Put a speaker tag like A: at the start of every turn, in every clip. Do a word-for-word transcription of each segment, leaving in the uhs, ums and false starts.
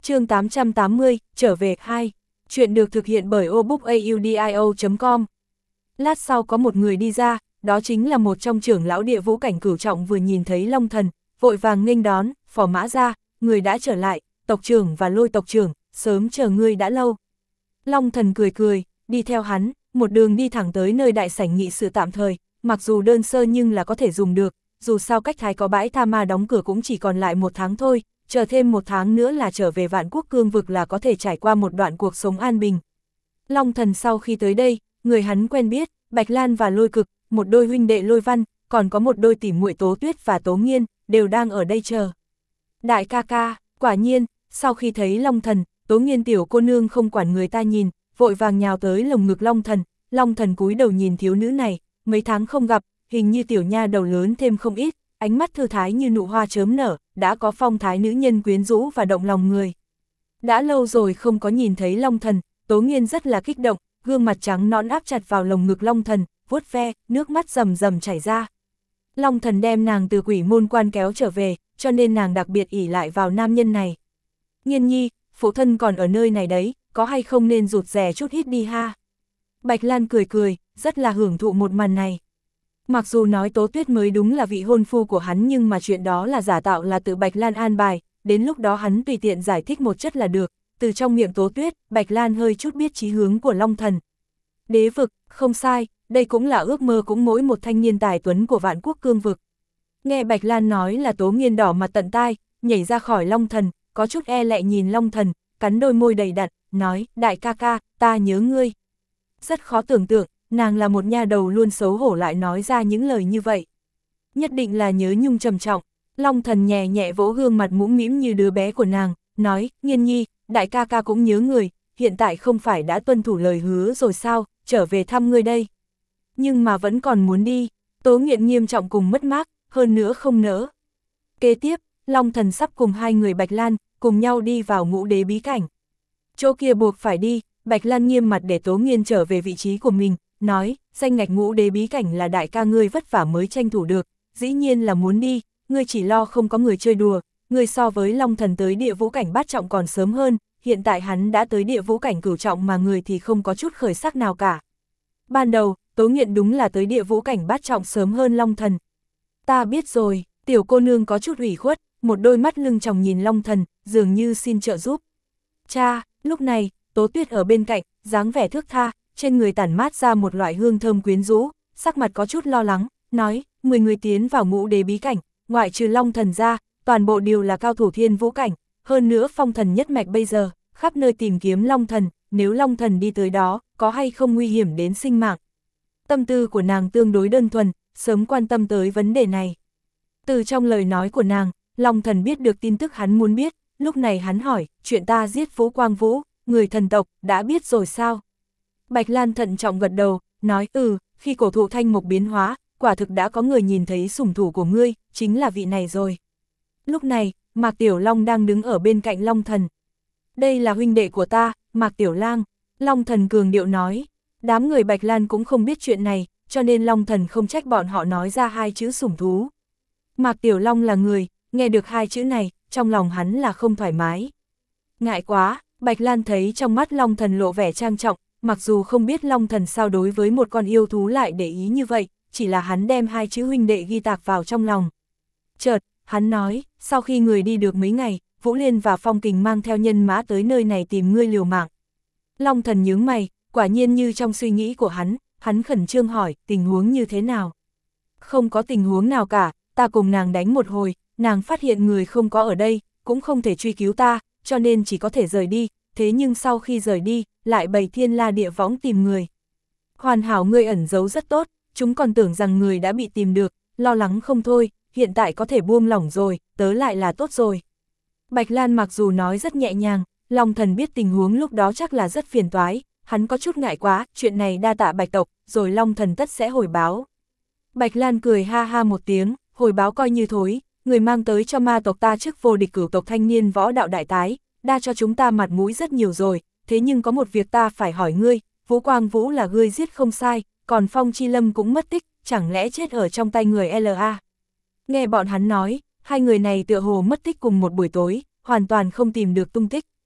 A: Chương tám trăm tám mươi, trở về hai. Chuyện được thực hiện bởi obookaudio chấm com. Lát sau có một người đi ra, đó chính là một trong trưởng lão địa vũ cảnh cửu trọng vừa nhìn thấy Long Thần, vội vàng nghênh đón, phò mã ra, người đã trở lại, tộc trưởng và Lôi tộc trưởng, sớm chờ ngươi đã lâu. Long Thần cười cười, đi theo hắn, một đường đi thẳng tới nơi đại sảnh nghị sự tạm thời, mặc dù đơn sơ nhưng là có thể dùng được, dù sao cách Thái có bãi tha ma đóng cửa cũng chỉ còn lại một tháng thôi, chờ thêm một tháng nữa là trở về Vạn Quốc cương vực là có thể trải qua một đoạn cuộc sống an bình. Long Thần sau khi tới đây, người hắn quen biết, Bạch Lan và Lôi Cực, một đôi huynh đệ Lôi Văn, còn có một đôi tỉ muội Tố Tuyết và Tố Nghiên, đều đang ở đây chờ. Đại ca ca, quả nhiên, sau khi thấy Long Thần, Tố Nghiên tiểu cô nương không quản người ta nhìn, vội vàng nhào tới lồng ngực Long Thần, Long Thần cúi đầu nhìn thiếu nữ này, mấy tháng không gặp, hình như tiểu nha đầu lớn thêm không ít, ánh mắt thư thái như nụ hoa chớm nở, đã có phong thái nữ nhân quyến rũ và động lòng người. Đã lâu rồi không có nhìn thấy Long Thần, Tố Nghiên rất là kích động, gương mặt trắng nõn áp chặt vào lồng ngực Long Thần, vuốt ve, nước mắt rầm rầm chảy ra. Long Thần đem nàng từ quỷ môn quan kéo trở về, cho nên nàng đặc biệt ỷ lại vào nam nhân này. Nghiên nhi, phụ thân còn ở nơi này đấy, có hay không nên rụt rè chút ít đi ha. Bạch Lan cười cười, rất là hưởng thụ một màn này. Mặc dù nói Tố Tuyết mới đúng là vị hôn phu của hắn nhưng mà chuyện đó là giả tạo là tự Bạch Lan an bài, đến lúc đó hắn tùy tiện giải thích một chất là được, từ trong miệng Tố Tuyết, Bạch Lan hơi chút biết chí hướng của Long Thần. Đế vực, không sai, đây cũng là ước mơ cũng mỗi một thanh niên tài tuấn của Vạn Quốc cương vực. Nghe Bạch Lan nói là Tố Nghiên đỏ mặt tận tai, nhảy ra khỏi Long Thần, có chút e lệ nhìn Long Thần, cắn đôi môi đầy đặn, nói, đại ca ca, ta nhớ ngươi. Rất khó tưởng tượng, nàng là một nha đầu luôn xấu hổ lại nói ra những lời như vậy. Nhất định là nhớ nhung trầm trọng. Long Thần nhẹ nhẹ vỗ gương mặt mũm mĩm như đứa bé của nàng, nói, Nghiên nhi, đại ca ca cũng nhớ người, hiện tại không phải đã tuân thủ lời hứa rồi sao, trở về thăm ngươi đây. Nhưng mà vẫn còn muốn đi, Tố Nghiện nghiêm trọng cùng mất mát, hơn nữa không nỡ. Kế tiếp, Long Thần sắp cùng hai người Bạch Lan, cùng nhau đi vào Ngũ Đế bí cảnh. Chỗ kia buộc phải đi, Bạch Lan nghiêm mặt để Tố Nghiên trở về vị trí của mình, nói, danh ngạch Ngũ Đế bí cảnh là đại ca ngươi vất vả mới tranh thủ được, dĩ nhiên là muốn đi, ngươi chỉ lo không có người chơi đùa, ngươi so với Long Thần tới địa vũ cảnh bát trọng còn sớm hơn, hiện tại hắn đã tới địa vũ cảnh cửu trọng mà người thì không có chút khởi sắc nào cả. Ban đầu, Tố Nghiện đúng là tới địa vũ cảnh bát trọng sớm hơn Long Thần. Ta biết rồi, tiểu cô nương có chút ủy khuất, một đôi mắt lưng tròng nhìn Long Thần, dường như xin trợ giúp. Cha, lúc này, Tố Tuyết ở bên cạnh, dáng vẻ thước tha, trên người tản mát ra một loại hương thơm quyến rũ, sắc mặt có chút lo lắng, nói, mười người tiến vào Ngũ Đế bí cảnh, ngoại trừ Long Thần ra, toàn bộ đều là cao thủ thiên vũ cảnh, hơn nữa phong thần nhất mạch bây giờ, khắp nơi tìm kiếm Long Thần, nếu Long Thần đi tới đó, có hay không nguy hiểm đến sinh mạng. Tâm tư của nàng tương đối đơn thuần, sớm quan tâm tới vấn đề này. Từ trong lời nói của nàng, Long Thần biết được tin tức hắn muốn biết, lúc này hắn hỏi, chuyện ta giết Vũ Quang Vũ, người thần tộc, đã biết rồi sao? Bạch Lan thận trọng gật đầu, nói, ừ, khi cổ thụ thanh mục biến hóa, quả thực đã có người nhìn thấy sủng thủ của ngươi, chính là vị này rồi. Lúc này, Mạc Tiểu Long đang đứng ở bên cạnh Long Thần. Đây là huynh đệ của ta, Mạc Tiểu Lang, Long Thần cường điệu nói. Đám người Bạch Lan cũng không biết chuyện này, cho nên Long Thần không trách bọn họ nói ra hai chữ sủng thú. Mạc Tiểu Long là người, nghe được hai chữ này, trong lòng hắn là không thoải mái. Ngại quá, Bạch Lan thấy trong mắt Long Thần lộ vẻ trang trọng, mặc dù không biết Long Thần sao đối với một con yêu thú lại để ý như vậy, chỉ là hắn đem hai chữ huynh đệ ghi tạc vào trong lòng. Chợt, hắn nói, sau khi người đi được mấy ngày, Vũ Liên và Phong Kình mang theo nhân mã tới nơi này tìm ngươi liều mạng. Long Thần nhướng mày, quả nhiên như trong suy nghĩ của hắn, hắn khẩn trương hỏi, tình huống như thế nào? Không có tình huống nào cả, ta cùng nàng đánh một hồi, nàng phát hiện người không có ở đây, cũng không thể truy cứu ta, cho nên chỉ có thể rời đi, thế nhưng sau khi rời đi, lại bày thiên la địa võng tìm người. Hoàn hảo ngươi ẩn giấu rất tốt, chúng còn tưởng rằng người đã bị tìm được, lo lắng không thôi, hiện tại có thể buông lỏng rồi, tớ lại là tốt rồi. Bạch Lan mặc dù nói rất nhẹ nhàng, Long Thần biết tình huống lúc đó chắc là rất phiền toái, hắn có chút ngại quá, chuyện này đa tạ Bạch tộc, rồi Long Thần tất sẽ hồi báo. Bạch Lan cười ha ha một tiếng, hồi báo coi như thối, người mang tới cho ma tộc ta chức vô địch cửu tộc thanh niên võ đạo đại tái, đa cho chúng ta mặt mũi rất nhiều rồi, thế nhưng có một việc ta phải hỏi ngươi, Vũ Quang Vũ là ngươi giết không sai, còn Phong Chi Lâm cũng mất tích, chẳng lẽ chết ở trong tay người lờ a? Nghe bọn hắn nói, hai người này tựa hồ mất tích cùng một buổi tối, hoàn toàn không tìm được tung tích.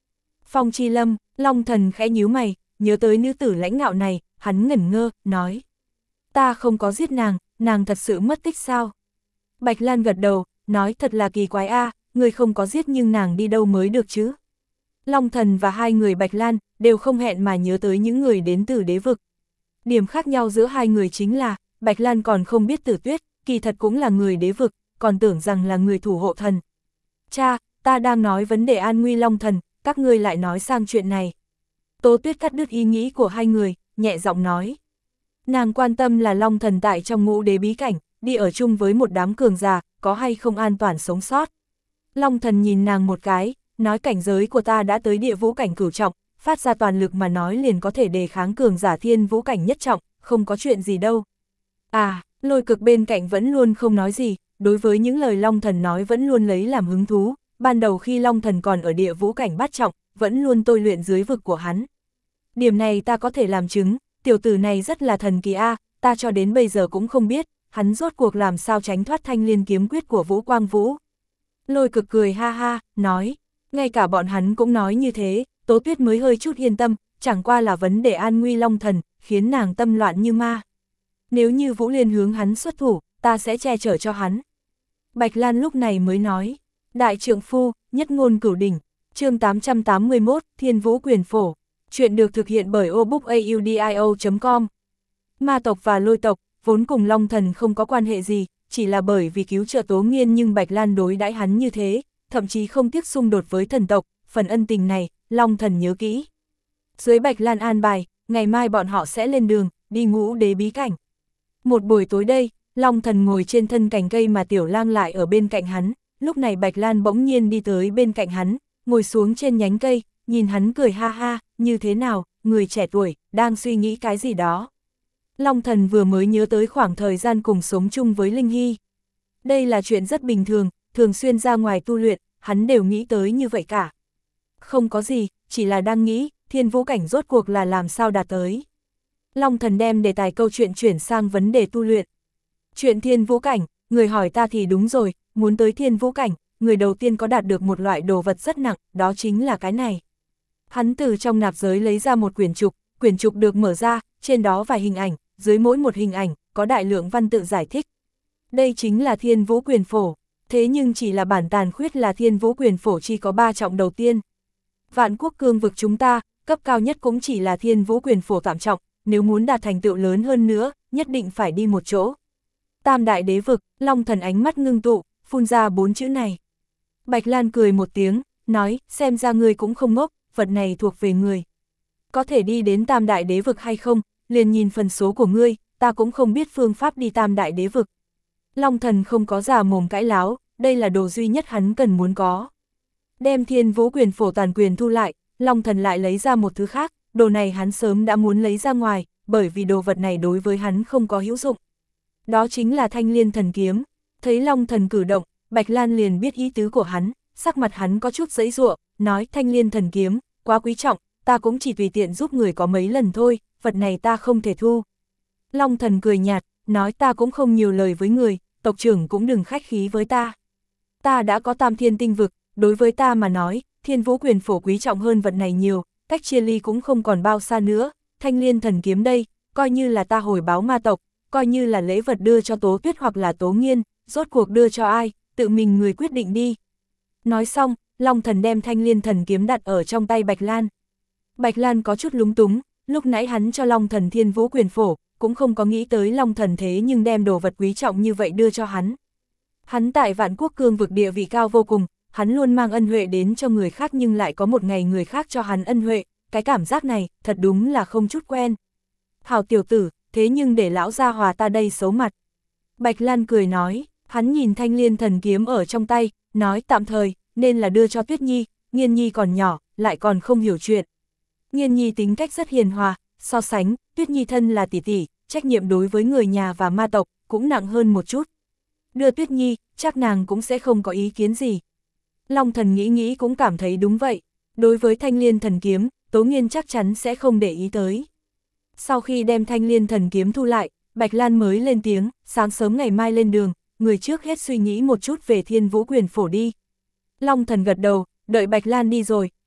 A: Phong Chi Lâm, Long Thần khẽ nhíu mày, nhớ tới nữ tử lãnh ngạo này, hắn ngẩn ngơ, nói. Ta không có giết nàng, nàng thật sự mất tích sao? Bạch Lan gật đầu, nói thật là kỳ quái a, người không có giết nhưng nàng đi đâu mới được chứ? Long Thần và hai người Bạch Lan đều không hẹn mà nhớ tới những người đến từ đế vực. Điểm khác nhau giữa hai người chính là, Bạch Lan còn không biết Tử Tuyết, kỳ thật cũng là người đế vực, còn tưởng rằng là người thủ hộ thần. Cha, ta đang nói vấn đề an nguy Long Thần, các ngươi lại nói sang chuyện này. Tố Tuyết cắt đứt ý nghĩ của hai người, nhẹ giọng nói. Nàng quan tâm là Long Thần tại trong ngũ đế bí cảnh, đi ở chung với một đám cường giả, có hay không an toàn sống sót. Long Thần nhìn nàng một cái, nói cảnh giới của ta đã tới địa vũ cảnh cửu trọng, phát ra toàn lực mà nói liền có thể đề kháng cường giả thiên vũ cảnh nhất trọng, không có chuyện gì đâu. À, Lôi Cực bên cạnh vẫn luôn không nói gì, đối với những lời Long Thần nói vẫn luôn lấy làm hứng thú, ban đầu khi Long Thần còn ở địa vũ cảnh bát trọng, vẫn luôn tôi luyện dưới vực của hắn. Điểm này ta có thể làm chứng, tiểu tử này rất là thần kỳ a, ta cho đến bây giờ cũng không biết, hắn rốt cuộc làm sao tránh thoát thanh liên kiếm quyết của Vũ Quang Vũ. Lôi Cực cười ha ha, nói, ngay cả bọn hắn cũng nói như thế, Tố Tuyết mới hơi chút yên tâm, chẳng qua là vấn đề an nguy Long Thần, khiến nàng tâm loạn như ma. Nếu như Vũ Liên hướng hắn xuất thủ, ta sẽ che chở cho hắn. Bạch Lan lúc này mới nói, đại trượng phu, nhất ngôn cửu đỉnh, chương tám trăm tám mươi mốt, Thiên Vũ Quyền Phổ, chuyện được thực hiện bởi obookaudio chấm com. Ma tộc và Lôi tộc, vốn cùng Long Thần không có quan hệ gì, chỉ là bởi vì cứu trợ Tố Nghiên nhưng Bạch Lan đối đãi hắn như thế, thậm chí không tiếc xung đột với thần tộc, phần ân tình này, Long Thần nhớ kỹ. Dưới Bạch Lan an bài, ngày mai bọn họ sẽ lên đường, đi ngũ đế bí cảnh. Một buổi tối đây, Long Thần ngồi trên thân cành cây mà Tiểu Lang lại ở bên cạnh hắn, lúc này Bạch Lan bỗng nhiên đi tới bên cạnh hắn, ngồi xuống trên nhánh cây, nhìn hắn cười ha ha, như thế nào, người trẻ tuổi, đang suy nghĩ cái gì đó. Long Thần vừa mới nhớ tới khoảng thời gian cùng sống chung với Linh Hy. Đây là chuyện rất bình thường, thường xuyên ra ngoài tu luyện, hắn đều nghĩ tới như vậy cả. Không có gì, chỉ là đang nghĩ, thiên vũ cảnh rốt cuộc là làm sao đạt tới. Long Thần đem đề tài câu chuyện chuyển sang vấn đề tu luyện. Chuyện thiên vũ cảnh, người hỏi ta thì đúng rồi, muốn tới thiên vũ cảnh, người đầu tiên có đạt được một loại đồ vật rất nặng, đó chính là cái này. Hắn từ trong nạp giới lấy ra một quyển trục, quyển trục được mở ra, trên đó vài hình ảnh, dưới mỗi một hình ảnh, có đại lượng văn tự giải thích. Đây chính là Thiên Vũ Quyền Phổ, thế nhưng chỉ là bản tàn khuyết là Thiên Vũ Quyền Phổ chỉ có ba trọng đầu tiên. Vạn Quốc cương vực chúng ta, cấp cao nhất cũng chỉ là Thiên Vũ Quyền Phổ tạm trọng, nếu muốn đạt thành tựu lớn hơn nữa, nhất định phải đi một chỗ. Tam đại đế vực, Long Thần ánh mắt ngưng tụ, phun ra bốn chữ này. Bạch Lan cười một tiếng, nói, xem ra ngươi cũng không ngốc, vật này thuộc về người. Có thể đi đến tam đại đế vực hay không, liền nhìn phần số của ngươi, ta cũng không biết phương pháp đi tam đại đế vực. Long Thần không có giả mồm cãi láo, đây là đồ duy nhất hắn cần muốn có. Đem Thiên Vũ Quyền Phổ tàn quyền thu lại, Long Thần lại lấy ra một thứ khác, đồ này hắn sớm đã muốn lấy ra ngoài, bởi vì đồ vật này đối với hắn không có hữu dụng. Đó chính là Thanh Liên Thần Kiếm. Thấy Long Thần cử động, Bạch Lan liền biết ý tứ của hắn, sắc mặt hắn có chút giãy giụa, nói Thanh Liên Thần Kiếm, quá quý trọng, ta cũng chỉ tùy tiện giúp người có mấy lần thôi, vật này ta không thể thu. Long Thần cười nhạt, nói ta cũng không nhiều lời với người, tộc trưởng cũng đừng khách khí với ta. Ta đã có tam thiên tinh vực, đối với ta mà nói, Thiên Vũ Quyền Phổ quý trọng hơn vật này nhiều, cách chia ly cũng không còn bao xa nữa, Thanh Liên Thần Kiếm đây, coi như là ta hồi báo ma tộc, coi như là lễ vật đưa cho Tố Tuyết hoặc là Tố Nghiên, rốt cuộc đưa cho ai, tự mình người quyết định đi. Nói xong, Long Thần đem Thanh Liên Thần Kiếm đặt ở trong tay Bạch Lan. Bạch Lan có chút lúng túng, lúc nãy hắn cho Long Thần Thiên Vũ Quyền Phổ, cũng không có nghĩ tới Long Thần thế nhưng đem đồ vật quý trọng như vậy đưa cho hắn. Hắn tại Vạn Quốc cương vực địa vị cao vô cùng, hắn luôn mang ân huệ đến cho người khác nhưng lại có một ngày người khác cho hắn ân huệ, cái cảm giác này, thật đúng là không chút quen. Hảo tiểu tử, thế nhưng để lão gia hòa ta đây xấu mặt. Bạch Lan cười nói, hắn nhìn Thanh Liên Thần Kiếm ở trong tay, nói tạm thời, nên là đưa cho Tuyết Nhi, Nghiên Nhi còn nhỏ, lại còn không hiểu chuyện. Nghiên Nhi tính cách rất hiền hòa, so sánh, Tuyết Nhi thân là tỷ tỷ, trách nhiệm đối với người nhà và ma tộc, cũng nặng hơn một chút. Đưa Tuyết Nhi, chắc nàng cũng sẽ không có ý kiến gì. Long Thần nghĩ nghĩ cũng cảm thấy đúng vậy, đối với Thanh Liên Thần Kiếm, Tố Nghiên chắc chắn sẽ không để ý tới. Sau khi đem Thanh Liên Thần Kiếm thu lại, Bạch Lan mới lên tiếng, sáng sớm ngày mai lên đường, người trước hết suy nghĩ một chút về Thiên Vũ Quyền Phổ đi. Long Thần gật đầu, đợi Bạch Lan đi rồi,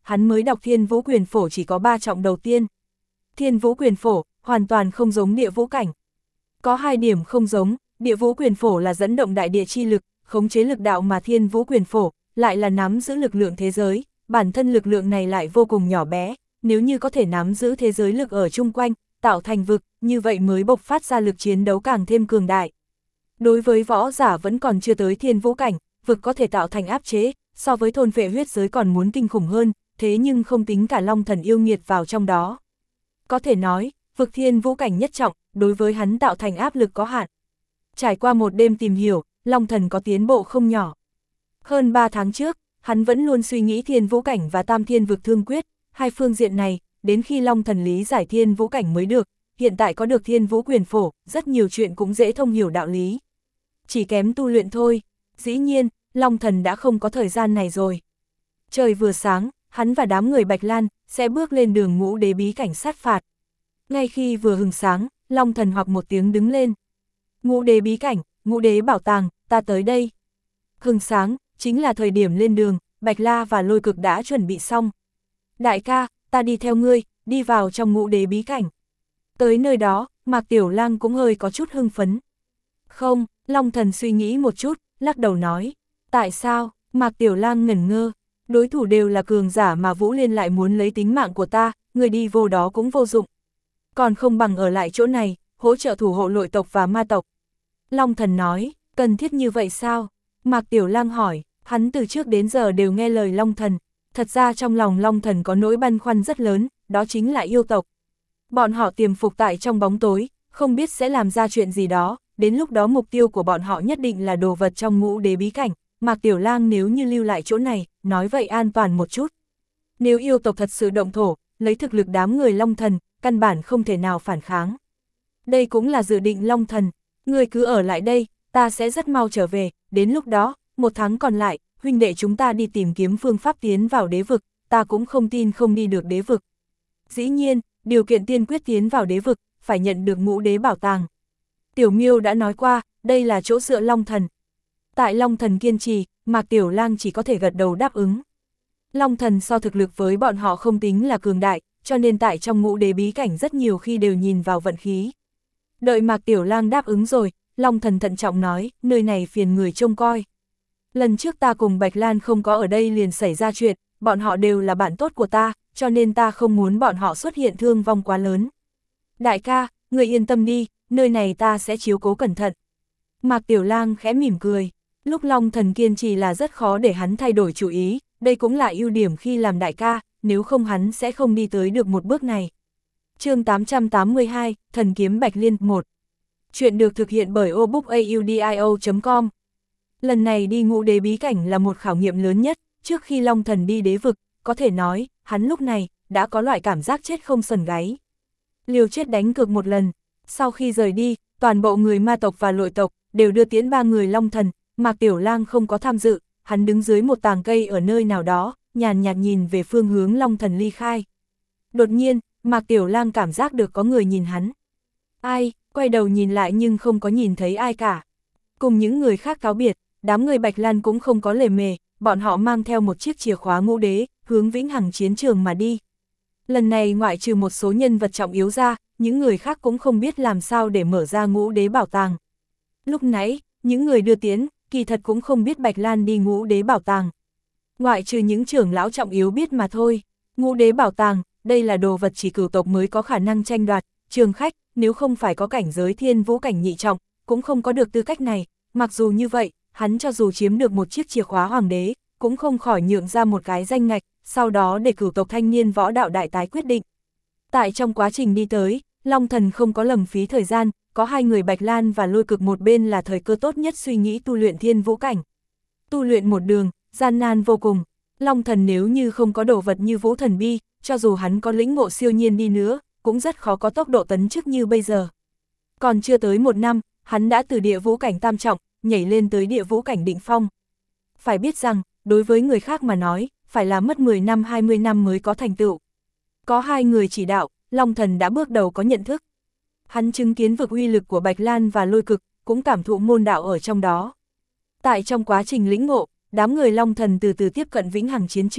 A: hắn mới đọc Thiên Vũ Quyền Phổ chỉ có ba trọng đầu tiên. Thiên Vũ Quyền Phổ, hoàn toàn không giống Địa Vũ Cảnh. Có hai điểm không giống, Địa Vũ Quyền Phổ là dẫn động đại địa chi lực, khống chế lực đạo mà Thiên Vũ Quyền Phổ lại là nắm giữ lực lượng thế giới, bản thân lực lượng này lại vô cùng nhỏ bé, nếu như có thể nắm giữ thế giới lực ở chung quanh, tạo thành vực, như vậy mới bộc phát ra lực chiến đấu càng thêm cường đại. Đối với võ giả vẫn còn chưa tới Thiên Vũ Cảnh, vực có thể tạo thành áp chế, so với thôn phệ huyết giới còn muốn kinh khủng hơn, thế nhưng không tính cả Long Thần yêu nghiệt vào trong đó. Có thể nói, vực Thiên Vũ Cảnh nhất trọng, đối với hắn tạo thành áp lực có hạn. Trải qua một đêm tìm hiểu, Long Thần có tiến bộ không nhỏ. Hơn ba tháng trước, hắn vẫn luôn suy nghĩ Thiên Vũ Cảnh và Tam Thiên Vực Thương Quyết, hai phương diện này, đến khi Long Thần lý giải Thiên Vũ Cảnh mới được, hiện tại có được Thiên Vũ Quyền Phổ, rất nhiều chuyện cũng dễ thông hiểu đạo lý. Chỉ kém tu luyện thôi, dĩ nhiên, Long Thần đã không có thời gian này rồi. Trời vừa sáng, hắn và đám người Bạch Lan sẽ bước lên đường Ngũ Đế bí cảnh sát phạt. Ngay khi vừa hừng sáng, Long Thần hoặc một tiếng đứng lên. Ngũ Đế bí cảnh, Ngũ Đế bảo tàng, ta tới đây. Hừng sáng, chính là thời điểm lên đường, Bạch La và Lôi Cực đã chuẩn bị xong. Đại ca, ta đi theo ngươi, đi vào trong Ngũ Đế bí cảnh. Tới nơi đó, Mạc Tiểu Lang cũng hơi có chút hưng phấn. Không, Long Thần suy nghĩ một chút, lắc đầu nói. Tại sao? Mạc Tiểu Lang ngẩn ngơ. Đối thủ đều là cường giả mà Vũ Liên lại muốn lấy tính mạng của ta, người đi vô đó cũng vô dụng. Còn không bằng ở lại chỗ này, hỗ trợ thủ hộ nội tộc và ma tộc. Long Thần nói, cần thiết như vậy sao? Mạc Tiểu Lang hỏi, hắn từ trước đến giờ đều nghe lời Long Thần. Thật ra trong lòng Long Thần có nỗi băn khoăn rất lớn, đó chính là yêu tộc. Bọn họ tiềm phục tại trong bóng tối, không biết sẽ làm ra chuyện gì đó, đến lúc đó mục tiêu của bọn họ nhất định là đồ vật trong Ngũ Đế bí cảnh. Mạc Tiểu Lang nếu như lưu lại chỗ này, nói vậy an toàn một chút. Nếu yêu tộc thật sự động thổ, lấy thực lực đám người Long Thần, căn bản không thể nào phản kháng. Đây cũng là dự định Long Thần, người cứ ở lại đây, ta sẽ rất mau trở về, đến lúc đó, một tháng còn lại, huynh đệ chúng ta đi tìm kiếm phương pháp tiến vào đế vực, ta cũng không tin không đi được đế vực. Dĩ nhiên, điều kiện tiên quyết tiến vào đế vực, phải nhận được Ngũ Đế bảo tàng. Tiểu Miêu đã nói qua, đây là chỗ dựa Long Thần. Tại Long Thần kiên trì, Mạc Tiểu Lang chỉ có thể gật đầu đáp ứng. Long Thần so thực lực với bọn họ không tính là cường đại, cho nên tại trong Ngũ Đế bí cảnh rất nhiều khi đều nhìn vào vận khí. Đợi Mạc Tiểu Lang đáp ứng rồi, Long Thần thận trọng nói, nơi này phiền người trông coi. Lần trước ta cùng Bạch Lan không có ở đây liền xảy ra chuyện, bọn họ đều là bạn tốt của ta, cho nên ta không muốn bọn họ xuất hiện thương vong quá lớn. Đại ca, người yên tâm đi, nơi này ta sẽ chiếu cố cẩn thận. Mạc Tiểu Lang khẽ mỉm cười. Lúc Long Thần kiên trì là rất khó để hắn thay đổi chủ ý, đây cũng là ưu điểm khi làm đại ca, nếu không hắn sẽ không đi tới được một bước này. Chương tám trăm tám mươi hai, Thần Kiếm Bạch Liên một. Chuyện được thực hiện bởi obookaudio chấm com. Lần này đi Ngũ Đế bí cảnh là một khảo nghiệm lớn nhất, trước khi Long Thần đi đế vực, có thể nói, hắn lúc này đã có loại cảm giác chết không sờn gáy. Liều chết đánh cược một lần, sau khi rời đi, toàn bộ người ma tộc và nội tộc đều đưa tiễn ba người Long Thần. Mạc Tiểu Lang không có tham dự, hắn đứng dưới một tàng cây ở nơi nào đó, nhàn nhạt nhìn về phương hướng Long Thần ly khai. Đột nhiên, Mạc Tiểu Lang cảm giác được có người nhìn hắn. Ai, quay đầu nhìn lại nhưng không có nhìn thấy ai cả. Cùng những người khác cáo biệt, đám người Bạch Lan cũng không có lề mề, bọn họ mang theo một chiếc chìa khóa Ngũ Đế, hướng Vĩnh Hằng chiến trường mà đi. Lần này ngoại trừ một số nhân vật trọng yếu ra, những người khác cũng không biết làm sao để mở ra Ngũ Đế bảo tàng. Lúc nãy, những người đưa tiến, kỳ thật cũng không biết Bạch Lan đi Ngũ Đế bảo tàng. Ngoại trừ những trưởng lão trọng yếu biết mà thôi. Ngũ Đế bảo tàng, đây là đồ vật chỉ cửu tộc mới có khả năng tranh đoạt, Trường Khách, nếu không phải có cảnh giới Thiên Vũ cảnh nhị trọng, cũng không có được tư cách này. Mặc dù như vậy, hắn cho dù chiếm được một chiếc chìa khóa hoàng đế, cũng không khỏi nhượng ra một cái danh ngạch, sau đó để cửu tộc thanh niên võ đạo đại tái quyết định. Tại trong quá trình đi tới, Long Thần không có lầm phí thời gian, có hai người Bạch Lan và Lôi Cực một bên là thời cơ tốt nhất suy nghĩ tu luyện Thiên Vũ cảnh. Tu luyện một đường, gian nan vô cùng. Long Thần nếu như không có đồ vật như Vũ Thần Bi, cho dù hắn có lĩnh ngộ siêu nhiên đi nữa, cũng rất khó có tốc độ tấn chức như bây giờ. Còn chưa tới một năm, hắn đã từ địa vũ cảnh tam trọng, nhảy lên tới địa vũ cảnh định phong. Phải biết rằng, đối với người khác mà nói, phải là mất mười năm hai mươi năm mới có thành tựu. Có hai người chỉ đạo, Long Thần đã bước đầu có nhận thức. Hắn chứng kiến vực uy lực của Bạch Lan và Lôi Cực, cũng cảm thụ môn đạo ở trong đó. Tại trong quá trình lĩnh ngộ, đám người Long Thần từ từ tiếp cận Vĩnh Hằng chiến trường,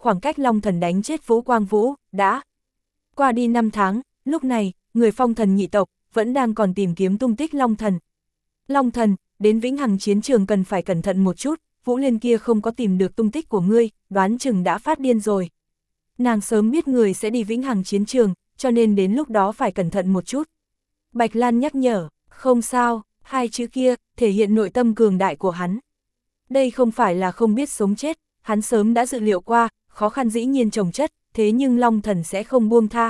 A: khoảng cách Long Thần đánh chết Vũ Quang Vũ, đã qua đi năm tháng, lúc này, người Phong Thần nhị tộc, vẫn đang còn tìm kiếm tung tích Long Thần. Long Thần, đến Vĩnh Hằng chiến trường cần phải cẩn thận một chút, Vũ Liên kia không có tìm được tung tích của ngươi, đoán chừng đã phát điên rồi. Nàng sớm biết người sẽ đi Vĩnh Hằng chiến trường, cho nên đến lúc đó phải cẩn thận một chút. Bạch Lan nhắc nhở, không sao, hai chữ kia, thể hiện nội tâm cường đại của hắn. Đây không phải là không biết sống chết, hắn sớm đã dự liệu qua, khó khăn dĩ nhiên chồng chất, thế nhưng Long Thần sẽ không buông tha.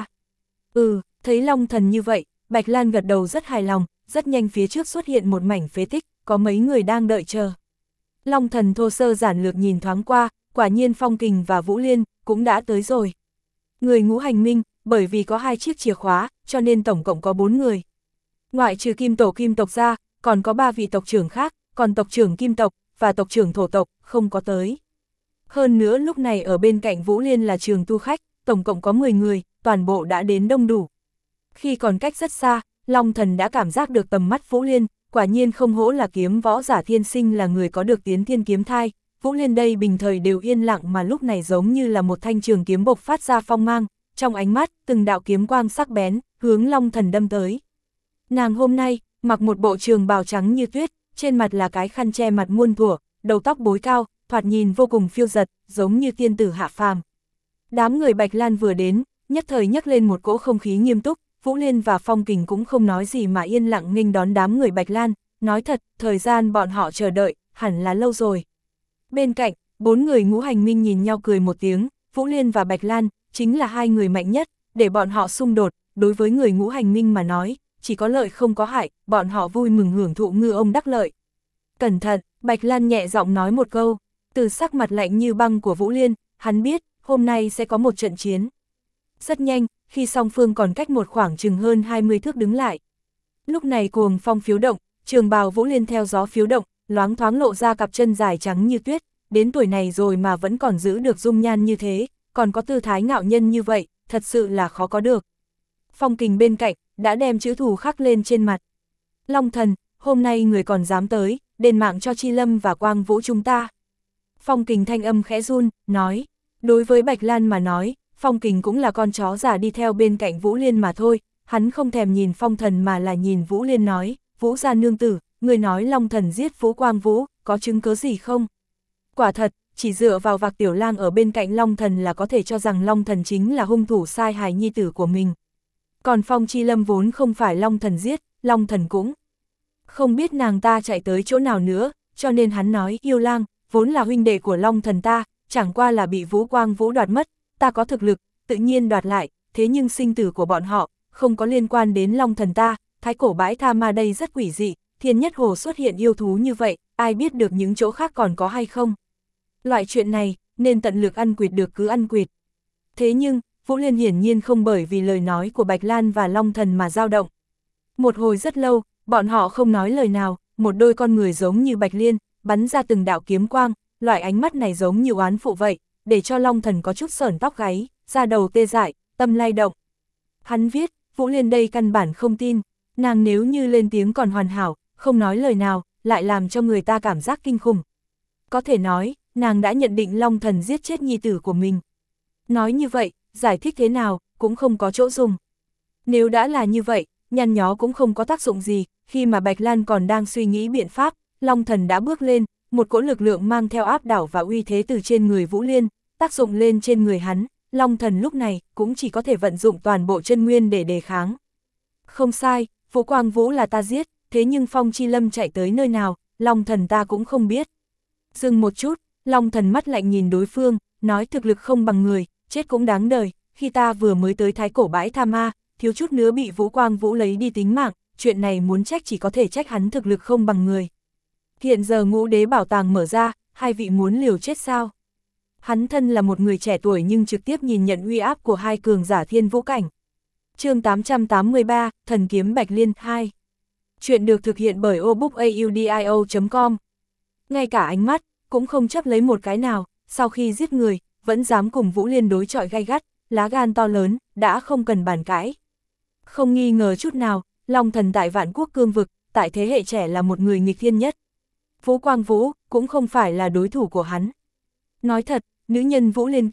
A: Ừ, thấy Long Thần như vậy, Bạch Lan gật đầu rất hài lòng, rất nhanh phía trước xuất hiện một mảnh phế tích, có mấy người đang đợi chờ. Long Thần thô sơ giản lược nhìn thoáng qua, quả nhiên Phong Kình và Vũ Liên cũng đã tới rồi. Người Ngũ Hành Minh, bởi vì có hai chiếc chìa khóa, cho nên tổng cộng có bốn người. Ngoại trừ Kim Tổ Kim tộc ra, còn có ba vị tộc trưởng khác, còn tộc trưởng Kim tộc và tộc trưởng Thổ tộc không có tới. Hơn nữa lúc này ở bên cạnh Vũ Liên là trường tu khách, tổng cộng có mười người, toàn bộ đã đến đông đủ. Khi còn cách rất xa, Long Thần đã cảm giác được tầm mắt Vũ Liên, quả nhiên không hổ là kiếm võ giả thiên sinh là người có được tiến thiên kiếm thai. Vũ Liên đây bình thời đều yên lặng mà lúc này giống như là một thanh trường kiếm bộc phát ra phong mang, trong ánh mắt, từng đạo kiếm quang sắc bén, hướng Long Thần đâm tới. Nàng hôm nay, mặc một bộ trường bào trắng như tuyết, trên mặt là cái khăn che mặt muôn thuở, đầu tóc bối cao, thoạt nhìn vô cùng phiêu dật, giống như tiên tử hạ phàm. Đám người Bạch Lan vừa đến, nhất thời nhấc lên một cỗ không khí nghiêm túc, Vũ Liên và Phong Kình cũng không nói gì mà yên lặng nghênh đón đám người Bạch Lan, nói thật, thời gian bọn họ chờ đợi, hẳn là lâu rồi. Bên cạnh, bốn người Ngũ Hành Minh nhìn nhau cười một tiếng, Vũ Liên và Bạch Lan, chính là hai người mạnh nhất, để bọn họ xung đột, đối với người Ngũ Hành Minh mà nói, chỉ có lợi không có hại, bọn họ vui mừng hưởng thụ ngư ông đắc lợi. Cẩn thận, Bạch Lan nhẹ giọng nói một câu, từ sắc mặt lạnh như băng của Vũ Liên, hắn biết, hôm nay sẽ có một trận chiến. Rất nhanh, khi song phương còn cách một khoảng chừng hơn hai mươi thước đứng lại. Lúc này cuồng phong phiếu động, trường bào Vũ Liên theo gió phiếu động, loáng thoáng lộ ra cặp chân dài trắng như tuyết, đến tuổi này rồi mà vẫn còn giữ được dung nhan như thế, còn có tư thái ngạo nhân như vậy, thật sự là khó có được. Phong Kình bên cạnh, đã đem chữ thù khắc lên trên mặt. Long Thần, hôm nay người còn dám tới, đền mạng cho Chi Lâm và Quang Vũ chúng ta. Phong Kình thanh âm khẽ run, nói, đối với Bạch Lan mà nói, Phong Kình cũng là con chó già đi theo bên cạnh Vũ Liên mà thôi, hắn không thèm nhìn Phong Thần mà là nhìn Vũ Liên nói, Vũ gia nương tử, người nói Long Thần giết Vũ Quang Vũ, có chứng cớ gì không? Quả thật, chỉ dựa vào Vạc Tiểu Lang ở bên cạnh Long Thần là có thể cho rằng Long Thần chính là hung thủ sai hại nhi tử của mình. Còn Phong Chi Lâm vốn không phải Long Thần giết, Long Thần cũng không biết nàng ta chạy tới chỗ nào nữa, cho nên hắn nói Yêu Lang, vốn là huynh đệ của Long Thần ta, chẳng qua là bị Vũ Quang Vũ đoạt mất, ta có thực lực, tự nhiên đoạt lại, thế nhưng sinh tử của bọn họ, không có liên quan đến Long Thần ta, thái cổ bãi tha ma đây rất quỷ dị, thiên nhất hồ xuất hiện yêu thú như vậy, ai biết được những chỗ khác còn có hay không. Loại chuyện này, nên tận lực ăn quỵt được cứ ăn quỵt. Thế nhưng, Vũ Liên hiển nhiên không bởi vì lời nói của Bạch Lan và Long Thần mà dao động. Một hồi rất lâu, bọn họ không nói lời nào, một đôi con người giống như Bạch Liên, bắn ra từng đạo kiếm quang, loại ánh mắt này giống như oán phụ vậy, để cho Long Thần có chút sởn tóc gáy, da đầu tê dại, tâm lay động. Hắn viết, Vũ Liên đây căn bản không tin, nàng nếu như lên tiếng còn hoàn hảo, không nói lời nào, lại làm cho người ta cảm giác kinh khủng. Có thể nói, nàng đã nhận định Long Thần giết chết nhi tử của mình. Nói như vậy, giải thích thế nào, cũng không có chỗ dùng. Nếu đã là như vậy, nhăn nhó cũng không có tác dụng gì, khi mà Bạch Lan còn đang suy nghĩ biện pháp, Long Thần đã bước lên, một cỗ lực lượng mang theo áp đảo và uy thế từ trên người Vũ Liên, tác dụng lên trên người hắn, Long Thần lúc này cũng chỉ có thể vận dụng toàn bộ chân nguyên để đề kháng. Không sai, Vũ Quang Vũ là ta giết, thế nhưng Phong Chi Lâm chạy tới nơi nào, Long Thần ta cũng không biết. Dừng một chút, Long Thần mắt lạnh nhìn đối phương, nói thực lực không bằng người, chết cũng đáng đời, khi ta vừa mới tới thái cổ bãi tha ma, thiếu chút nữa bị Vũ Quang Vũ lấy đi tính mạng, chuyện này muốn trách chỉ có thể trách hắn thực lực không bằng người. Hiện giờ Ngũ Đế bảo tàng mở ra, hai vị muốn liều chết sao? Hắn thân là một người trẻ tuổi nhưng trực tiếp nhìn nhận uy áp của hai cường giả thiên vũ cảnh. Chương tám trăm tám mươi ba, Thần kiếm Bạch Liên hai. Chuyện được thực hiện bởi obookaudio chấm com. Ngay cả ánh mắt, cũng không chấp lấy một cái nào, sau khi giết người, vẫn dám cùng Vũ Liên đối chọi gay gắt, lá gan to lớn, đã không cần bàn cãi. Không nghi ngờ chút nào, Long Thần tại Vạn Quốc cương vực, tại thế hệ trẻ là một người nghịch thiên nhất. Vũ Quang Vũ, cũng không phải là đối thủ của hắn. Nói thật, nữ nhân Vũ Liên kia,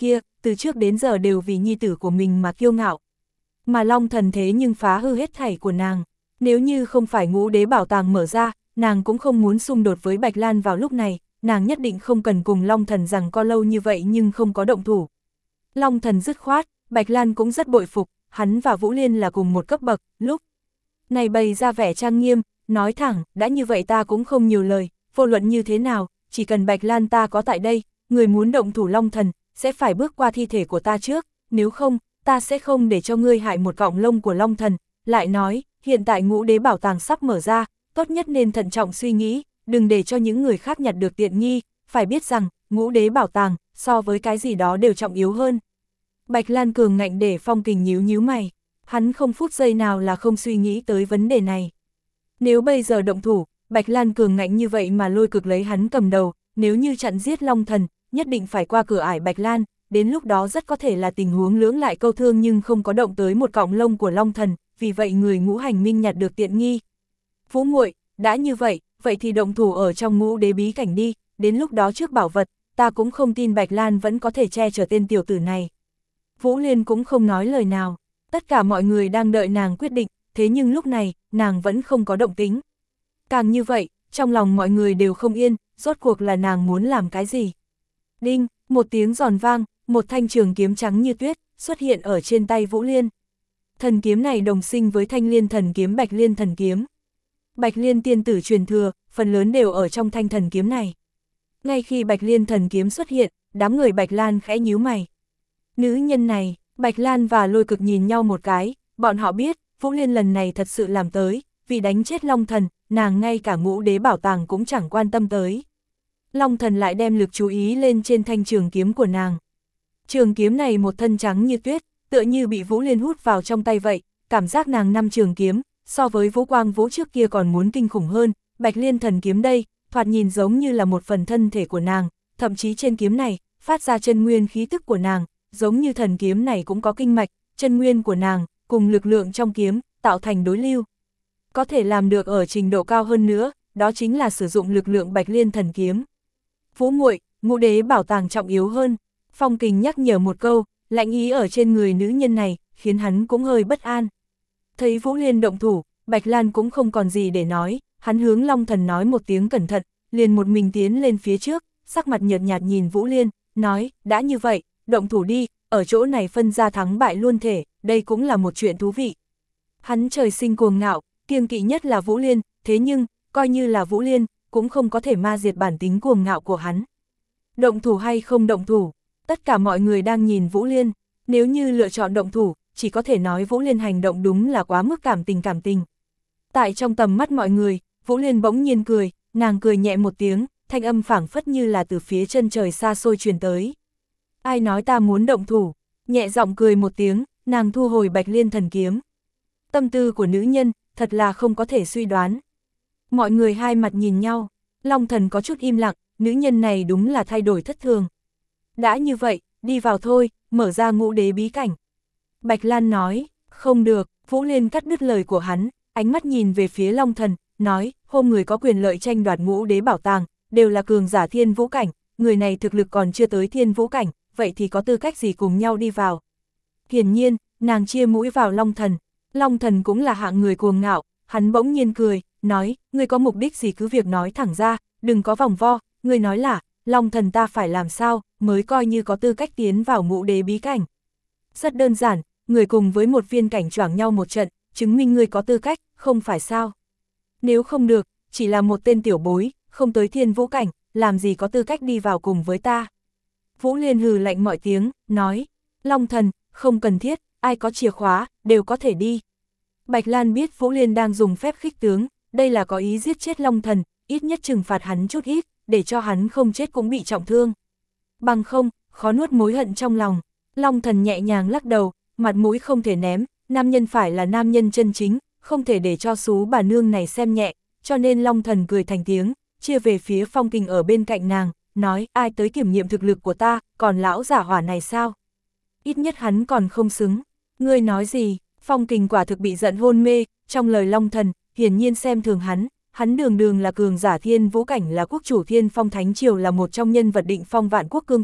A: từ trước đến giờ đều vì nhi tử của mình mà kiêu ngạo. Mà Long Thần thế nhưng phá hư hết thảy của nàng. Nếu như không phải ngũ đế bảo tàng mở ra, nàng cũng không muốn xung đột với Bạch Lan vào lúc này, nàng nhất định không cần cùng Long Thần rằng co lâu như vậy nhưng không có động thủ. Long Thần dứt khoát, Bạch Lan cũng rất bội phục, hắn và Vũ Liên là cùng một cấp bậc, lúc này bày ra vẻ trang nghiêm, nói thẳng, đã như vậy ta cũng không nhiều lời, vô luận như thế nào, chỉ cần Bạch Lan ta có tại đây, người muốn động thủ Long Thần, sẽ phải bước qua thi thể của ta trước, nếu không, ta sẽ không để cho ngươi hại một cọng lông của Long Thần. Lại nói, hiện tại ngũ đế bảo tàng sắp mở ra, tốt nhất nên thận trọng suy nghĩ, đừng để cho những người khác nhặt được tiện nghi, phải biết rằng, ngũ đế bảo tàng, so với cái gì đó đều trọng yếu hơn. Bạch Lan cường ngạnh để Phong Kình nhíu nhíu mày, hắn không phút giây nào là không suy nghĩ tới vấn đề này. Nếu bây giờ động thủ, Bạch Lan cường ngạnh như vậy mà Lôi Cực lấy hắn cầm đầu, nếu như chặn giết Long Thần, nhất định phải qua cửa ải Bạch Lan, đến lúc đó rất có thể là tình huống lưỡng lại câu thương nhưng không có động tới một cọng lông của Long Thần, vì vậy người ngũ hành minh nhặt được tiện nghi. Vũ muội, đã như vậy, vậy thì động thủ ở trong ngũ đế bí cảnh đi, đến lúc đó trước bảo vật, ta cũng không tin Bạch Lan vẫn có thể che chở tên tiểu tử này. Vũ Liên cũng không nói lời nào, tất cả mọi người đang đợi nàng quyết định, thế nhưng lúc này, nàng vẫn không có động tính. Càng như vậy, trong lòng mọi người đều không yên, rốt cuộc là nàng muốn làm cái gì. Đinh, một tiếng giòn vang, một thanh trường kiếm trắng như tuyết, xuất hiện ở trên tay Vũ Liên. Thần kiếm này đồng sinh với thanh liên thần kiếm Bạch Liên thần kiếm. Bạch Liên tiên tử truyền thừa, phần lớn đều ở trong thanh thần kiếm này. Ngay khi Bạch Liên thần kiếm xuất hiện, đám người Bạch Lan khẽ nhíu mày. Nữ nhân này, Bạch Lan và Lôi Cực nhìn nhau một cái, bọn họ biết, Vũ Liên lần này thật sự làm tới, vì đánh chết Long Thần, nàng ngay cả ngũ đế bảo tàng cũng chẳng quan tâm tới. Long Thần lại đem lực chú ý lên trên thanh trường kiếm của nàng. Trường kiếm này một thân trắng như tuyết, tựa như bị Vũ Liên hút vào trong tay vậy, cảm giác nàng năm trường kiếm, so với Vũ Quang Vũ trước kia còn muốn kinh khủng hơn, Bạch Liên thần kiếm đây, thoạt nhìn giống như là một phần thân thể của nàng, thậm chí trên kiếm này, phát ra chân nguyên khí tức của nàng, giống như thần kiếm này cũng có kinh mạch, chân nguyên của nàng, cùng lực lượng trong kiếm, tạo thành đối lưu. Có thể làm được ở trình độ cao hơn nữa, đó chính là sử dụng lực lượng Bạch Liên thần kiếm. Vũ muội, ngũ đế bảo tàng trọng yếu hơn. Phong Kình nhắc nhở một câu, lạnh ý ở trên người nữ nhân này, khiến hắn cũng hơi bất an. Thấy Vũ Liên động thủ, Bạch Lan cũng không còn gì để nói, hắn hướng Long Thần nói một tiếng cẩn thận, liền một mình tiến lên phía trước, sắc mặt nhợt nhạt nhìn Vũ Liên, nói, đã như vậy, động thủ đi, ở chỗ này phân ra thắng bại luôn thể, đây cũng là một chuyện thú vị. Hắn trời sinh cuồng ngạo, kiêng kỵ nhất là Vũ Liên, thế nhưng, coi như là Vũ Liên, cũng không có thể ma diệt bản tính cuồng ngạo của hắn. Động thủ hay không động thủ, tất cả mọi người đang nhìn Vũ Liên, nếu như lựa chọn động thủ, chỉ có thể nói Vũ Liên hành động đúng là quá mức cảm tình cảm tình. Tại trong tầm mắt mọi người, Vũ Liên bỗng nhiên cười, nàng cười nhẹ một tiếng, thanh âm phảng phất như là từ phía chân trời xa xôi truyền tới. Ai nói ta muốn động thủ, nhẹ giọng cười một tiếng, nàng thu hồi Bạch Liên thần kiếm. Tâm tư của nữ nhân, thật là không có thể suy đoán. Mọi người hai mặt nhìn nhau, Long Thần có chút im lặng, nữ nhân này đúng là thay đổi thất thường. Đã như vậy, đi vào thôi, mở ra ngũ đế bí cảnh. Bạch Lan nói, không được, Vũ Liên cắt đứt lời của hắn, ánh mắt nhìn về phía Long Thần, nói, hôm người có quyền lợi tranh đoạt ngũ đế bảo tàng, đều là cường giả thiên vũ cảnh, người này thực lực còn chưa tới thiên vũ cảnh, vậy thì có tư cách gì cùng nhau đi vào. Hiển nhiên, nàng chia mũi vào Long Thần, Long Thần cũng là hạng người cuồng ngạo, hắn bỗng nhiên cười, nói, ngươi có mục đích gì cứ việc nói thẳng ra, đừng có vòng vo, ngươi nói là, Long Thần ta phải làm sao, mới coi như có tư cách tiến vào ngũ đế bí cảnh. Rất đơn giản, người cùng với một viên cảnh choảng nhau một trận, chứng minh ngươi có tư cách, không phải sao. Nếu không được, chỉ là một tên tiểu bối, không tới thiên vũ cảnh, làm gì có tư cách đi vào cùng với ta. Vũ Liên hừ lạnh mọi tiếng, nói, Long Thần, không cần thiết, ai có chìa khóa, đều có thể đi. Bạch Lan biết Vũ Liên đang dùng phép khích tướng, đây là có ý giết chết Long Thần, ít nhất trừng phạt hắn chút ít, để cho hắn không chết cũng bị trọng thương. Bằng không, khó nuốt mối hận trong lòng. Long Thần nhẹ nhàng lắc đầu, mặt mũi không thể ném, nam nhân phải là nam nhân chân chính, không thể để cho xú bà nương này xem nhẹ, cho nên Long Thần cười thành tiếng, chia về phía Phong Kình ở bên cạnh nàng, nói, ai tới kiểm nghiệm thực lực của ta, còn lão giả hỏa này sao? Ít nhất hắn còn không xứng. Ngươi nói gì? Phong Kình quả thực bị giận hôn mê, trong lời Long Thần, hiển nhiên xem thường hắn, hắn đường đường là cường giả thiên vũ cảnh, là quốc chủ Thiên Phong Thánh Triều, là một trong nhân vật định phong vạn quốc cương vực,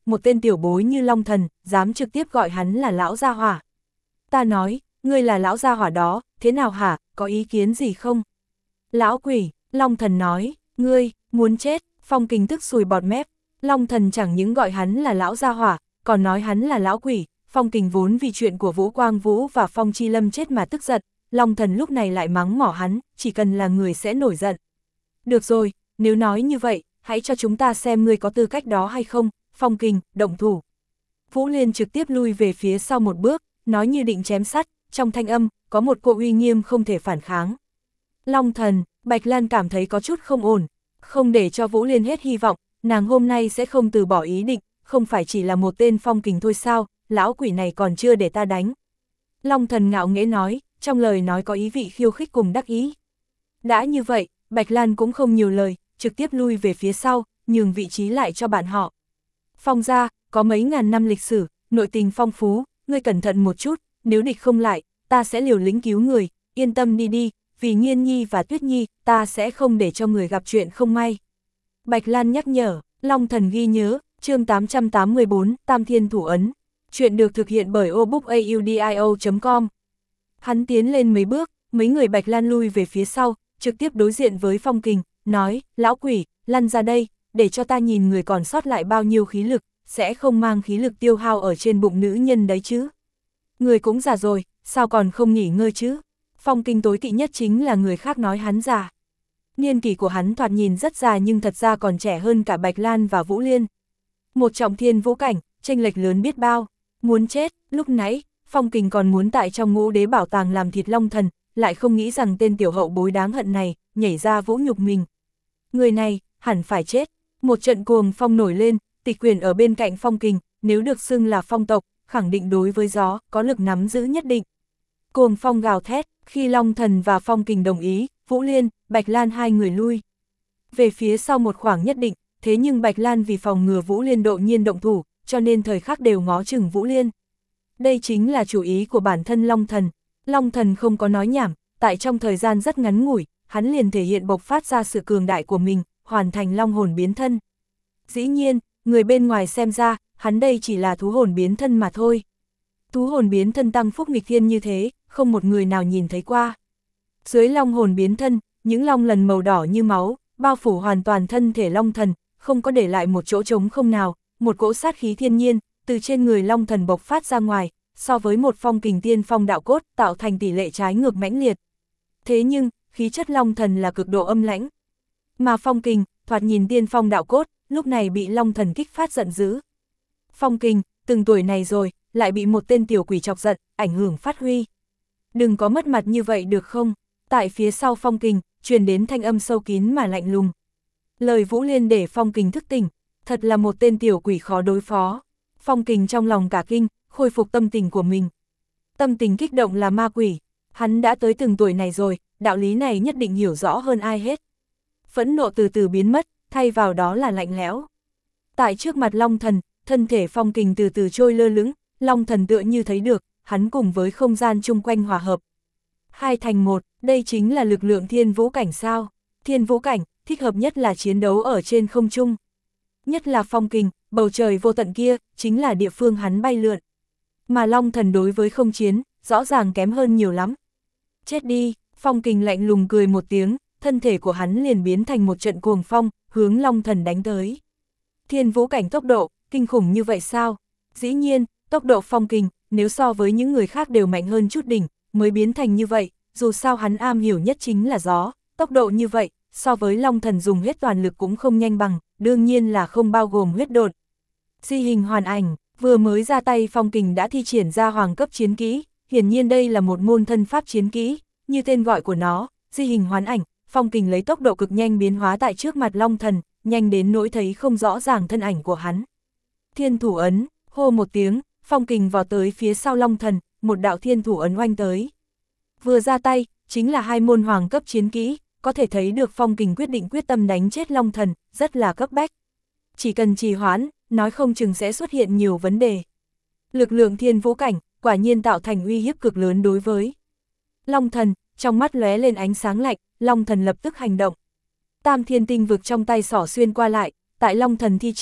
A: một tên tiểu bối như Long Thần, dám trực tiếp gọi hắn là lão gia hỏa. Ta nói, ngươi là lão gia hỏa đó, thế nào hả, có ý kiến gì không? Lão quỷ, Long Thần nói, ngươi, muốn chết, Phong Kình tức sùi bọt mép. Long Thần chẳng những gọi hắn là lão gia hỏa, còn nói hắn là lão quỷ. Phong Kình vốn vì chuyện của Vũ Quang Vũ và Phong Chi Lâm chết mà tức giận, Long Thần lúc này lại mắng mỏ hắn, chỉ cần là người sẽ nổi giận. Được rồi, nếu nói như vậy, hãy cho chúng ta xem ngươi có tư cách đó hay không. Phong Kình, động thủ. Vũ Liên trực tiếp lui về phía sau một bước, nói như định chém sắt, trong thanh âm, có một cỗ uy nghiêm không thể phản kháng. Long Thần, Bạch Lan cảm thấy có chút không ổn, không để cho Vũ Liên hết hy vọng, nàng hôm nay sẽ không từ bỏ ý định, không phải chỉ là một tên Phong Kình thôi sao, lão quỷ này còn chưa để ta đánh. Long Thần ngạo nghễ nói, trong lời nói có ý vị khiêu khích cùng đắc ý. Đã như vậy, Bạch Lan cũng không nhiều lời, trực tiếp lui về phía sau, nhường vị trí lại cho bạn họ. Phong gia, có mấy ngàn năm lịch sử, nội tình phong phú, ngươi cẩn thận một chút, nếu địch không lại, ta sẽ liều lĩnh cứu người, yên tâm đi đi, vì Nghiên Nhi và Tuyết Nhi, ta sẽ không để cho người gặp chuyện không may. Bạch Lan nhắc nhở, Long Thần ghi nhớ, chương tám trăm tám mươi tư, Tam Thiên Thủ Ấn. Chuyện được thực hiện bởi obookaudio chấm com. Hắn tiến lên mấy bước, mấy người Bạch Lan lui về phía sau, trực tiếp đối diện với Phong Kình, nói, lão quỷ, lăn ra đây, để cho ta nhìn người còn sót lại bao nhiêu khí lực, sẽ không mang khí lực tiêu hao ở trên bụng nữ nhân đấy chứ. Người cũng già rồi, sao còn không nghỉ ngơi chứ? Phong Kình tối kỵ nhất chính là người khác nói hắn già. Niên kỷ của hắn thoạt nhìn rất già nhưng thật ra còn trẻ hơn cả Bạch Lan và Vũ Liên. Một trọng thiên vũ cảnh, chênh lệch lớn biết bao. Muốn chết, lúc nãy, Phong Kình còn muốn tại trong Ngũ Đế bảo tàng làm thịt Long Thần, lại không nghĩ rằng tên tiểu hậu bối đáng hận này, nhảy ra vũ nhục mình. Người này, hẳn phải chết. Một trận cuồng phong nổi lên, Tịch Quyền ở bên cạnh Phong Kình, nếu được xưng là phong tộc, khẳng định đối với gió, có lực nắm giữ nhất định. Cuồng phong gào thét, khi Long Thần và Phong Kình đồng ý, Vũ Liên, Bạch Lan hai người lui về phía sau một khoảng nhất định, thế nhưng Bạch Lan vì phòng ngừa Vũ Liên đột nhiên động thủ, cho nên thời khắc đều ngó chừng Vũ Liên. Đây chính là chủ ý của bản thân Long Thần. Long Thần không có nói nhảm, tại trong thời gian rất ngắn ngủi, hắn liền thể hiện bộc phát ra sự cường đại của mình, hoàn thành long hồn biến thân. Dĩ nhiên, người bên ngoài xem ra, hắn đây chỉ là thú hồn biến thân mà thôi. Thú hồn biến thân tăng phúc nghịch thiên như thế, không một người nào nhìn thấy qua. Dưới long hồn biến thân, những long lần màu đỏ như máu, bao phủ hoàn toàn thân thể Long Thần, không có để lại một chỗ trống không nào, một cỗ sát khí thiên nhiên, từ trên người Long Thần bộc phát ra ngoài, so với một Phong Kình tiên phong đạo cốt tạo thành tỷ lệ trái ngược mãnh liệt. Thế nhưng, khí chất Long Thần là cực độ âm lãnh. Mà Phong Kình, thoạt nhìn tiên phong đạo cốt, lúc này bị Long Thần kích phát giận dữ. Phong Kình, từng tuổi này rồi, lại bị một tên tiểu quỷ chọc giận, ảnh hưởng phát huy. Đừng có mất mặt như vậy được không? Tại phía sau Phong Kình, truyền đến thanh âm sâu kín mà lạnh lùng. Lời Vũ Liên để Phong Kình thức tỉnh, thật là một tên tiểu quỷ khó đối phó. Phong Kình trong lòng cả kinh, khôi phục tâm tình của mình. Tâm tình kích động là ma quỷ, hắn đã tới từng tuổi này rồi, đạo lý này nhất định hiểu rõ hơn ai hết. Phẫn nộ từ từ biến mất, thay vào đó là lạnh lẽo. Tại trước mặt Long Thần, thân thể Phong Kình từ từ trôi lơ lửng, Long Thần tựa như thấy được, hắn cùng với không gian chung quanh hòa hợp. Hai thành một, đây chính là lực lượng thiên vũ cảnh sao? Thiên vũ cảnh, thích hợp nhất là chiến đấu ở trên không trung. Nhất là Phong Kình, bầu trời vô tận kia, chính là địa phương hắn bay lượn. Mà Long Thần đối với không chiến, rõ ràng kém hơn nhiều lắm. Chết đi, Phong Kình lạnh lùng cười một tiếng, thân thể của hắn liền biến thành một trận cuồng phong, hướng Long Thần đánh tới. Thiên vũ cảnh tốc độ, kinh khủng như vậy sao? Dĩ nhiên, tốc độ Phong Kình, nếu so với những người khác đều mạnh hơn chút đỉnh, mới biến thành như vậy, dù sao hắn am hiểu nhất chính là gió, tốc độ như vậy, so với Long Thần dùng hết toàn lực cũng không nhanh bằng, đương nhiên là không bao gồm huyết độn. Di hình hoàn ảnh, vừa mới ra tay Phong Kình đã thi triển ra hoàng cấp chiến kỹ, hiển nhiên đây là một môn thân pháp chiến kỹ, như tên gọi của nó, di hình hoàn ảnh, Phong Kình lấy tốc độ cực nhanh biến hóa tại trước mặt Long Thần, nhanh đến nỗi thấy không rõ ràng thân ảnh của hắn. Thiên thủ ấn, hô một tiếng, Phong Kình vào tới phía sau Long Thần, một đạo thiên thủ ấn oanh tới. Vừa ra tay, chính là hai môn hoàng cấp chiến kỹ, có thể thấy được Phong Kình quyết định quyết tâm đánh chết Long Thần, rất là cấp bách. Chỉ cần trì hoãn, nói không chừng sẽ xuất hiện nhiều vấn đề. Lực lượng thiên vũ cảnh, quả nhiên tạo thành uy hiếp cực lớn đối với Long Thần, trong mắt lóe lên ánh sáng lạnh, Long Thần lập tức hành động. Tam thiên tinh vực trong tay xỏ xuyên qua lại, tại Long Thần thi triển,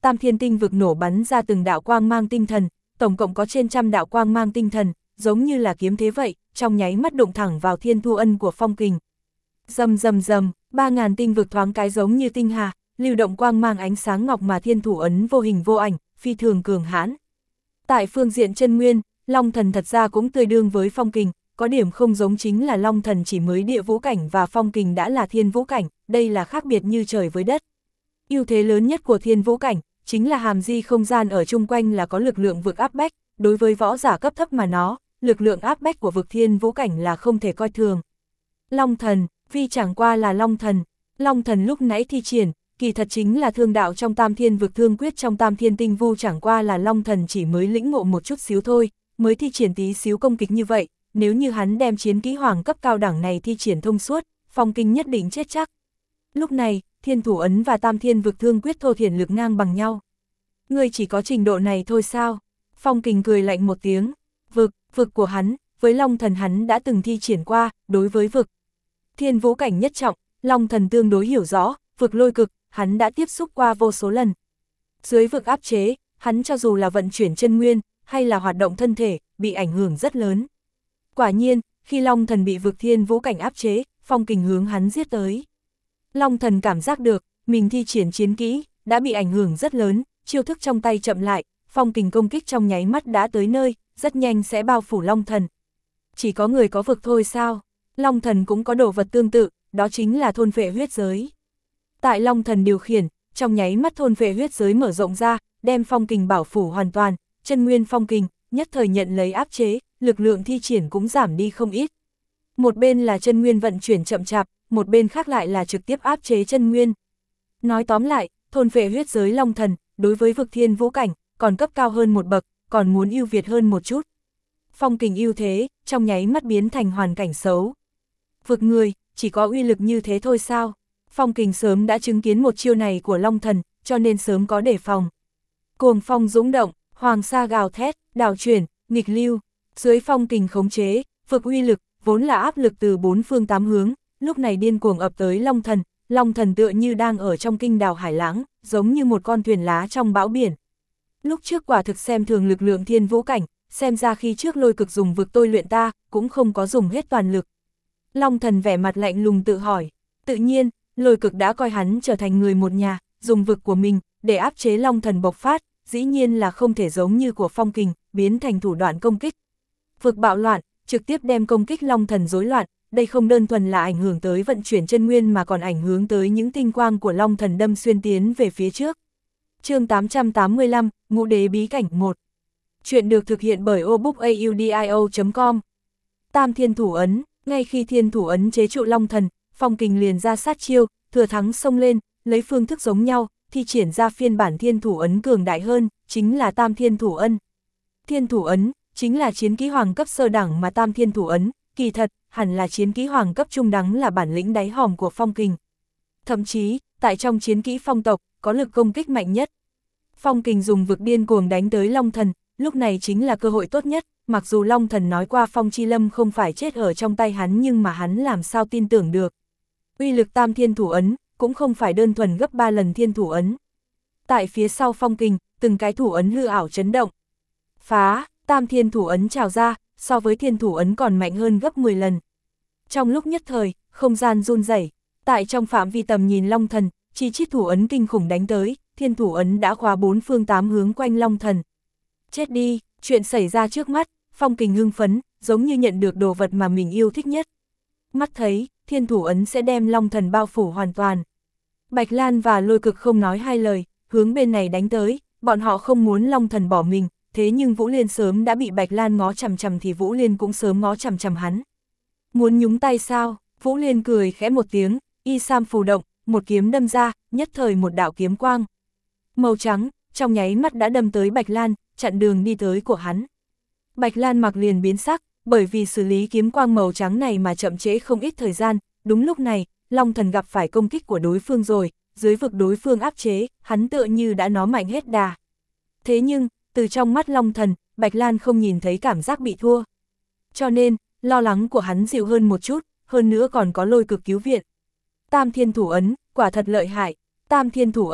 A: tam thiên tinh vực nổ bắn ra từng đạo quang mang tinh thần, tổng cộng có trên trăm đạo quang mang tinh thần, giống như là kiếm thế vậy, trong nháy mắt đụng thẳng vào Thiên Thu Ân của Phong Kình. Rầm rầm rầm, ba ngàn tinh vực thoáng cái giống như tinh hà, lưu động quang mang ánh sáng ngọc mà Thiên Thủ Ấn vô hình vô ảnh, phi thường cường hãn. Tại phương diện chân nguyên, Long Thần thật ra cũng tương đương với Phong Kình, có điểm không giống chính là Long Thần chỉ mới địa vũ cảnh và Phong Kình đã là thiên vũ cảnh, đây là khác biệt như trời với đất. Ưu thế lớn nhất của thiên vũ cảnh chính là hàm di không gian ở chung quanh là có lực lượng vực áp bách, đối với võ giả cấp thấp mà nó, lực lượng áp bách của vực thiên vũ cảnh là không thể coi thường. Long Thần, vì chẳng qua là Long Thần, Long Thần lúc nãy thi triển, kỳ thật chính là thương đạo trong tam thiên vực thương quyết trong tam thiên tinh vu, chẳng qua là Long Thần chỉ mới lĩnh ngộ một chút xíu thôi, mới thi triển tí xíu công kích như vậy, nếu như hắn đem chiến kỹ hoàng cấp cao đẳng này thi triển thông suốt, Phong Kinh nhất định chết chắc. Lúc này, Thiên Thủ Ấn và tam thiên vực thương quyết thô thiển lực ngang bằng nhau. Ngươi chỉ có trình độ này thôi sao? Phong Kình cười lạnh một tiếng, vực, vực của hắn, với Long Thần hắn đã từng thi triển qua, đối với vực thiên vũ cảnh nhất trọng, Long Thần tương đối hiểu rõ, vực lôi cực, hắn đã tiếp xúc qua vô số lần. Dưới vực áp chế, hắn cho dù là vận chuyển chân nguyên, hay là hoạt động thân thể, bị ảnh hưởng rất lớn. Quả nhiên, khi Long Thần bị vực thiên vũ cảnh áp chế, Phong Kình hướng hắn giết tới. Long Thần cảm giác được, mình thi triển chiến kỹ, đã bị ảnh hưởng rất lớn, chiêu thức trong tay chậm lại, Phong Kình công kích trong nháy mắt đã tới nơi, rất nhanh sẽ bao phủ Long Thần. Chỉ có người có vực thôi sao? Long Thần cũng có đồ vật tương tự, đó chính là thôn phệ huyết giới. Tại Long Thần điều khiển, trong nháy mắt thôn phệ huyết giới mở rộng ra, đem Phong Kình bảo phủ hoàn toàn, chân nguyên Phong Kình, nhất thời nhận lấy áp chế, lực lượng thi triển cũng giảm đi không ít. Một bên là chân nguyên vận chuyển chậm chạp, một bên khác lại là trực tiếp áp chế chân nguyên. Nói tóm lại, thôn phệ huyết giới Long Thần, đối với vực thiên vũ cảnh, còn cấp cao hơn một bậc, còn muốn ưu việt hơn một chút. Phong Kình ưu thế, trong nháy mắt biến thành hoàn cảnh xấu. Vực người, chỉ có uy lực như thế thôi sao? Phong Kình sớm đã chứng kiến một chiêu này của Long Thần, cho nên sớm có đề phòng. Cuồng phong dũng động, hoàng sa gào thét, đảo chuyển, nghịch lưu, dưới Phong Kình khống chế, vực uy lực, vốn là áp lực từ bốn phương tám hướng, lúc này điên cuồng ập tới Long Thần, Long Thần tựa như đang ở trong kinh đào hải lãng, giống như một con thuyền lá trong bão biển. Lúc trước quả thực xem thường lực lượng thiên vũ cảnh, xem ra khi trước lôi cực dùng vực tôi luyện ta, cũng không có dùng hết toàn lực. Long Thần vẻ mặt lạnh lùng tự hỏi, tự nhiên, lôi cực đã coi hắn trở thành người một nhà, dùng vực của mình, để áp chế Long Thần bộc phát, dĩ nhiên là không thể giống như của Phong Kình, biến thành thủ đoạn công kích. Vực bạo loạn, trực tiếp đem công kích Long Thần rối loạn, đây không đơn thuần là ảnh hưởng tới vận chuyển chân nguyên mà còn ảnh hưởng tới những tinh quang của Long Thần đâm xuyên tiến về phía trước. Chương tám trăm tám mươi lăm, Ngũ Đế Bí Cảnh một. Chuyện được thực hiện bởi obookaudio chấm com. Tam Thiên Thủ Ấn, ngay khi Thiên Thủ Ấn chế trụ Long Thần, Phong Kình liền ra sát chiêu, thừa thắng xông lên, lấy phương thức giống nhau, thi triển ra phiên bản Thiên Thủ Ấn cường đại hơn, chính là Tam Thiên Thủ Ân. Thiên Thủ Ấn, chính là chiến kỹ hoàng cấp sơ đẳng mà Tam Thiên Thủ Ấn, kỳ thật, hẳn là chiến kỹ hoàng cấp trung đẳng là bản lĩnh đáy hòm của Phong Kình. Thậm chí, tại trong chiến kỹ phong tộc, có lực công kích mạnh nhất. Phong Kình dùng vực điên cuồng đánh tới Long Thần, lúc này chính là cơ hội tốt nhất, mặc dù Long Thần nói qua Phong Chi Lâm không phải chết ở trong tay hắn nhưng mà hắn làm sao tin tưởng được. Uy lực Tam Thiên Thủ Ấn, cũng không phải đơn thuần gấp ba lần Thiên Thủ Ấn. Tại phía sau Phong Kình, từng cái thủ ấn hư ảo chấn động. Phá, Tam Thiên Thủ Ấn trào ra, so với Thiên Thủ Ấn còn mạnh hơn gấp mười lần. Trong lúc nhất thời, không gian run rẩy, tại trong phạm vi tầm nhìn Long Thần, chi chít thủ ấn kinh khủng đánh tới, Thiên Thủ Ấn đã khóa bốn phương tám hướng quanh Long Thần. Chết đi, chuyện xảy ra trước mắt, Phong Kình hưng phấn, giống như nhận được đồ vật mà mình yêu thích nhất. Mắt thấy, Thiên Thủ Ấn sẽ đem Long Thần bao phủ hoàn toàn. Bạch Lan và Lôi Cực không nói hai lời, hướng bên này đánh tới, bọn họ không muốn Long Thần bỏ mình, thế nhưng Vũ Liên sớm đã bị Bạch Lan ngó chằm chằm thì Vũ Liên cũng sớm ngó chằm chằm hắn. Muốn nhúng tay sao? Vũ Liên cười khẽ một tiếng, y sam phù động, một kiếm đâm ra, nhất thời một đạo kiếm quang. Màu trắng, trong nháy mắt đã đâm tới Bạch Lan, chặn đường đi tới của hắn. Bạch Lan mặc liền biến sắc, bởi vì xử lý kiếm quang màu trắng này mà chậm trễ không ít thời gian, đúng lúc này, Long Thần gặp phải công kích của đối phương rồi, dưới vực đối phương áp chế, hắn tựa như đã nó mạnh hết đà. Thế nhưng, từ trong mắt Long Thần, Bạch Lan không nhìn thấy cảm giác bị thua. Cho nên, lo lắng của hắn dịu hơn một chút, hơn nữa còn có Lôi Cực cứu viện. Tam Thiên Thủ Ấn, quả thật lợi hại. Tam Thiên Thủ Ấn,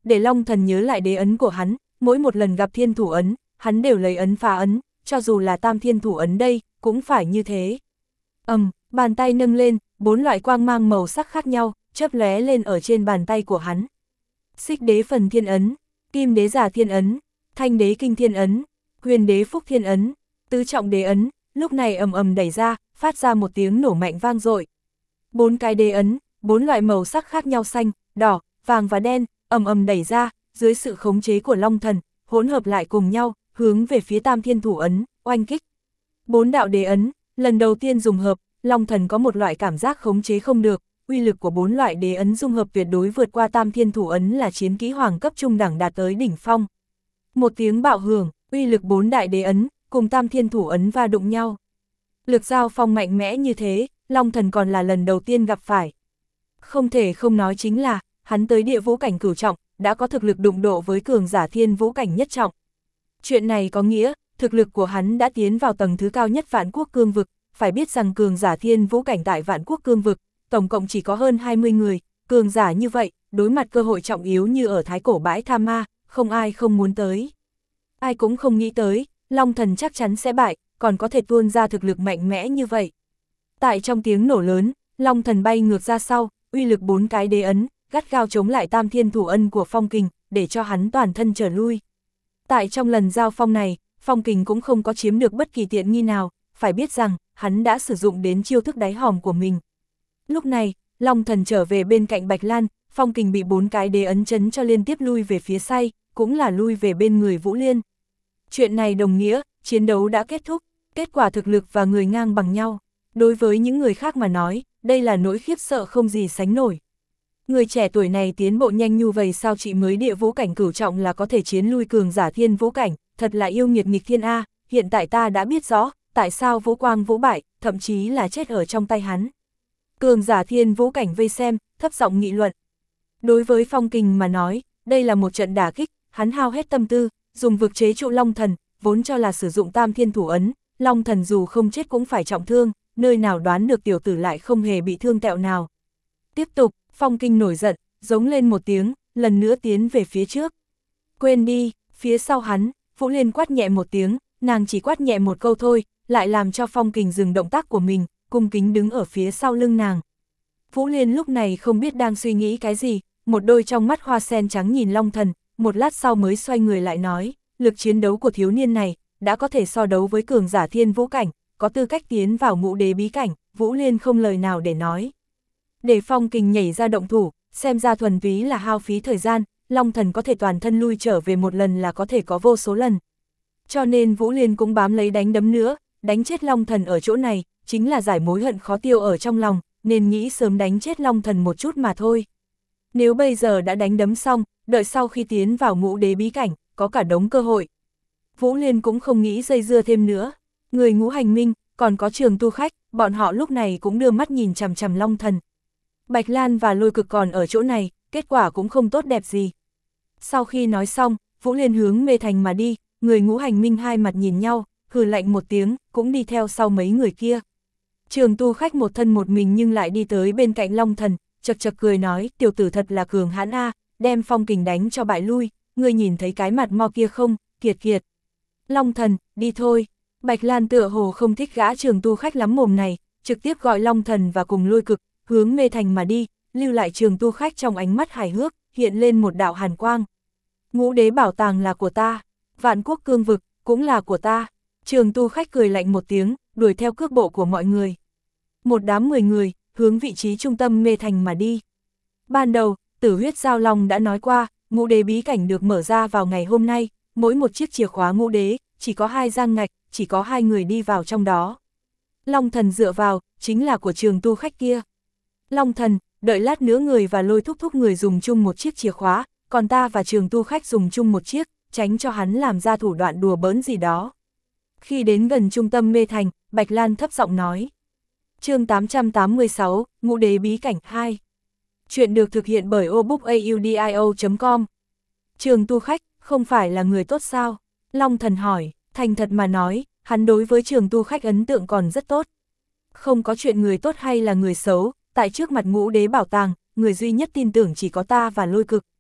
A: để Long Thần nhớ lại đế ấn của hắn, mỗi một lần gặp thiên thủ ấn, hắn đều lấy ấn phá ấn, cho dù là tam thiên thủ ấn đây, cũng phải như thế. Ầm, um, bàn tay nâng lên, bốn loại quang mang màu sắc khác nhau, chớp lóe lên ở trên bàn tay của hắn. Xích đế phần thiên ấn, kim đế giả thiên ấn, thanh đế kinh thiên ấn, huyền đế phúc thiên ấn, tứ trọng đế ấn, lúc này ầm ầm đẩy ra, phát ra một tiếng nổ mạnh vang dội. Bốn cái đế ấn, bốn loại màu sắc khác nhau xanh, đỏ, vàng và đen, ầm ầm đẩy ra, dưới sự khống chế của Long Thần, hỗn hợp lại cùng nhau, hướng về phía tam thiên thủ ấn, oanh kích. Bốn đạo đế ấn, lần đầu tiên dùng hợp, Long Thần có một loại cảm giác khống chế không được, uy lực của bốn loại đế ấn dung hợp tuyệt đối vượt qua tam thiên thủ ấn là chiến kỹ hoàng cấp trung đẳng đạt tới đỉnh phong. Một tiếng bạo hưởng, uy lực bốn đại đế ấn, cùng tam thiên thủ ấn va đụng nhau. Lực giao phong mạnh mẽ như thế, Long Thần còn là lần đầu tiên gặp phải. Không thể không nói chính là, hắn tới địa vũ cảnh cửu trọng, đã có thực lực đụng độ với cường giả thiên vũ cảnh nhất trọng. Chuyện này có nghĩa, thực lực của hắn đã tiến vào tầng thứ cao nhất Vạn Quốc Cương Vực, phải biết rằng cường giả thiên vũ cảnh tại Vạn Quốc Cương Vực, tổng cộng chỉ có hơn hai mươi người, cường giả như vậy, đối mặt cơ hội trọng yếu như ở Thái Cổ Bãi Tha Ma, không ai không muốn tới. Ai cũng không nghĩ tới, Long Thần chắc chắn sẽ bại, còn có thể tuôn ra thực lực mạnh mẽ như vậy. Tại trong tiếng nổ lớn, Long Thần bay ngược ra sau, uy lực bốn cái đế ấn, gắt gao chống lại tam thiên thủ ân của Phong Kình, để cho hắn toàn thân trở lui. Tại trong lần giao phong này, Phong Kình cũng không có chiếm được bất kỳ tiện nghi nào, phải biết rằng, hắn đã sử dụng đến chiêu thức đáy hòm của mình. Lúc này, Long Thần trở về bên cạnh Bạch Lan, Phong Kình bị bốn cái đế ấn chấn cho liên tiếp lui về phía sau, cũng là lui về bên người Vũ Liên. Chuyện này đồng nghĩa, chiến đấu đã kết thúc, kết quả thực lực và người ngang bằng nhau. Đối với những người khác mà nói, đây là nỗi khiếp sợ không gì sánh nổi. Người trẻ tuổi này tiến bộ nhanh như vậy sao chị mới địa vũ cảnh cửu trọng là có thể chiến lui cường giả thiên vũ cảnh, thật là yêu nghiệt nghịch thiên A, hiện tại ta đã biết rõ, tại sao Vũ Quang Vũ bại, thậm chí là chết ở trong tay hắn. Cường giả thiên vũ cảnh vây xem, thấp giọng nghị luận. Đối với Phong Kình mà nói, đây là một trận đả kích, hắn hao hết tâm tư, dùng vực chế trụ Long Thần, vốn cho là sử dụng tam thiên thủ ấn, Long Thần dù không chết cũng phải trọng thương, nơi nào đoán được tiểu tử lại không hề bị thương tẹo nào. Tiếp tục, Phong Kình nổi giận, giống lên một tiếng, lần nữa tiến về phía trước. Quên đi, phía sau hắn, Vũ Liên quát nhẹ một tiếng, nàng chỉ quát nhẹ một câu thôi, lại làm cho Phong Kình dừng động tác của mình, cung kính đứng ở phía sau lưng nàng. Vũ Liên lúc này không biết đang suy nghĩ cái gì, một đôi trong mắt hoa sen trắng nhìn Long Thần, một lát sau mới xoay người lại nói, lực chiến đấu của thiếu niên này, đã có thể so đấu với cường giả thiên vũ cảnh, có tư cách tiến vào ngũ đế bí cảnh, Vũ Liên không lời nào để nói. Để Phong Kình nhảy ra động thủ, xem ra thuần túy là hao phí thời gian, Long Thần có thể toàn thân lui trở về một lần là có thể có vô số lần. Cho nên Vũ Liên cũng bám lấy đánh đấm nữa, đánh chết Long Thần ở chỗ này, chính là giải mối hận khó tiêu ở trong lòng, nên nghĩ sớm đánh chết Long Thần một chút mà thôi. Nếu bây giờ đã đánh đấm xong, đợi sau khi tiến vào ngũ đế bí cảnh, có cả đống cơ hội. Vũ Liên cũng không nghĩ dây dưa thêm nữa. Người Ngũ Hành Minh, còn có Trường Tu Khách, bọn họ lúc này cũng đưa mắt nhìn chằm chằm Long Thần. Bạch Lan và Lôi Cực còn ở chỗ này, kết quả cũng không tốt đẹp gì. Sau khi nói xong, Vũ Liên hướng Mê Thành mà đi, người Ngũ Hành Minh hai mặt nhìn nhau, hừ lạnh một tiếng, cũng đi theo sau mấy người kia. Trường Tu Khách một thân một mình nhưng lại đi tới bên cạnh Long Thần, chật chật cười nói, tiểu tử thật là cường hãn a, đem Phong Kình đánh cho bại lui, ngươi nhìn thấy cái mặt mo kia không, kiệt kiệt. Long Thần, đi thôi. Bạch Lan tựa hồ không thích gã Trường Tu Khách lắm mồm này, trực tiếp gọi Long Thần và cùng Lôi Cực, hướng Mê Thành mà đi, lưu lại Trường Tu Khách trong ánh mắt hài hước, hiện lên một đạo hàn quang. Ngũ đế bảo tàng là của ta, Vạn Quốc Cương Vực, cũng là của ta. Trường Tu Khách cười lạnh một tiếng, đuổi theo cước bộ của mọi người. Một đám mười người, hướng vị trí trung tâm Mê Thành mà đi. Ban đầu, Tử Huyết Giao Long đã nói qua, ngũ đế bí cảnh được mở ra vào ngày hôm nay, mỗi một chiếc chìa khóa ngũ đế, chỉ có hai gian ngạch, chỉ có hai người đi vào trong đó. Long Thần dựa vào, chính là của Trường Tu Khách kia. Long Thần, đợi lát nữa người và Lôi thúc thúc người dùng chung một chiếc chìa khóa, còn ta và Trường Tu Khách dùng chung một chiếc, tránh cho hắn làm ra thủ đoạn đùa bỡn gì đó. Khi đến gần trung tâm Mê Thành, Bạch Lan thấp giọng nói. Chương tám trăm tám mươi sáu, Ngũ đế bí cảnh hai. Chuyện được thực hiện bởi obookaudio chấm com. Trường Tu Khách, không phải là người tốt sao? Long Thần hỏi, thành thật mà nói, hắn đối với Trường Tu Khách ấn tượng còn rất tốt. Không có chuyện người tốt hay là người xấu, tại trước mặt ngũ đế bảo tàng, người duy nhất tin tưởng chỉ có ta và Lôi Cực.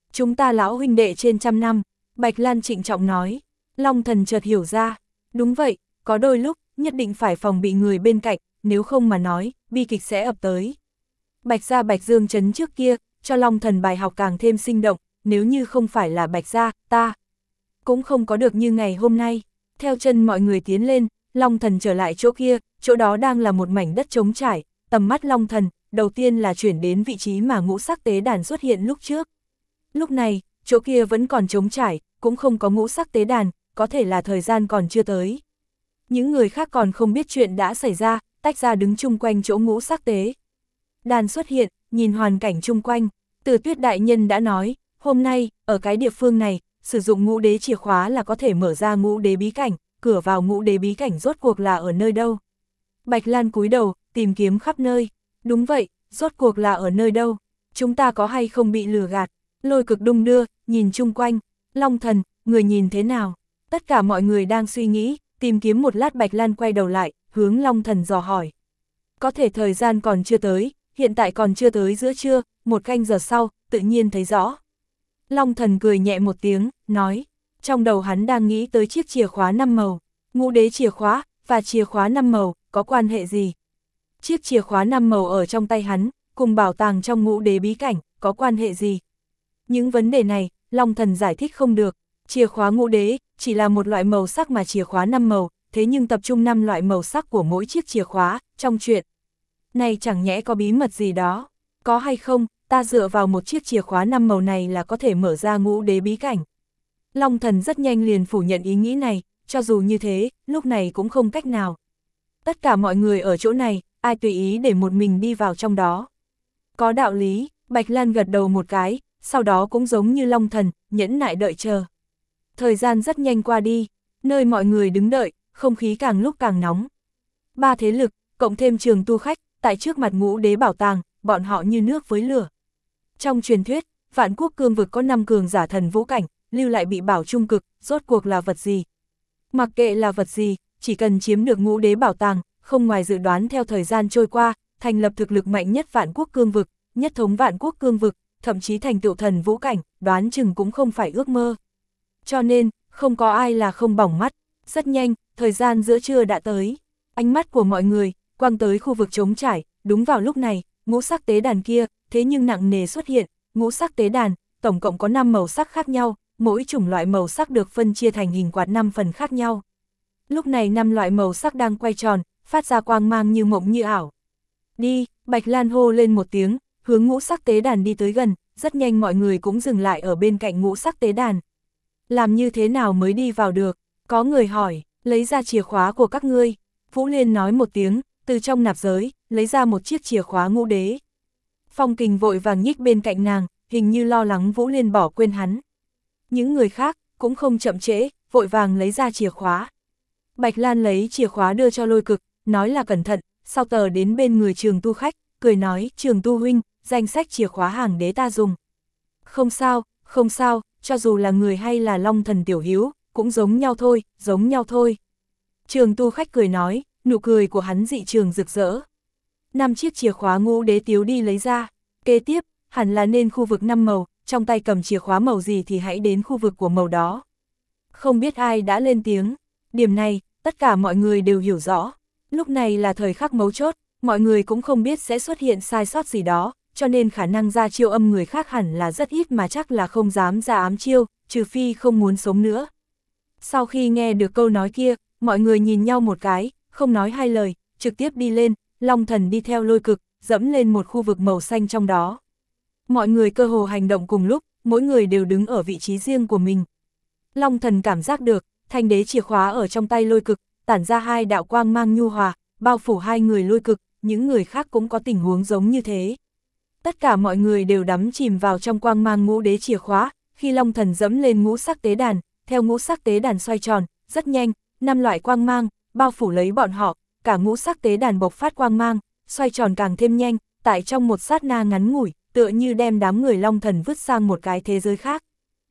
A: Chúng ta lão huynh đệ trên trăm năm, Bạch Lan trịnh trọng nói. Long Thần chợt hiểu ra, đúng vậy, có đôi lúc, nhất định phải phòng bị người bên cạnh, nếu không mà nói, bi kịch sẽ ập tới. Bạch Gia Bạch Dương Trấn trước kia, cho Long Thần bài học càng thêm sinh động, nếu như không phải là Bạch Gia, ta cũng không có được như ngày hôm nay. Theo chân mọi người tiến lên, Long Thần trở lại chỗ kia, chỗ đó đang là một mảnh đất trống trải, tầm mắt Long Thần, đầu tiên là chuyển đến vị trí mà ngũ sắc tế đàn xuất hiện lúc trước. Lúc này, chỗ kia vẫn còn trống trải, cũng không có ngũ sắc tế đàn, có thể là thời gian còn chưa tới. Những người khác còn không biết chuyện đã xảy ra, tách ra đứng chung quanh chỗ ngũ sắc tế đàn xuất hiện, nhìn hoàn cảnh chung quanh. Từ Tuyết đại nhân đã nói, hôm nay, ở cái địa phương này, sử dụng ngũ đế chìa khóa là có thể mở ra ngũ đế bí cảnh, cửa vào ngũ đế bí cảnh rốt cuộc là ở nơi đâu? Bạch Lan cúi đầu, tìm kiếm khắp nơi. Đúng vậy, rốt cuộc là ở nơi đâu? Chúng ta có hay không bị lừa gạt? Lôi Cực đung đưa, nhìn chung quanh. Long Thần, người nhìn thế nào? Tất cả mọi người đang suy nghĩ, tìm kiếm một lát Bạch Lan quay đầu lại, hướng Long Thần dò hỏi. Có thể thời gian còn chưa tới, hiện tại còn chưa tới giữa trưa, một canh giờ sau, tự nhiên thấy rõ. Long Thần cười nhẹ một tiếng, nói, trong đầu hắn đang nghĩ tới chiếc chìa khóa năm màu, ngũ đế chìa khóa, và chìa khóa năm màu, có quan hệ gì? Chiếc chìa khóa năm màu ở trong tay hắn, cùng bảo tàng trong ngũ đế bí cảnh, có quan hệ gì? Những vấn đề này, Long Thần giải thích không được, chìa khóa ngũ đế, chỉ là một loại màu sắc mà chìa khóa năm màu, thế nhưng tập trung năm loại màu sắc của mỗi chiếc chìa khóa, trong chuyện này chẳng nhẽ có bí mật gì đó, có hay không, ta dựa vào một chiếc chìa khóa năm màu này là có thể mở ra ngũ đế bí cảnh. Long Thần rất nhanh liền phủ nhận ý nghĩ này, cho dù như thế, lúc này cũng không cách nào. Tất cả mọi người ở chỗ này, ai tùy ý để một mình đi vào trong đó. Có đạo lý, Bạch Lan gật đầu một cái, sau đó cũng giống như Long Thần, nhẫn nại đợi chờ. Thời gian rất nhanh qua đi, nơi mọi người đứng đợi, không khí càng lúc càng nóng. Ba thế lực, cộng thêm Trường Tu khách, tại trước mặt ngũ đế bảo tàng, bọn họ như nước với lửa. Trong truyền thuyết, Vạn Quốc cương vực có năm cường giả thần vũ cảnh, lưu lại bị bảo trung cực, rốt cuộc là vật gì? Mặc kệ là vật gì, chỉ cần chiếm được ngũ đế bảo tàng, không ngoài dự đoán theo thời gian trôi qua, thành lập thực lực mạnh nhất Vạn Quốc cương vực, nhất thống Vạn Quốc cương vực, thậm chí thành tựu thần vũ cảnh, đoán chừng cũng không phải ước mơ. Cho nên, không có ai là không bỏng mắt. Rất nhanh, thời gian giữa trưa đã tới. Ánh mắt của mọi người, quang tới khu vực trống trải, đúng vào lúc này, ngũ sắc tế đàn kia, thế nhưng nặng nề xuất hiện, ngũ sắc tế đàn, tổng cộng có năm màu sắc khác nhau, mỗi chủng loại màu sắc được phân chia thành hình quạt năm phần khác nhau. Lúc này năm loại màu sắc đang quay tròn, phát ra quang mang như mộng như ảo. Đi, Bạch Lan hô lên một tiếng, hướng ngũ sắc tế đàn đi tới gần, rất nhanh mọi người cũng dừng lại ở bên cạnh ngũ sắc tế đàn. Làm như thế nào mới đi vào được? Có người hỏi, lấy ra chìa khóa của các ngươi. Vũ Liên nói một tiếng, từ trong nạp giới, lấy ra một chiếc chìa khóa ngũ đế. Phong Kình vội vàng nhích bên cạnh nàng, hình như lo lắng Vũ Liên bỏ quên hắn. Những người khác, cũng không chậm trễ, vội vàng lấy ra chìa khóa. Bạch Lan lấy chìa khóa đưa cho Lôi Cực, nói là cẩn thận, sau tờ đến bên người Trường Tu khách, cười nói, Trường Tu huynh, danh sách chìa khóa hàng đế ta dùng. Không sao, không sao, cho dù là người hay là Long Thần tiểu hiếu, cũng giống nhau thôi, giống nhau thôi. Trường Tu khách cười nói, nụ cười của hắn dị trường rực rỡ. Năm chiếc chìa khóa ngũ đế tiếu đi lấy ra. Kế tiếp, hẳn là nên khu vực năm màu, trong tay cầm chìa khóa màu gì thì hãy đến khu vực của màu đó. Không biết ai đã lên tiếng. Điểm này, tất cả mọi người đều hiểu rõ. Lúc này là thời khắc mấu chốt, mọi người cũng không biết sẽ xuất hiện sai sót gì đó, cho nên khả năng ra chiêu âm người khác hẳn là rất ít mà chắc là không dám ra ám chiêu, trừ phi không muốn sống nữa. Sau khi nghe được câu nói kia, mọi người nhìn nhau một cái, không nói hai lời, trực tiếp đi lên, Long Thần đi theo Lôi Cực, dẫm lên một khu vực màu xanh trong đó. Mọi người cơ hồ hành động cùng lúc, mỗi người đều đứng ở vị trí riêng của mình. Long Thần cảm giác được, thanh đế chìa khóa ở trong tay Lôi Cực, tản ra hai đạo quang mang nhu hòa, bao phủ hai người Lôi Cực, những người khác cũng có tình huống giống như thế. Tất cả mọi người đều đắm chìm vào trong quang mang ngũ đế chìa khóa, khi Long Thần dẫm lên ngũ sắc tế đàn, theo ngũ sắc tế đàn xoay tròn, rất nhanh, năm loại quang mang, bao phủ lấy bọn họ, cả ngũ sắc tế đàn bộc phát quang mang, xoay tròn càng thêm nhanh, tại trong một sát na ngắn ngủi, tựa như đem đám người Long Thần vứt sang một cái thế giới khác.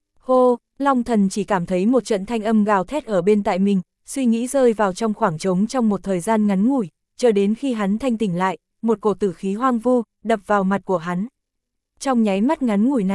A: Hô, Long Thần chỉ cảm thấy một trận thanh âm gào thét ở bên tại mình, suy nghĩ rơi vào trong khoảng trống trong một thời gian ngắn ngủi, chờ đến khi hắn thanh tỉnh lại, một cổ tử khí hoang vu, đập vào mặt của hắn. Trong nháy mắt ngắn ngủi này,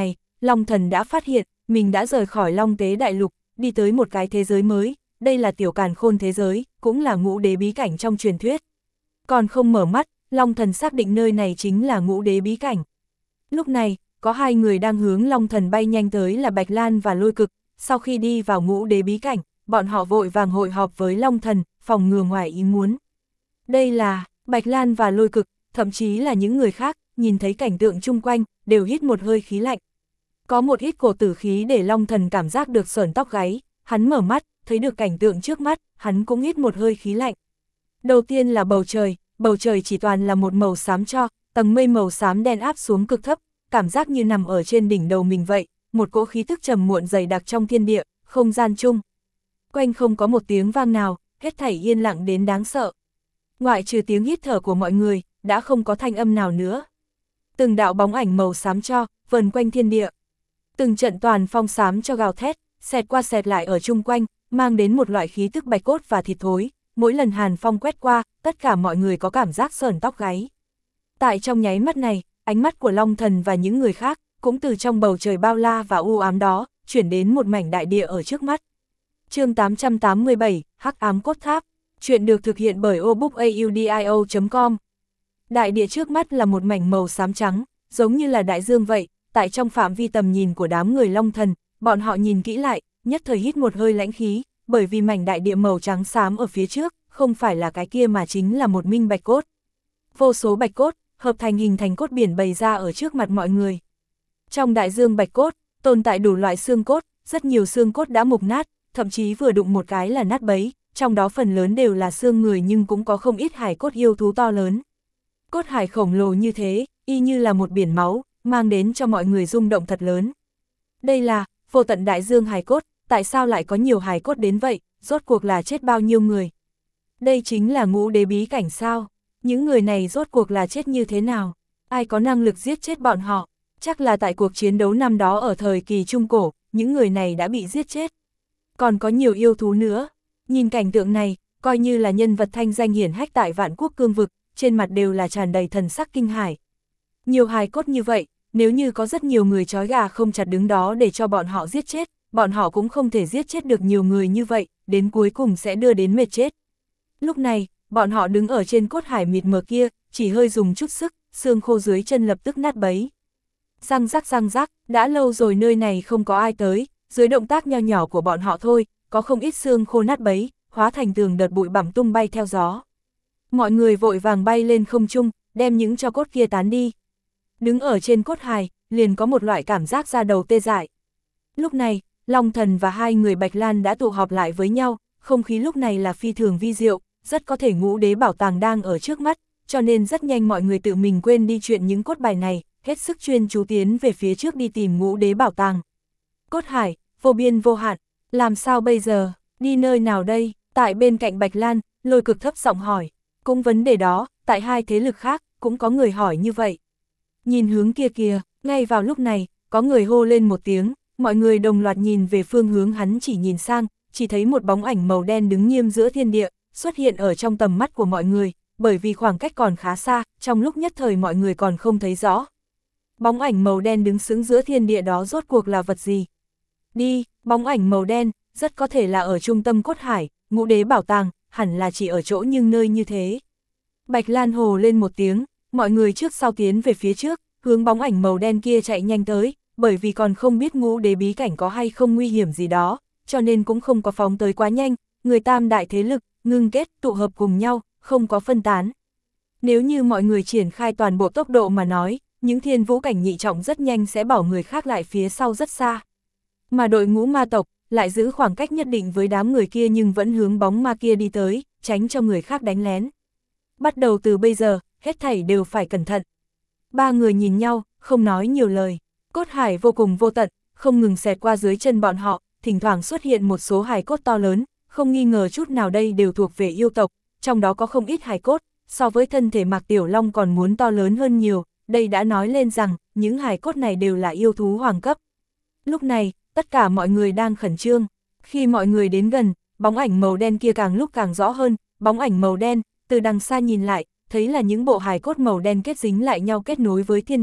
A: Long Thần đã phát hiện, mình đã rời khỏi Long Tế Đại Lục, đi tới một cái thế giới mới, đây là tiểu càn khôn thế giới, cũng là ngũ đế bí cảnh trong truyền thuyết. Còn không mở mắt, Long Thần xác định nơi này chính là ngũ đế bí cảnh. Lúc này, có hai người đang hướng Long Thần bay nhanh tới là Bạch Lan và Lôi Cực, sau khi đi vào ngũ đế bí cảnh, bọn họ vội vàng hội họp với Long Thần, phòng ngừa ngoài ý muốn. Đây là, Bạch Lan và Lôi Cực, thậm chí là những người khác, nhìn thấy cảnh tượng chung quanh, đều hít một hơi khí lạnh. Có một ít cổ tử khí để Long Thần cảm giác được sởn tóc gáy, hắn mở mắt, thấy được cảnh tượng trước mắt, hắn cũng hít một hơi khí lạnh. Đầu tiên là bầu trời, bầu trời chỉ toàn là một màu xám cho, tầng mây màu xám đen áp xuống cực thấp, cảm giác như nằm ở trên đỉnh đầu mình vậy, một cỗ khí tức trầm muộn dày đặc trong thiên địa, không gian chung. Quanh không có một tiếng vang nào, hết thảy yên lặng đến đáng sợ. Ngoại trừ tiếng hít thở của mọi người, đã không có thanh âm nào nữa. Từng đạo bóng ảnh màu xám cho, vần quanh thiên địa. Từng trận toàn phong xám cho gào thét, xẹt qua xẹt lại ở chung quanh, mang đến một loại khí tức bạch cốt và thịt thối. Mỗi lần hàn phong quét qua, tất cả mọi người có cảm giác sởn tóc gáy. Tại trong nháy mắt này, ánh mắt của Long Thần và những người khác, cũng từ trong bầu trời bao la và u ám đó, chuyển đến một mảnh đại địa ở trước mắt. Chương tám trăm tám mươi bảy, Hắc Ám Cốt Tháp. Chuyện được thực hiện bởi obookaudio chấm com. Đại địa trước mắt là một mảnh màu xám trắng, giống như là đại dương vậy, tại trong phạm vi tầm nhìn của đám người Long Thần, bọn họ nhìn kỹ lại, nhất thời hít một hơi lãnh khí, bởi vì mảnh đại địa màu trắng xám ở phía trước, không phải là cái kia mà chính là một minh bạch cốt. Vô số bạch cốt, hợp thành hình thành cốt biển bày ra ở trước mặt mọi người. Trong đại dương bạch cốt, tồn tại đủ loại xương cốt, rất nhiều xương cốt đã mục nát, thậm chí vừa đụng một cái là nát bấy, trong đó phần lớn đều là xương người nhưng cũng có không ít hải cốt yêu thú to lớn. Cốt hải khổng lồ như thế, y như là một biển máu, mang đến cho mọi người rung động thật lớn. Đây là, vô tận đại dương hải cốt, tại sao lại có nhiều hải cốt đến vậy, rốt cuộc là chết bao nhiêu người? Đây chính là ngũ đế bí cảnh sao? Những người này rốt cuộc là chết như thế nào? Ai có năng lực giết chết bọn họ? Chắc là tại cuộc chiến đấu năm đó ở thời kỳ Trung Cổ, những người này đã bị giết chết. Còn có nhiều yêu thú nữa. Nhìn cảnh tượng này, coi như là nhân vật thanh danh hiển hách tại Vạn Quốc cương vực, trên mặt đều là tràn đầy thần sắc kinh hãi. Nhiều hài cốt như vậy, nếu như có rất nhiều người trói gà không chặt đứng đó để cho bọn họ giết chết, bọn họ cũng không thể giết chết được nhiều người như vậy, đến cuối cùng sẽ đưa đến mệt chết. Lúc này, bọn họ đứng ở trên cốt hải mịt mờ kia, chỉ hơi dùng chút sức, xương khô dưới chân lập tức nát bấy. Răng rắc răng rắc, đã lâu rồi nơi này không có ai tới, dưới động tác nho nhỏ của bọn họ thôi, có không ít xương khô nát bấy, hóa thành từng đợt bụi bặm tung bay theo gió. Mọi người vội vàng bay lên không trung, đem những tro cốt kia tán đi. Đứng ở trên cốt hài, liền có một loại cảm giác da đầu tê dại. Lúc này, Long Thần và hai người Bạch Lan đã tụ họp lại với nhau, không khí lúc này là phi thường vi diệu, rất có thể ngũ đế bảo tàng đang ở trước mắt, cho nên rất nhanh mọi người tự mình quên đi chuyện những cốt bài này, hết sức chuyên chú tiến về phía trước đi tìm ngũ đế bảo tàng. Cốt hải, vô biên vô hạn, làm sao bây giờ, đi nơi nào đây? Tại bên cạnh Bạch Lan, Lôi Cực thấp giọng hỏi. Cũng vấn đề đó, tại hai thế lực khác, cũng có người hỏi như vậy. Nhìn hướng kia kìa, ngay vào lúc này, có người hô lên một tiếng, mọi người đồng loạt nhìn về phương hướng hắn chỉ nhìn sang, chỉ thấy một bóng ảnh màu đen đứng nghiêm giữa thiên địa, xuất hiện ở trong tầm mắt của mọi người, bởi vì khoảng cách còn khá xa, trong lúc nhất thời mọi người còn không thấy rõ. Bóng ảnh màu đen đứng sững giữa thiên địa đó rốt cuộc là vật gì? Đi, bóng ảnh màu đen, rất có thể là ở trung tâm cốt hải, ngũ đế bảo tàng, hẳn là chỉ ở chỗ nhưng nơi như thế. Bạch Lan hồ lên một tiếng, mọi người trước sau tiến về phía trước, hướng bóng ảnh màu đen kia chạy nhanh tới, bởi vì còn không biết ngũ đế bí cảnh có hay không nguy hiểm gì đó, cho nên cũng không có phóng tới quá nhanh, người tam đại thế lực, ngưng kết, tụ hợp cùng nhau, không có phân tán. Nếu như mọi người triển khai toàn bộ tốc độ mà nói, những thiên vũ cảnh nhị trọng rất nhanh sẽ bỏ người khác lại phía sau rất xa. Mà đội ngũ ma tộc, lại giữ khoảng cách nhất định với đám người kia nhưng vẫn hướng bóng ma kia đi tới, tránh cho người khác đánh lén. Bắt đầu từ bây giờ, hết thảy đều phải cẩn thận. Ba người nhìn nhau, không nói nhiều lời. Cốt hải vô cùng vô tận, không ngừng xẹt qua dưới chân bọn họ, thỉnh thoảng xuất hiện một số hài cốt to lớn, không nghi ngờ chút nào đây đều thuộc về yêu tộc, trong đó có không ít hài cốt, so với thân thể Mạc Tiểu Long còn muốn to lớn hơn nhiều, đây đã nói lên rằng, những hài cốt này đều là yêu thú hoàng cấp. Lúc này, tất cả mọi người đang khẩn trương, khi mọi người đến gần, bóng ảnh màu đen kia càng lúc càng rõ hơn, bóng ảnh màu đen, từ đằng xa nhìn lại, thấy là những bộ hài cốt màu đen kết dính lại nhau kết nối với thiên địa,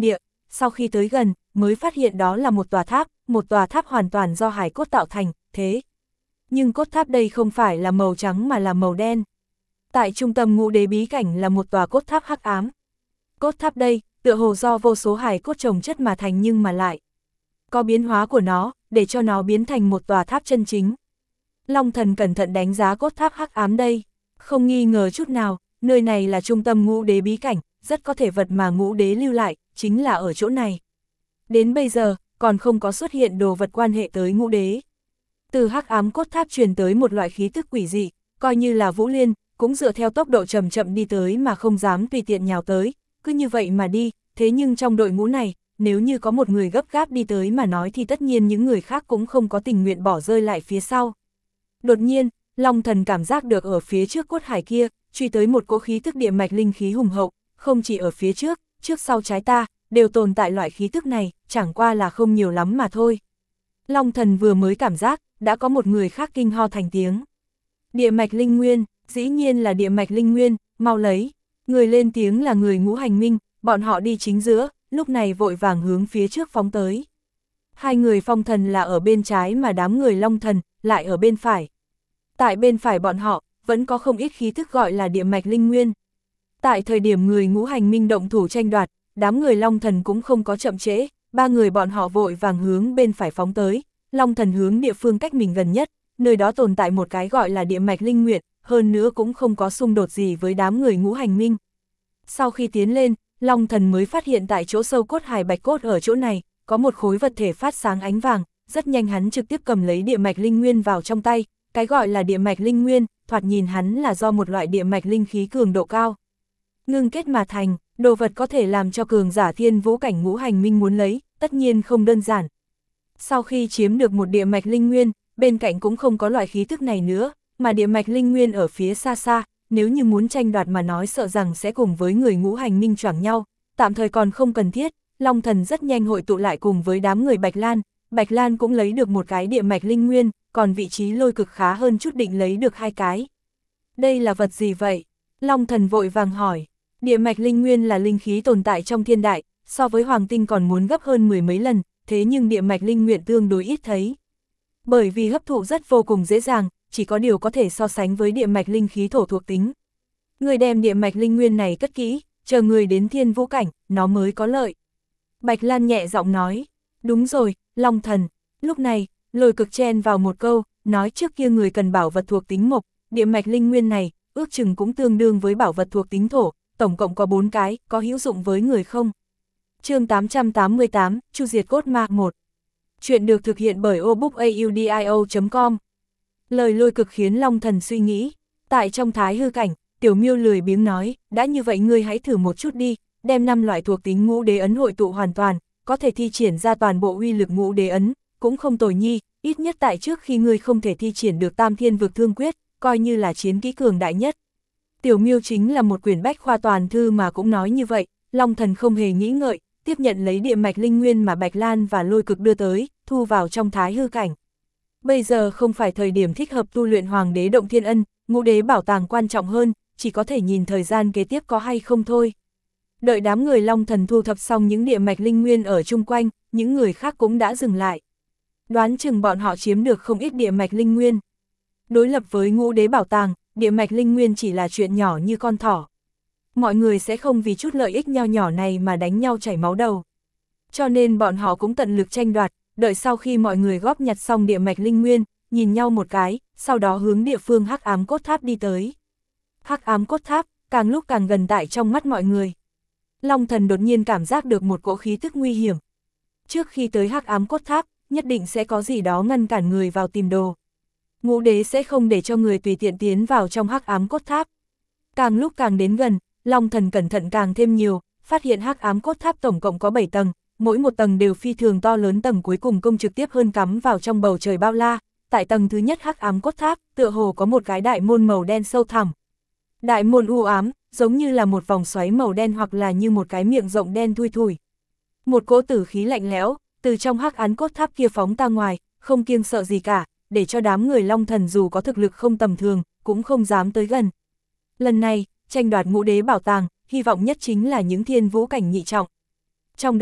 A: sau khi tới gần, mới phát hiện đó là một tòa tháp, một tòa tháp hoàn toàn do hải cốt tạo thành, thế. Nhưng cốt tháp đây không phải là màu trắng mà là màu đen. Tại trung tâm ngũ đế bí cảnh là một tòa cốt tháp hắc ám. Cốt tháp đây, tựa hồ do vô số hải cốt chồng chất mà thành nhưng mà lại có biến hóa của nó, để cho nó biến thành một tòa tháp chân chính. Long Thần cẩn thận đánh giá cốt tháp hắc ám đây, không nghi ngờ chút nào, nơi này là trung tâm ngũ đế bí cảnh, rất có thể vật mà ngũ đế lưu lại, chính là ở chỗ này. Đến bây giờ, còn không có xuất hiện đồ vật quan hệ tới ngũ đế. Từ hắc ám cốt tháp truyền tới một loại khí tức quỷ dị, coi như là Vũ Liên, cũng dựa theo tốc độ chậm chậm đi tới mà không dám tùy tiện nhào tới, cứ như vậy mà đi, thế nhưng trong đội ngũ này, nếu như có một người gấp gáp đi tới mà nói thì tất nhiên những người khác cũng không có tình nguyện bỏ rơi lại phía sau. Đột nhiên, Long Thần cảm giác được ở phía trước cốt hải kia, truy tới một cỗ khí tức địa mạch linh khí hùng hậu, không chỉ ở phía trước, trước sau trái ta, đều tồn tại loại khí tức này, chẳng qua là không nhiều lắm mà thôi. Long Thần vừa mới cảm giác, đã có một người khác kinh ho thành tiếng. Địa mạch linh nguyên, dĩ nhiên là địa mạch linh nguyên, mau lấy. Người lên tiếng là người Ngũ Hành Minh, bọn họ đi chính giữa, lúc này vội vàng hướng phía trước phóng tới. Hai người Phong Thần là ở bên trái mà đám người Long Thần lại ở bên phải. Tại bên phải bọn họ, vẫn có không ít khí thức gọi là địa mạch linh nguyên. Tại thời điểm người Ngũ Hành Minh động thủ tranh đoạt, đám người Long Thần cũng không có chậm trễ, ba người bọn họ vội vàng hướng bên phải phóng tới. Long Thần hướng địa phương cách mình gần nhất, nơi đó tồn tại một cái gọi là địa mạch linh nguyệt, hơn nữa cũng không có xung đột gì với đám người Ngũ Hành Minh. Sau khi tiến lên, Long Thần mới phát hiện tại chỗ sâu cốt hải bạch cốt ở chỗ này, có một khối vật thể phát sáng ánh vàng, rất nhanh hắn trực tiếp cầm lấy địa mạch linh nguyên vào trong tay, cái gọi là địa mạch linh nguyên, thoạt nhìn hắn là do một loại địa mạch linh khí cường độ cao. Ngưng kết mà thành, đồ vật có thể làm cho cường giả thiên vũ cảnh Ngũ Hành Minh muốn lấy, tất nhiên không đơn giản. Sau khi chiếm được một địa mạch linh nguyên, bên cạnh cũng không có loại khí tức này nữa, mà địa mạch linh nguyên ở phía xa xa, nếu như muốn tranh đoạt mà nói sợ rằng sẽ cùng với người Ngũ Hành Minh choảng nhau, tạm thời còn không cần thiết. Long Thần rất nhanh hội tụ lại cùng với đám người Bạch Lan, Bạch Lan cũng lấy được một cái địa mạch linh nguyên, còn vị trí Lôi Cực khá hơn chút định lấy được hai cái. Đây là vật gì vậy? Long Thần vội vàng hỏi. Địa mạch linh nguyên là linh khí tồn tại trong thiên đại, so với hoàng tinh còn muốn gấp hơn mười mấy lần, thế nhưng địa mạch linh nguyện tương đối ít thấy. Bởi vì hấp thụ rất vô cùng dễ dàng, chỉ có điều có thể so sánh với địa mạch linh khí thổ thuộc tính. Người đem địa mạch linh nguyên này cất kỹ, chờ người đến thiên vũ cảnh, nó mới có lợi. Bạch Lan nhẹ giọng nói, đúng rồi, Long Thần. Lúc này, Lôi Cực chen vào một câu, nói trước kia người cần bảo vật thuộc tính mộc, địa mạch linh nguyên này, ước chừng cũng tương đương với bảo vật thuộc tính thổ, tổng cộng có bốn cái, có hữu dụng với người không? Chương tám trăm tám mươi tám, Chu diệt cốt ma một. Chuyện được thực hiện bởi obookaudio chấm com. Lời Lôi Cực khiến Long Thần suy nghĩ. Tại trong thái hư cảnh, Tiểu Miêu lười biếng nói, đã như vậy ngươi hãy thử một chút đi, đem năm loại thuộc tính ngũ đế ấn hội tụ hoàn toàn, có thể thi triển ra toàn bộ uy lực ngũ đế ấn, cũng không tồi nhi, ít nhất tại trước khi ngươi không thể thi triển được Tam Thiên Vực Thương Quyết, coi như là chiến kỹ cường đại nhất. Tiểu Miêu chính là một quyển bách khoa toàn thư mà cũng nói như vậy, Long Thần không hề nghĩ ngợi, tiếp nhận lấy địa mạch linh nguyên mà Bạch Lan và Lôi Cực đưa tới, thu vào trong thái hư cảnh. Bây giờ không phải thời điểm thích hợp tu luyện Hoàng đế Động Thiên Ân, ngũ đế bảo tàng quan trọng hơn, chỉ có thể nhìn thời gian kế tiếp có hay không thôi. Đợi đám người Long Thần thu thập xong những địa mạch linh nguyên ở chung quanh, những người khác cũng đã dừng lại. Đoán chừng bọn họ chiếm được không ít địa mạch linh nguyên. Đối lập với ngũ đế bảo tàng, địa mạch linh nguyên chỉ là chuyện nhỏ như con thỏ. Mọi người sẽ không vì chút lợi ích nho nhỏ này mà đánh nhau chảy máu đầu. Cho nên bọn họ cũng tận lực tranh đoạt, đợi sau khi mọi người góp nhặt xong địa mạch linh nguyên, nhìn nhau một cái, sau đó hướng địa phương hắc ám cốt tháp đi tới. Hắc ám cốt tháp, càng lúc càng gần tại trong mắt mọi người. Long Thần đột nhiên cảm giác được một cỗ khí tức nguy hiểm. Trước khi tới hắc ám cốt tháp, nhất định sẽ có gì đó ngăn cản người vào tìm đồ. Ngũ đế sẽ không để cho người tùy tiện tiến vào trong hắc ám cốt tháp. Càng lúc càng đến gần, Long Thần cẩn thận càng thêm nhiều, phát hiện hắc ám cốt tháp tổng cộng có bảy tầng, mỗi một tầng đều phi thường to lớn, tầng cuối cùng công trực tiếp hơn cắm vào trong bầu trời bao la. Tại tầng thứ nhất hắc ám cốt tháp, tựa hồ có một cái đại môn màu đen sâu thẳm. Đại môn u ám, giống như là một vòng xoáy màu đen hoặc là như một cái miệng rộng đen thui thủi. Một cỗ tử khí lạnh lẽo, từ trong hắc ám cốt tháp kia phóng ra ngoài, không kiêng sợ gì cả, để cho đám người Long Thần dù có thực lực không tầm thường, cũng không dám tới gần. Lần này, tranh đoạt ngũ đế bảo tàng, hy vọng nhất chính là những thiên vũ cảnh nhị trọng. Trong đó,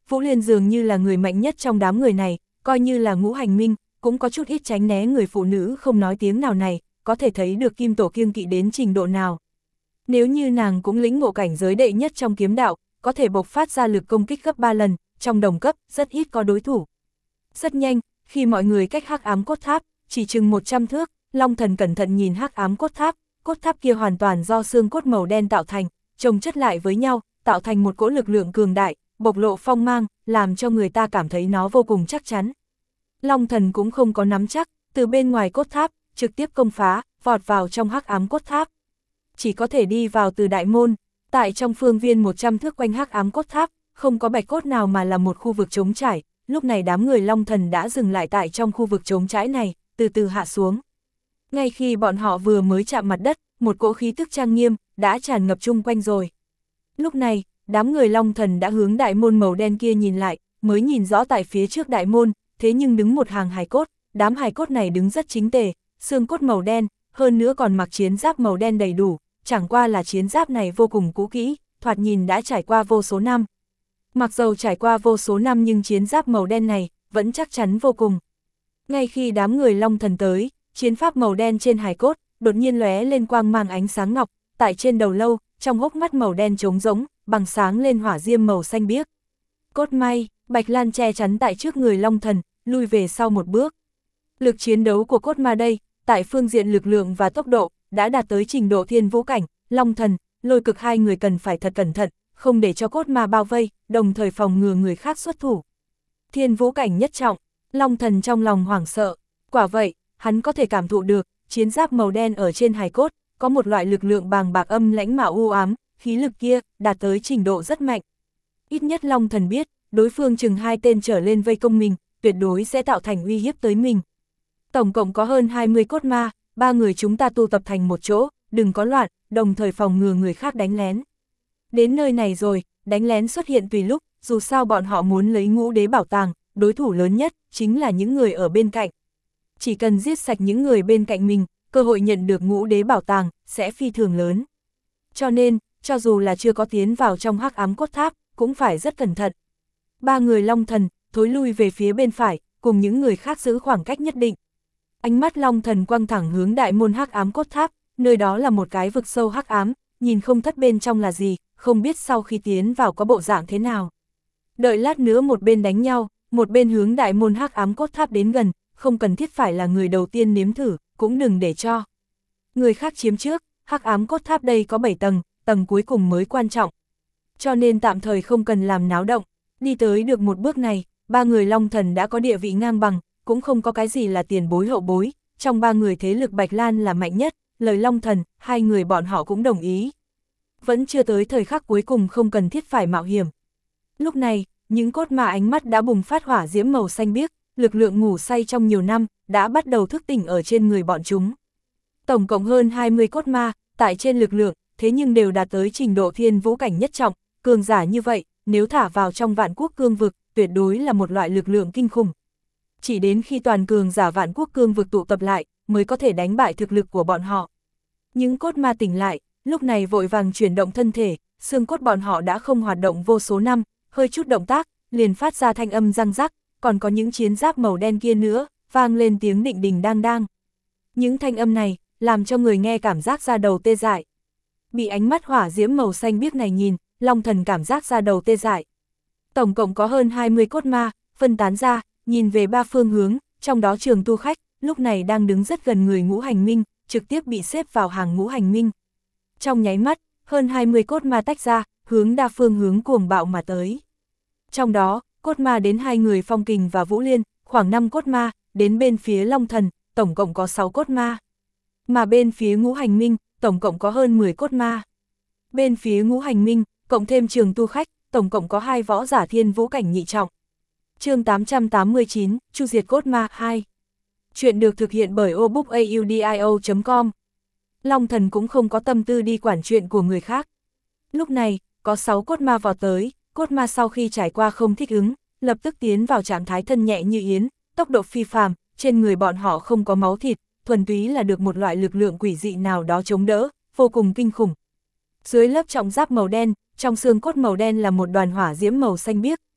A: Vũ Liên dường như là người mạnh nhất trong đám người này, coi như là ngũ hành minh, cũng có chút ít tránh né người phụ nữ không nói tiếng nào này, có thể thấy được Kim Tổ kiêng kỵ đến trình độ nào. Nếu như nàng cũng lĩnh ngộ cảnh giới đệ nhất trong kiếm đạo, có thể bộc phát ra lực công kích gấp ba lần, trong đồng cấp, rất ít có đối thủ. Rất nhanh, khi mọi người cách hắc ám cốt tháp, chỉ chừng một trăm thước, Long Thần cẩn thận nhìn hắc ám cốt tháp, cốt tháp kia hoàn toàn do xương cốt màu đen tạo thành, chồng chất lại với nhau, tạo thành một cỗ lực lượng cường đại, bộc lộ phong mang, làm cho người ta cảm thấy nó vô cùng chắc chắn. Long Thần cũng không có nắm chắc, từ bên ngoài cốt tháp, trực tiếp công phá, vọt vào trong hắc ám cốt tháp. Chỉ có thể đi vào từ đại môn, tại trong phương viên một trăm thước quanh hắc ám cốt tháp, không có bạch cốt nào mà là một khu vực trống trải, lúc này đám người Long Thần đã dừng lại tại trong khu vực trống trải này, từ từ hạ xuống. Ngay khi bọn họ vừa mới chạm mặt đất, một cỗ khí tức trang nghiêm, đã tràn ngập chung quanh rồi. Lúc này, đám người Long Thần đã hướng đại môn màu đen kia nhìn lại, mới nhìn rõ tại phía trước đại môn, thế nhưng đứng một hàng hài cốt, đám hài cốt này đứng rất chính tề, xương cốt màu đen, hơn nữa còn mặc chiến giáp màu đen đầy đủ, chẳng qua là chiến giáp này vô cùng cũ kỹ, thoạt nhìn đã trải qua vô số năm. Mặc dầu trải qua vô số năm nhưng chiến giáp màu đen này vẫn chắc chắn vô cùng. Ngay khi đám người Long Thần tới, chiến pháp màu đen trên hài cốt đột nhiên lóe lên quang mang ánh sáng ngọc, tại trên đầu lâu, trong hốc mắt màu đen trống rỗng, bằng sáng lên hỏa diêm màu xanh biếc. Cốt may, Bạch Lan che chắn tại trước người Long Thần, lui về sau một bước. Lực chiến đấu của cốt ma đây, tại phương diện lực lượng và tốc độ, đã đạt tới trình độ thiên vũ cảnh, Long Thần, Lôi Cực hai người cần phải thật cẩn thận, không để cho cốt ma bao vây, đồng thời phòng ngừa người khác xuất thủ. Thiên vũ cảnh nhất trọng, Long Thần trong lòng hoảng sợ, quả vậy, hắn có thể cảm thụ được, chiến giáp màu đen ở trên hài cốt, có một loại lực lượng bàng bạc âm lãnh mà u ám, khí lực kia, đạt tới trình độ rất mạnh. Ít nhất Long Thần biết, đối phương chừng hai tên trở lên vây công mình, tuyệt đối sẽ tạo thành uy hiếp tới mình. Tổng cộng có hơn hai mươi cốt ma, ba người chúng ta tụ tập thành một chỗ, đừng có loạn, đồng thời phòng ngừa người khác đánh lén. Đến nơi này rồi, đánh lén xuất hiện tùy lúc, dù sao bọn họ muốn lấy ngũ đế bảo tàng, đối thủ lớn nhất, chính là những người ở bên cạnh. Chỉ cần giết sạch những người bên cạnh mình, cơ hội nhận được ngũ đế bảo tàng, sẽ phi thường lớn. Cho nên, cho dù là chưa có tiến vào trong hắc ám cốt tháp, cũng phải rất cẩn thận. Ba người Long Thần, thối lui về phía bên phải, cùng những người khác giữ khoảng cách nhất định. Ánh mắt Long Thần quăng thẳng hướng đại môn hắc ám cốt tháp, nơi đó là một cái vực sâu hắc ám, nhìn không thất bên trong là gì, không biết sau khi tiến vào có bộ dạng thế nào. Đợi lát nữa một bên đánh nhau, một bên hướng đại môn hắc ám cốt tháp đến gần, không cần thiết phải là người đầu tiên nếm thử, cũng đừng để cho người khác chiếm trước, hắc ám cốt tháp đây có bảy tầng, tầng cuối cùng mới quan trọng. Cho nên tạm thời không cần làm náo động, đi tới được một bước này, ba người Long Thần đã có địa vị ngang bằng, cũng không có cái gì là tiền bối hậu bối, trong ba người thế lực Bạch Lan là mạnh nhất, lời Long Thần, hai người bọn họ cũng đồng ý. Vẫn chưa tới thời khắc cuối cùng không cần thiết phải mạo hiểm. Lúc này, những cốt ma ánh mắt đã bùng phát hỏa diễm màu xanh biếc, lực lượng ngủ say trong nhiều năm, đã bắt đầu thức tỉnh ở trên người bọn chúng. Tổng cộng hơn hai mươi cốt ma, tại trên lực lượng, thế nhưng đều đạt tới trình độ thiên vũ cảnh nhất trọng, cường giả như vậy, nếu thả vào trong vạn quốc cương vực, tuyệt đối là một loại lực lượng kinh khủng. Chỉ đến khi toàn cường giả vạn quốc cương vực tụ tập lại, mới có thể đánh bại thực lực của bọn họ. Những cốt ma tỉnh lại, lúc này vội vàng chuyển động thân thể, xương cốt bọn họ đã không hoạt động vô số năm, hơi chút động tác, liền phát ra thanh âm răng rắc, còn có những chiến giáp màu đen kia nữa, vang lên tiếng định đình đang đang. Những thanh âm này, làm cho người nghe cảm giác da đầu tê dại. Bị ánh mắt hỏa diễm màu xanh biếc này nhìn, Long Thần cảm giác da đầu tê dại. Tổng cộng có hơn hai mươi cốt ma, phân tán ra, nhìn về ba phương hướng, trong đó Trường Tu Khách, lúc này đang đứng rất gần người ngũ hành minh, trực tiếp bị xếp vào hàng ngũ hành minh. Trong nháy mắt, hơn hai mươi cốt ma tách ra, hướng đa phương hướng cuồng bạo mà tới. Trong đó, cốt ma đến hai người Phong Kình và Vũ Liên, khoảng năm cốt ma, đến bên phía Long Thần, tổng cộng có sáu cốt ma. Mà bên phía ngũ hành minh, tổng cộng có hơn mười cốt ma. Bên phía ngũ hành minh, cộng thêm Trường Tu Khách, tổng cộng có hai võ giả thiên vũ cảnh nhị trọng. Chương tám trăm tám mươi chín, Chu diệt cốt ma hai. Chuyện được thực hiện bởi obookaudio chấm com. Long Thần cũng không có tâm tư đi quản chuyện của người khác. Lúc này, có sáu cốt ma vào tới, cốt ma sau khi trải qua không thích ứng, lập tức tiến vào trạng thái thân nhẹ như yến, tốc độ phi phàm, trên người bọn họ không có máu thịt, thuần túy là được một loại lực lượng quỷ dị nào đó chống đỡ, vô cùng kinh khủng. Dưới lớp trọng giáp màu đen, trong xương cốt màu đen là một đoàn hỏa diễm màu xanh biếc,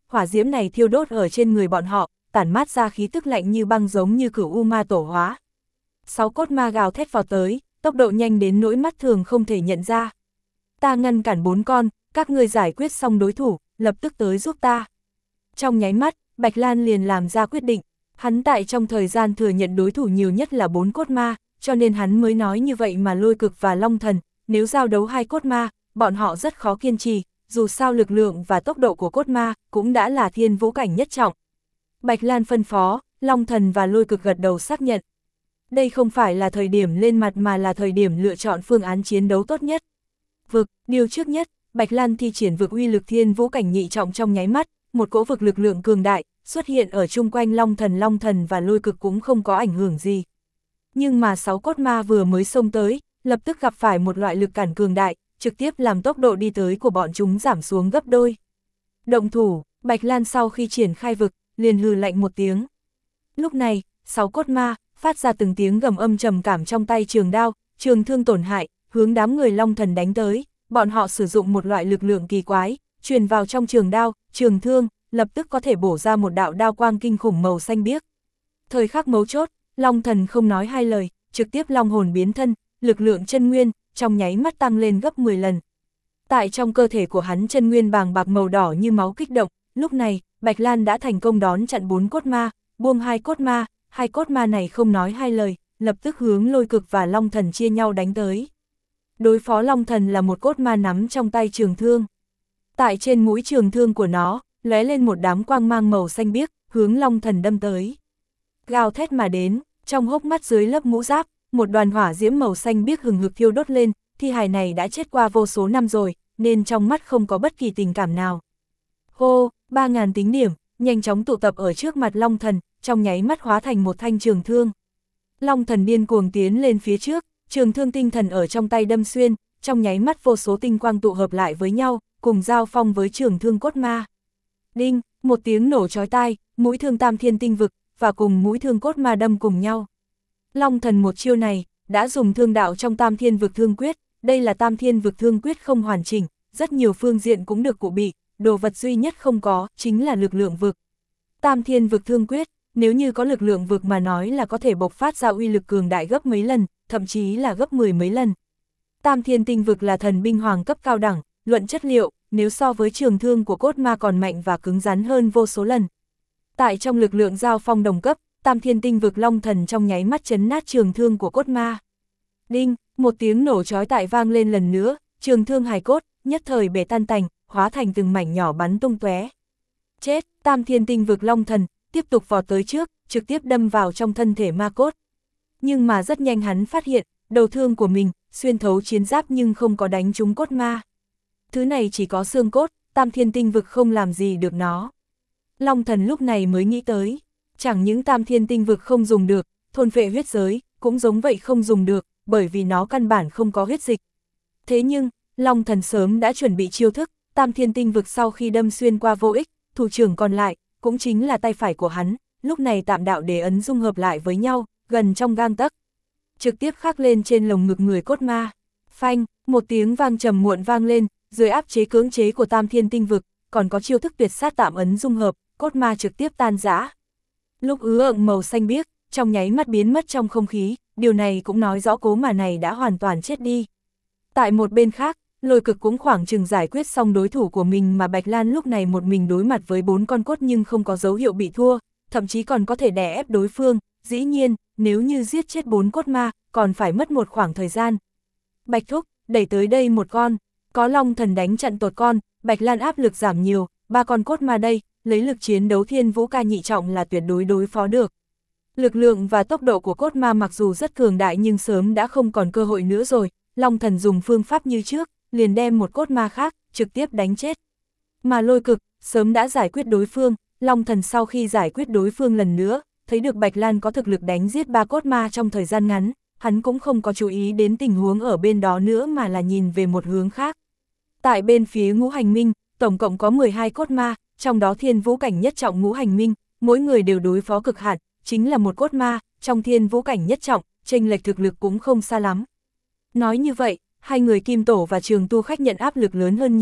A: hỏa diễm này thiêu đốt ở trên người bọn họ, tản mát ra khí tức lạnh như băng giống như cửu u ma tổ hóa. Sáu cốt ma gào thét vào tới, tốc độ nhanh đến nỗi mắt thường không thể nhận ra. Ta ngăn cản bốn con, các ngươi giải quyết xong đối thủ, lập tức tới giúp ta. Trong nháy mắt, Bạch Lan liền làm ra quyết định, hắn tại trong thời gian thừa nhận đối thủ nhiều nhất là bốn cốt ma, cho nên hắn mới nói như vậy mà Lôi Cực và Long Thần, nếu giao đấu hai cốt ma, bọn họ rất khó kiên trì, dù sao lực lượng và tốc độ của cốt ma cũng đã là thiên vũ cảnh nhất trọng. Bạch Lan phân phó, Long Thần và Lôi Cực gật đầu xác nhận. Đây không phải là thời điểm lên mặt mà là thời điểm lựa chọn phương án chiến đấu tốt nhất. Vực, điều trước nhất, Bạch Lan thi triển vực uy lực thiên vũ cảnh nhị trọng trong nháy mắt, một cỗ vực lực lượng cường đại xuất hiện ở chung quanh Long Thần. Long Thần và Lôi Cực cũng không có ảnh hưởng gì. Nhưng mà sáu cốt ma vừa mới xông tới, lập tức gặp phải một loại lực cản cường đại, trực tiếp làm tốc độ đi tới của bọn chúng giảm xuống gấp đôi. Động thủ, Bạch Lan sau khi triển khai vực, liền hừ lạnh một tiếng. Lúc này, sáu cốt ma phát ra từng tiếng gầm âm trầm cảm trong tay trường đao, trường thương tổn hại, hướng đám người Long Thần đánh tới. Bọn họ sử dụng một loại lực lượng kỳ quái, truyền vào trong trường đao, trường thương, lập tức có thể bổ ra một đạo đao quang kinh khủng màu xanh biếc. Thời khắc mấu chốt, Long Thần không nói hai lời, trực tiếp long hồn biến thân, lực lượng chân nguyên, trong nháy mắt tăng lên gấp mười lần. Tại trong cơ thể của hắn chân nguyên bàng bạc màu đỏ như máu kích động, lúc này, Bạch Lan đã thành công đón chặn bốn cốt ma, buông hai cốt ma, hai cốt ma này không nói hai lời, lập tức hướng Lôi Cực và Long Thần chia nhau đánh tới. Đối phó Long Thần là một cốt ma nắm trong tay trường thương. Tại trên mũi trường thương của nó, lóe lên một đám quang mang màu xanh biếc, hướng Long Thần đâm tới. Gào thét mà đến, trong hốc mắt dưới lớp mũ giáp, một đoàn hỏa diễm màu xanh biếc hừng hực thiêu đốt lên, thi hài này đã chết qua vô số năm rồi, nên trong mắt không có bất kỳ tình cảm nào. Hô, ba ngàn tính điểm, nhanh chóng tụ tập ở trước mặt Long Thần, trong nháy mắt hóa thành một thanh trường thương. Long Thần điên cuồng tiến lên phía trước, trường thương tinh thần ở trong tay đâm xuyên, trong nháy mắt vô số tinh quang tụ hợp lại với nhau, cùng giao phong với trường thương cốt ma. Đinh, một tiếng nổ chói tai, mũi thương tam thiên tinh vực, và cùng mũi thương cốt ma đâm cùng nhau. Long Thần một chiêu này, đã dùng thương đạo trong tam thiên vực thương quyết, đây là tam thiên vực thương quyết không hoàn chỉnh, rất nhiều phương diện cũng được cụ bị, đồ vật duy nhất không có, chính là lực lượng vực. Tam thiên vực thương quyết, nếu như có lực lượng vực mà nói là có thể bộc phát ra uy lực cường đại gấp mấy lần, thậm chí là gấp mười mấy lần. Tam thiên tinh vực là thần binh hoàng cấp cao đẳng, luận chất liệu, nếu so với trường thương của cốt ma còn mạnh và cứng rắn hơn vô số lần. Tại trong lực lượng giao phong đồng cấp, tam thiên tinh vực Long Thần trong nháy mắt chấn nát trường thương của cốt ma. Đinh, một tiếng nổ chói tai vang lên lần nữa, trường thương hài cốt, nhất thời bể tan tành, hóa thành từng mảnh nhỏ bắn tung tóe. Chết, tam thiên tinh vực Long Thần, tiếp tục vọt tới trước, trực tiếp đâm vào trong thân thể ma cốt. Nhưng mà rất nhanh hắn phát hiện, đầu thương của mình, xuyên thấu chiến giáp nhưng không có đánh trúng cốt ma. Thứ này chỉ có xương cốt, tam thiên tinh vực không làm gì được nó. Long Thần lúc này mới nghĩ tới, chẳng những tam thiên tinh vực không dùng được, thôn phệ huyết giới, cũng giống vậy không dùng được, bởi vì nó căn bản không có huyết dịch. Thế nhưng, Long Thần sớm đã chuẩn bị chiêu thức, tam thiên tinh vực sau khi đâm xuyên qua vô ích, thủ trưởng còn lại, cũng chính là tay phải của hắn, lúc này tạm đạo đế ấn dung hợp lại với nhau, gần trong gang tấc. Trực tiếp khắc lên trên lồng ngực người cốt ma. Phanh, một tiếng vang trầm muộn vang lên, dưới áp chế cưỡng chế của tam thiên tinh vực, còn có chiêu thức tuyệt sát tạm ấn dung hợp, cốt ma trực tiếp tan rã. Lúc ứ ợng màu xanh biếc, trong nháy mắt biến mất trong không khí, điều này cũng nói rõ cố mà này đã hoàn toàn chết đi. Tại một bên khác, Lôi Cực cũng khoảng chừng giải quyết xong đối thủ của mình mà Bạch Lan lúc này một mình đối mặt với bốn con cốt nhưng không có dấu hiệu bị thua, thậm chí còn có thể đè ép đối phương, dĩ nhiên, nếu như giết chết bốn cốt ma, còn phải mất một khoảng thời gian. Bạch Thúc, đẩy tới đây một con, có Long Thần đánh chặn tột con, Bạch Lan áp lực giảm nhiều, ba con cốt ma đây, lấy lực chiến đấu thiên vũ ca nhị trọng là tuyệt đối đối phó được. Lực lượng và tốc độ của cốt ma mặc dù rất cường đại nhưng sớm đã không còn cơ hội nữa rồi, Long Thần dùng phương pháp như trước, liền đem một cốt ma khác, trực tiếp đánh chết. Mà Lôi Cực, sớm đã giải quyết đối phương, Long Thần sau khi giải quyết đối phương lần nữa, thấy được Bạch Lan có thực lực đánh giết ba cốt ma trong thời gian ngắn, hắn cũng không có chú ý đến tình huống ở bên đó nữa mà là nhìn về một hướng khác. Tại bên phía Ngũ Hành Minh, tổng cộng có mười hai cốt ma, trong đó thiên vũ cảnh nhất trọng Ngũ Hành Minh, mỗi người đều đối phó cực hạn, chính là một cốt ma, trong thiên vũ cảnh nhất trọng, chênh lệch thực lực cũng không xa lắm. Nói như vậy, hai người Kim Tổ và Trường Tu khách nhận áp lực lớn hơn nhiều,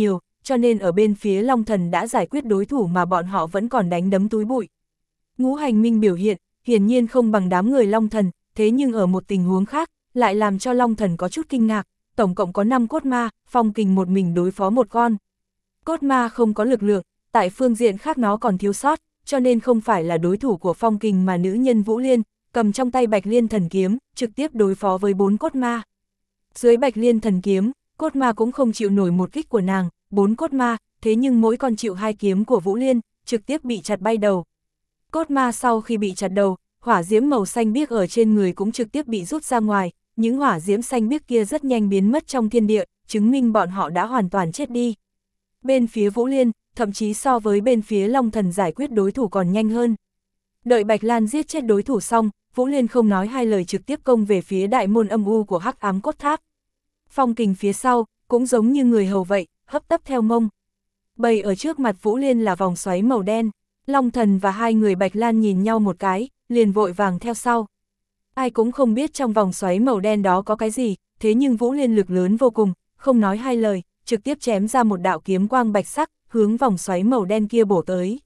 A: cho nên ở bên phía Long Thần đã giải quyết đối thủ mà bọn họ vẫn còn đánh đấm túi bụi. Ngũ Hành Minh biểu hiện, hiển nhiên không bằng đám người Long Thần, thế nhưng ở một tình huống khác, lại làm cho Long Thần có chút kinh ngạc, tổng cộng có năm cốt ma, Phong Kình một mình đối phó một con. Cốt ma không có lực lượng, tại phương diện khác nó còn thiếu sót, cho nên không phải là đối thủ của Phong Kình mà nữ nhân Vũ Liên, cầm trong tay Bạch Liên thần kiếm, trực tiếp đối phó với bốn cốt ma. Dưới Bạch Liên thần kiếm, cốt ma cũng không chịu nổi một kích của nàng, bốn cốt ma, thế nhưng mỗi con chịu hai kiếm của Vũ Liên, trực tiếp bị chặt bay đầu. Cốt ma sau khi bị chặt đầu, hỏa diễm màu xanh biếc ở trên người cũng trực tiếp bị rút ra ngoài, những hỏa diễm xanh biếc kia rất nhanh biến mất trong thiên địa, chứng minh bọn họ đã hoàn toàn chết đi. Bên phía Vũ Liên, thậm chí so với bên phía Long Thần giải quyết đối thủ còn nhanh hơn. Đợi Bạch Lan giết chết đối thủ xong, Vũ Liên không nói hai lời trực tiếp công về phía đại môn âm u của Hắc Ám Cốt Tháp. Phong Kình phía sau, cũng giống như người hầu vậy, hấp tấp theo mông. Bày ở trước mặt Vũ Liên là vòng xoáy màu đen, Long Thần và hai người Bạch Lan nhìn nhau một cái, liền vội vàng theo sau. Ai cũng không biết trong vòng xoáy màu đen đó có cái gì, thế nhưng Vũ Liên lực lớn vô cùng, không nói hai lời, trực tiếp chém ra một đạo kiếm quang bạch sắc, hướng vòng xoáy màu đen kia bổ tới.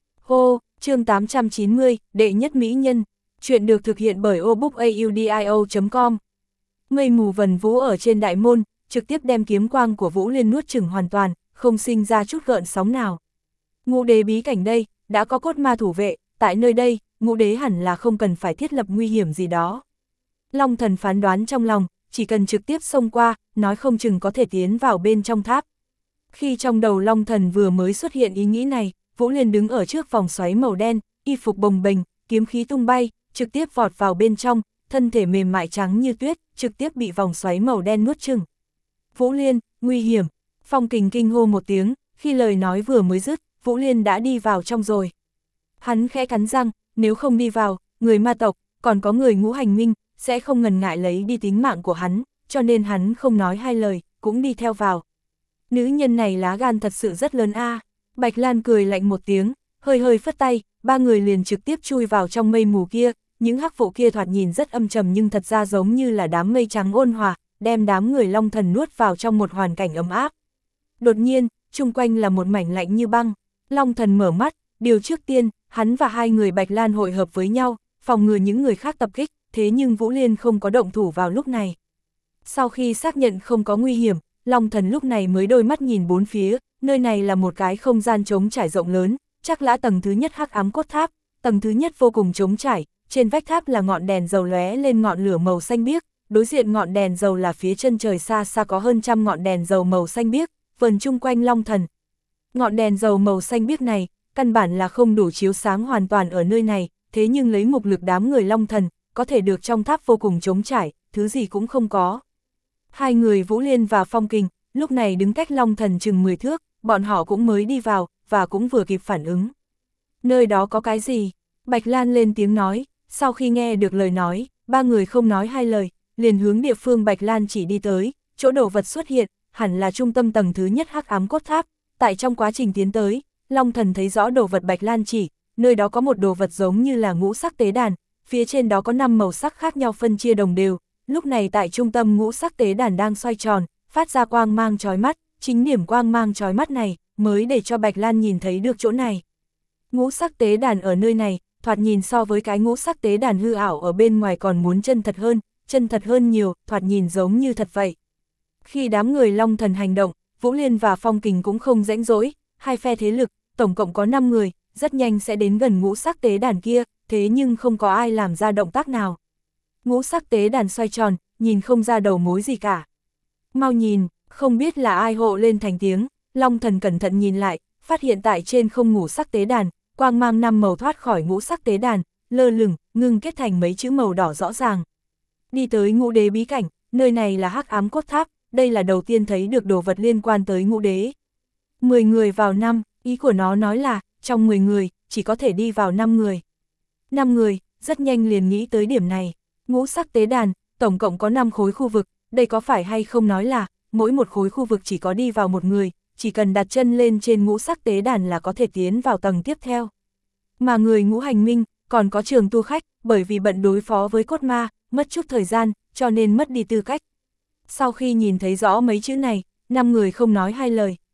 A: Hô, chương tám trăm chín mươi, đệ nhất mỹ nhân, chuyện được thực hiện bởi obookaudio chấm com. Mây mù vần vũ ở trên đại môn, trực tiếp đem kiếm quang của Vũ Liên nuốt chửng hoàn toàn, không sinh ra chút gợn sóng nào. Ngũ đế bí cảnh đây, đã có cốt ma thủ vệ, tại nơi đây, ngũ đế hẳn là không cần phải thiết lập nguy hiểm gì đó. Long Thần phán đoán trong lòng, chỉ cần trực tiếp xông qua, nói không chừng có thể tiến vào bên trong tháp. Khi trong đầu Long Thần vừa mới xuất hiện ý nghĩ này, Vũ Liên đứng ở trước vòng xoáy màu đen, y phục bồng bềnh, kiếm khí tung bay, trực tiếp vọt vào bên trong, thân thể mềm mại trắng như tuyết, trực tiếp bị vòng xoáy màu đen nuốt chửng. Vũ Liên, nguy hiểm, Phong Kình kinh hô một tiếng, khi lời nói vừa mới dứt, Vũ Liên đã đi vào trong rồi. Hắn khẽ cắn răng, nếu không đi vào, người ma tộc, còn có người Ngũ Hành Minh, sẽ không ngần ngại lấy đi tính mạng của hắn, cho nên hắn không nói hai lời, cũng đi theo vào. Nữ nhân này lá gan thật sự rất lớn a. À. Bạch Lan cười lạnh một tiếng, hơi hơi phất tay, ba người liền trực tiếp chui vào trong mây mù kia, những hắc vụ kia thoạt nhìn rất âm trầm nhưng thật ra giống như là đám mây trắng ôn hòa, đem đám người Long Thần nuốt vào trong một hoàn cảnh ấm áp. Đột nhiên, chung quanh là một mảnh lạnh như băng, Long Thần mở mắt, điều trước tiên, hắn và hai người Bạch Lan hội hợp với nhau, phòng ngừa những người khác tập kích, thế nhưng Vũ Liên không có động thủ vào lúc này. Sau khi xác nhận không có nguy hiểm, Long Thần lúc này mới đôi mắt nhìn bốn phía, nơi này là một cái không gian trống trải rộng lớn, chắc là tầng thứ nhất Hắc Ám Cốt Tháp, tầng thứ nhất vô cùng trống trải, trên vách tháp là ngọn đèn dầu lóe lên ngọn lửa màu xanh biếc, đối diện ngọn đèn dầu là phía chân trời xa xa có hơn trăm ngọn đèn dầu màu xanh biếc, vần chung quanh Long Thần. Ngọn đèn dầu màu xanh biếc này, căn bản là không đủ chiếu sáng hoàn toàn ở nơi này, thế nhưng lấy mục lực đám người Long Thần, có thể được trong tháp vô cùng trống trải, thứ gì cũng không có. Hai người Vũ Liên và Phong Kình, lúc này đứng cách Long Thần chừng mười thước, bọn họ cũng mới đi vào, và cũng vừa kịp phản ứng. Nơi đó có cái gì? Bạch Lan lên tiếng nói, sau khi nghe được lời nói, ba người không nói hai lời, liền hướng địa phương Bạch Lan chỉ đi tới, chỗ đồ vật xuất hiện, hẳn là trung tâm tầng thứ nhất Hắc Ám Cốt Tháp. Tại trong quá trình tiến tới, Long Thần thấy rõ đồ vật Bạch Lan chỉ, nơi đó có một đồ vật giống như là ngũ sắc tế đàn, phía trên đó có năm màu sắc khác nhau phân chia đồng đều, lúc này tại trung tâm ngũ sắc tế đàn đang xoay tròn, phát ra quang mang chói mắt, chính điểm quang mang chói mắt này, mới để cho Bạch Lan nhìn thấy được chỗ này. Ngũ sắc tế đàn ở nơi này, thoạt nhìn so với cái ngũ sắc tế đàn hư ảo ở bên ngoài còn muốn chân thật hơn, chân thật hơn nhiều, thoạt nhìn giống như thật vậy. Khi đám người Long Thần hành động, Vũ Liên và Phong Kình cũng không rãnh rỗi, hai phe thế lực, tổng cộng có năm người, rất nhanh sẽ đến gần ngũ sắc tế đàn kia, thế nhưng không có ai làm ra động tác nào. Ngũ sắc tế đàn xoay tròn, nhìn không ra đầu mối gì cả. Mau nhìn, không biết là ai hộ lên thành tiếng, Long Thần cẩn thận nhìn lại, phát hiện tại trên không ngũ sắc tế đàn, quang mang năm màu thoát khỏi ngũ sắc tế đàn, lơ lửng, ngưng kết thành mấy chữ màu đỏ rõ ràng. Đi tới ngũ đế bí cảnh, nơi này là Hắc Ám Cốt Tháp, đây là đầu tiên thấy được đồ vật liên quan tới ngũ đế. mười người vào năm, ý của nó nói là, trong mười người, chỉ có thể đi vào năm người. năm người, rất nhanh liền nghĩ tới điểm này. Ngũ sắc tế đàn, tổng cộng có năm khối khu vực, đây có phải hay không nói là, mỗi một khối khu vực chỉ có đi vào một người, chỉ cần đặt chân lên trên ngũ sắc tế đàn là có thể tiến vào tầng tiếp theo. Mà người Ngũ Hành Minh, còn có Trường Tu Khách, bởi vì bận đối phó với cốt ma, mất chút thời gian, cho nên mất đi tư cách. Sau khi nhìn thấy rõ mấy chữ này, năm người không nói hai lời,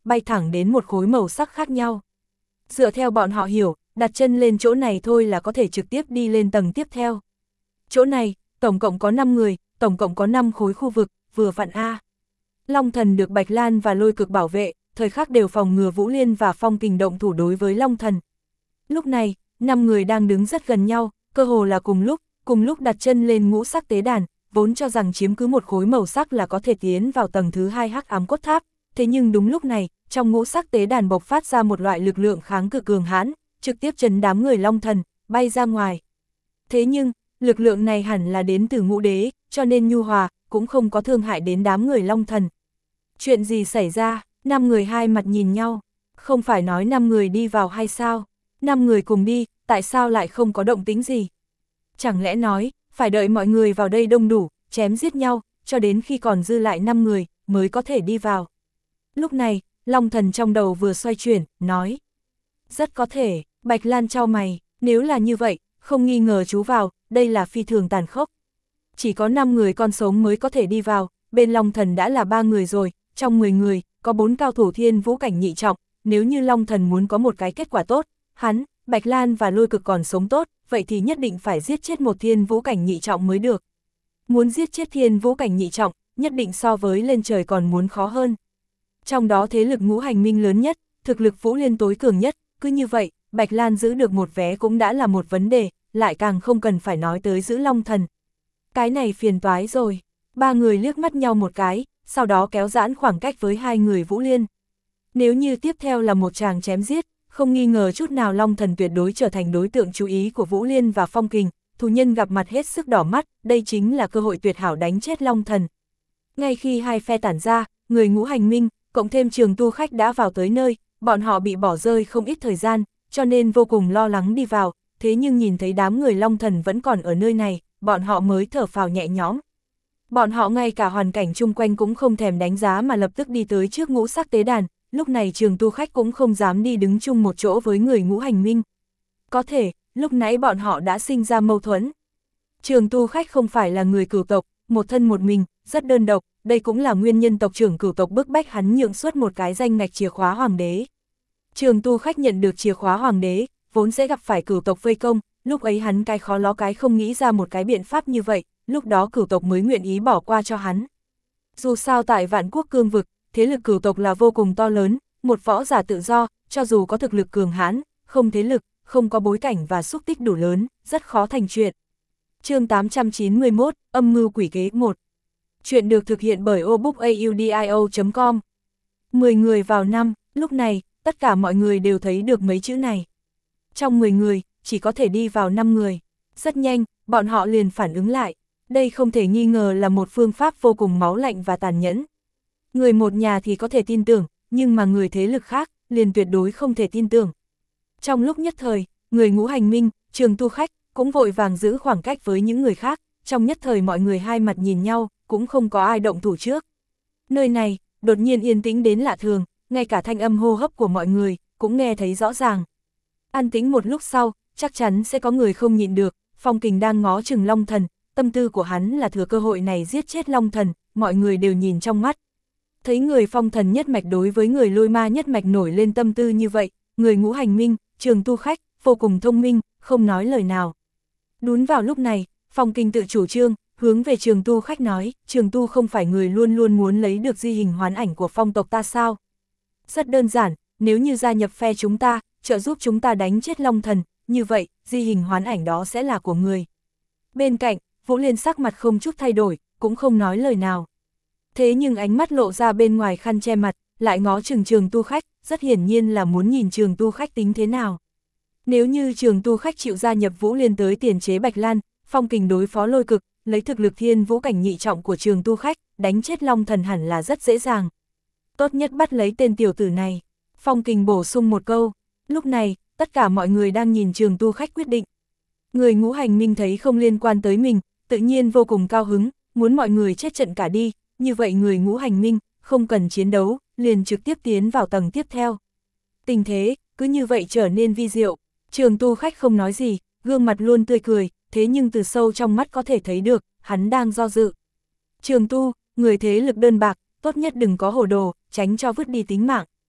A: bay thẳng đến một khối màu sắc khác nhau. Dựa theo bọn họ hiểu, đặt chân lên chỗ này thôi là có thể trực tiếp đi lên tầng tiếp theo. Chỗ này, tổng cộng có năm người, tổng cộng có năm khối khu vực, vừa vặn A. Long Thần được Bạch Lan và Lôi Cực bảo vệ, thời khắc đều phòng ngừa Vũ Liên và Phong Kình động thủ đối với Long Thần. Lúc này, năm người đang đứng rất gần nhau, cơ hồ là cùng lúc, cùng lúc đặt chân lên ngũ sắc tế đàn, vốn cho rằng chiếm cứ một khối màu sắc là có thể tiến vào tầng thứ hai hắc ám cốt tháp. Thế nhưng đúng lúc này, trong ngũ sắc tế đàn bộc phát ra một loại lực lượng kháng cự cường hãn, trực tiếp chấn đám người Long Thần, bay ra ngoài. Thế nhưng, lực lượng này hẳn là đến từ ngũ đế, cho nên nhu hòa, cũng không có thương hại đến đám người Long Thần. Chuyện gì xảy ra? Năm người hai mặt nhìn nhau. Không phải nói năm người đi vào hay sao? Năm người cùng đi, tại sao lại không có động tĩnh gì? Chẳng lẽ nói, phải đợi mọi người vào đây đông đủ, chém giết nhau, cho đến khi còn dư lại năm người, mới có thể đi vào. Lúc này, Long Thần trong đầu vừa xoay chuyển, nói. Rất có thể, Bạch Lan chau mày, nếu là như vậy, không nghi ngờ chú vào, đây là phi thường tàn khốc. Chỉ có năm người con sống mới có thể đi vào, bên Long Thần đã là ba người rồi, trong mười người, có bốn cao thủ thiên vũ cảnh nhị trọng, nếu như Long Thần muốn có một cái kết quả tốt, hắn, Bạch Lan và Lôi Cực còn sống tốt, vậy thì nhất định phải giết chết một thiên vũ cảnh nhị trọng mới được. Muốn giết chết thiên vũ cảnh nhị trọng, nhất định so với lên trời còn muốn khó hơn. Trong đó thế lực ngũ hành minh lớn nhất, thực lực Vũ Liên tối cường nhất, cứ như vậy, Bạch Lan giữ được một vé cũng đã là một vấn đề, lại càng không cần phải nói tới giữ Long Thần. Cái này phiền toái rồi, ba người liếc mắt nhau một cái, sau đó kéo giãn khoảng cách với hai người Vũ Liên. Nếu như tiếp theo là một tràng chém giết, không nghi ngờ chút nào Long Thần tuyệt đối trở thành đối tượng chú ý của Vũ Liên và Phong Kình, thù nhân gặp mặt hết sức đỏ mắt, đây chính là cơ hội tuyệt hảo đánh chết Long Thần. Ngay khi hai phe tản ra, người ngũ hành minh, cộng thêm Trường Tu Khách đã vào tới nơi, bọn họ bị bỏ rơi không ít thời gian, cho nên vô cùng lo lắng đi vào, thế nhưng nhìn thấy đám người Long Thần vẫn còn ở nơi này, bọn họ mới thở phào nhẹ nhõm. Bọn họ ngay cả hoàn cảnh chung quanh cũng không thèm đánh giá mà lập tức đi tới trước ngũ sắc tế đàn, lúc này Trường Tu Khách cũng không dám đi đứng chung một chỗ với người ngũ hành minh. Có thể, lúc nãy bọn họ đã sinh ra mâu thuẫn. Trường Tu Khách không phải là người cửu tộc, một thân một mình, rất đơn độc, đây cũng là nguyên nhân tộc trưởng cửu tộc bức bách hắn nhượng suốt một cái danh ngạch chìa khóa hoàng đế. Trường Tu Khách nhận được chìa khóa hoàng đế, vốn sẽ gặp phải cửu tộc vây công, lúc ấy hắn cái khó ló cái không nghĩ ra một cái biện pháp như vậy, lúc đó cửu tộc mới nguyện ý bỏ qua cho hắn. Dù sao tại Vạn Quốc cương vực, thế lực cửu tộc là vô cùng to lớn, một võ giả tự do, cho dù có thực lực cường hãn, không thế lực, không có bối cảnh và xúc tích đủ lớn, rất khó thành chuyện. Chương tám trăm chín mươi mốt, âm mưu quỷ kế một. Chuyện được thực hiện bởi obookaudio chấm com. mười người vào năm, lúc này, tất cả mọi người đều thấy được mấy chữ này. Trong mười người, chỉ có thể đi vào năm người. Rất nhanh, bọn họ liền phản ứng lại. Đây không thể nghi ngờ là một phương pháp vô cùng máu lạnh và tàn nhẫn. Người một nhà thì có thể tin tưởng, nhưng mà người thế lực khác, liền tuyệt đối không thể tin tưởng. Trong lúc nhất thời, người ngũ hành minh, Trường Tu Khách, cũng vội vàng giữ khoảng cách với những người khác, trong nhất thời mọi người hai mặt nhìn nhau, cũng không có ai động thủ trước. Nơi này, đột nhiên yên tĩnh đến lạ thường, ngay cả thanh âm hô hấp của mọi người, cũng nghe thấy rõ ràng. An tĩnh một lúc sau, chắc chắn sẽ có người không nhịn được, Phong Kình đang ngó chừng Long Thần, tâm tư của hắn là thừa cơ hội này giết chết Long Thần, mọi người đều nhìn trong mắt. Thấy người Phong Thần nhất mạch đối với người Lôi Ma nhất mạch nổi lên tâm tư như vậy, người ngũ hành minh, Trường Tu Khách, vô cùng thông minh, không nói lời nào. Đúng vào lúc này, Phong Kình tự chủ trương, hướng về Trường Tu Khách nói, Trường Tu không phải người luôn luôn muốn lấy được di hình hoán ảnh của phong tộc ta sao? Rất đơn giản, nếu như gia nhập phe chúng ta, trợ giúp chúng ta đánh chết Long Thần, như vậy, di hình hoán ảnh đó sẽ là của người. Bên cạnh, Vũ Liên sắc mặt không chút thay đổi, cũng không nói lời nào. Thế nhưng ánh mắt lộ ra bên ngoài khăn che mặt, lại ngó chừng Trường Tu Khách, rất hiển nhiên là muốn nhìn Trường Tu Khách tính thế nào. Nếu như Trường Tu Khách chịu gia nhập Vũ Liên tới tiền chế Bạch Lan, Phong Kình đối phó Lôi Cực, lấy thực lực thiên vũ cảnh nhị trọng của Trường Tu Khách, đánh chết Long Thần hẳn là rất dễ dàng. Tốt nhất bắt lấy tên tiểu tử này. Phong Kình bổ sung một câu. Lúc này, tất cả mọi người đang nhìn Trường Tu Khách quyết định. Người ngũ hành minh thấy không liên quan tới mình, tự nhiên vô cùng cao hứng, muốn mọi người chết trận cả đi, như vậy người ngũ hành minh, không cần chiến đấu, liền trực tiếp tiến vào tầng tiếp theo. Tình thế, cứ như vậy trở nên vi diệu, Trường Tu Khách không nói gì, gương mặt luôn tươi cười, thế nhưng từ sâu trong mắt có thể thấy được, hắn đang do dự. Trường Tu, người thế lực đơn bạc, tốt nhất đừng có hồ đồ, tránh cho vứt đi tính mạng.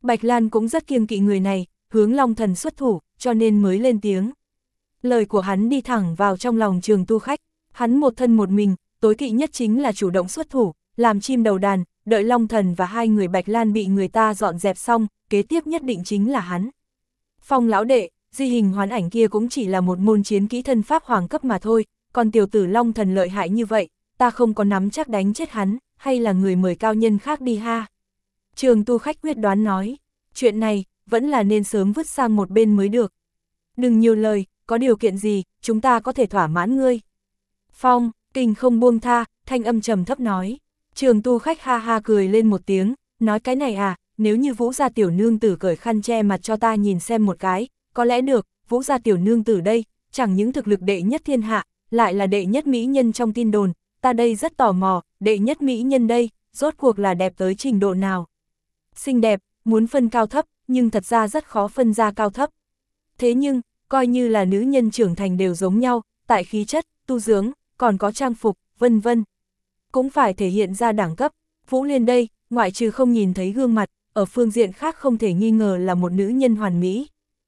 A: Bạch Lan cũng rất kiêng kỵ người này, hướng Long Thần xuất thủ, cho nên mới lên tiếng. Lời của hắn đi thẳng vào trong lòng Trường Tu Khách, hắn một thân một mình, tối kỵ nhất chính là chủ động xuất thủ, làm chim đầu đàn, đợi Long Thần và hai người Bạch Lan bị người ta dọn dẹp xong, kế tiếp nhất định chính là hắn. Phong lão đệ, di hình hoán ảnh kia cũng chỉ là một môn chiến kỹ thân pháp hoàng cấp mà thôi, còn tiểu tử Long Thần lợi hại như vậy, ta không có nắm chắc đánh chết hắn, hay là người mời cao nhân khác đi ha. Trường Tu Khách quyết đoán nói, chuyện này, vẫn là nên sớm vứt sang một bên mới được. Đừng nhiều lời, có điều kiện gì, chúng ta có thể thỏa mãn ngươi. Phong, Kình không buông tha, thanh âm trầm thấp nói. Trường Tu Khách ha ha cười lên một tiếng, nói cái này à, nếu như Vũ gia tiểu nương tử cởi khăn che mặt cho ta nhìn xem một cái, có lẽ được, Vũ gia tiểu nương tử đây, chẳng những thực lực đệ nhất thiên hạ, lại là đệ nhất mỹ nhân trong tin đồn, ta đây rất tò mò, đệ nhất mỹ nhân đây, rốt cuộc là đẹp tới trình độ nào. Xinh đẹp, muốn phân cao thấp, nhưng thật ra rất khó phân ra cao thấp. Thế nhưng, coi như là nữ nhân trưởng thành đều giống nhau, tại khí chất, tu dưỡng, còn có trang phục, vân vân. Cũng phải thể hiện ra đẳng cấp. Vũ Liên đây, ngoại trừ không nhìn thấy gương mặt, ở phương diện khác không thể nghi ngờ là một nữ nhân hoàn mỹ.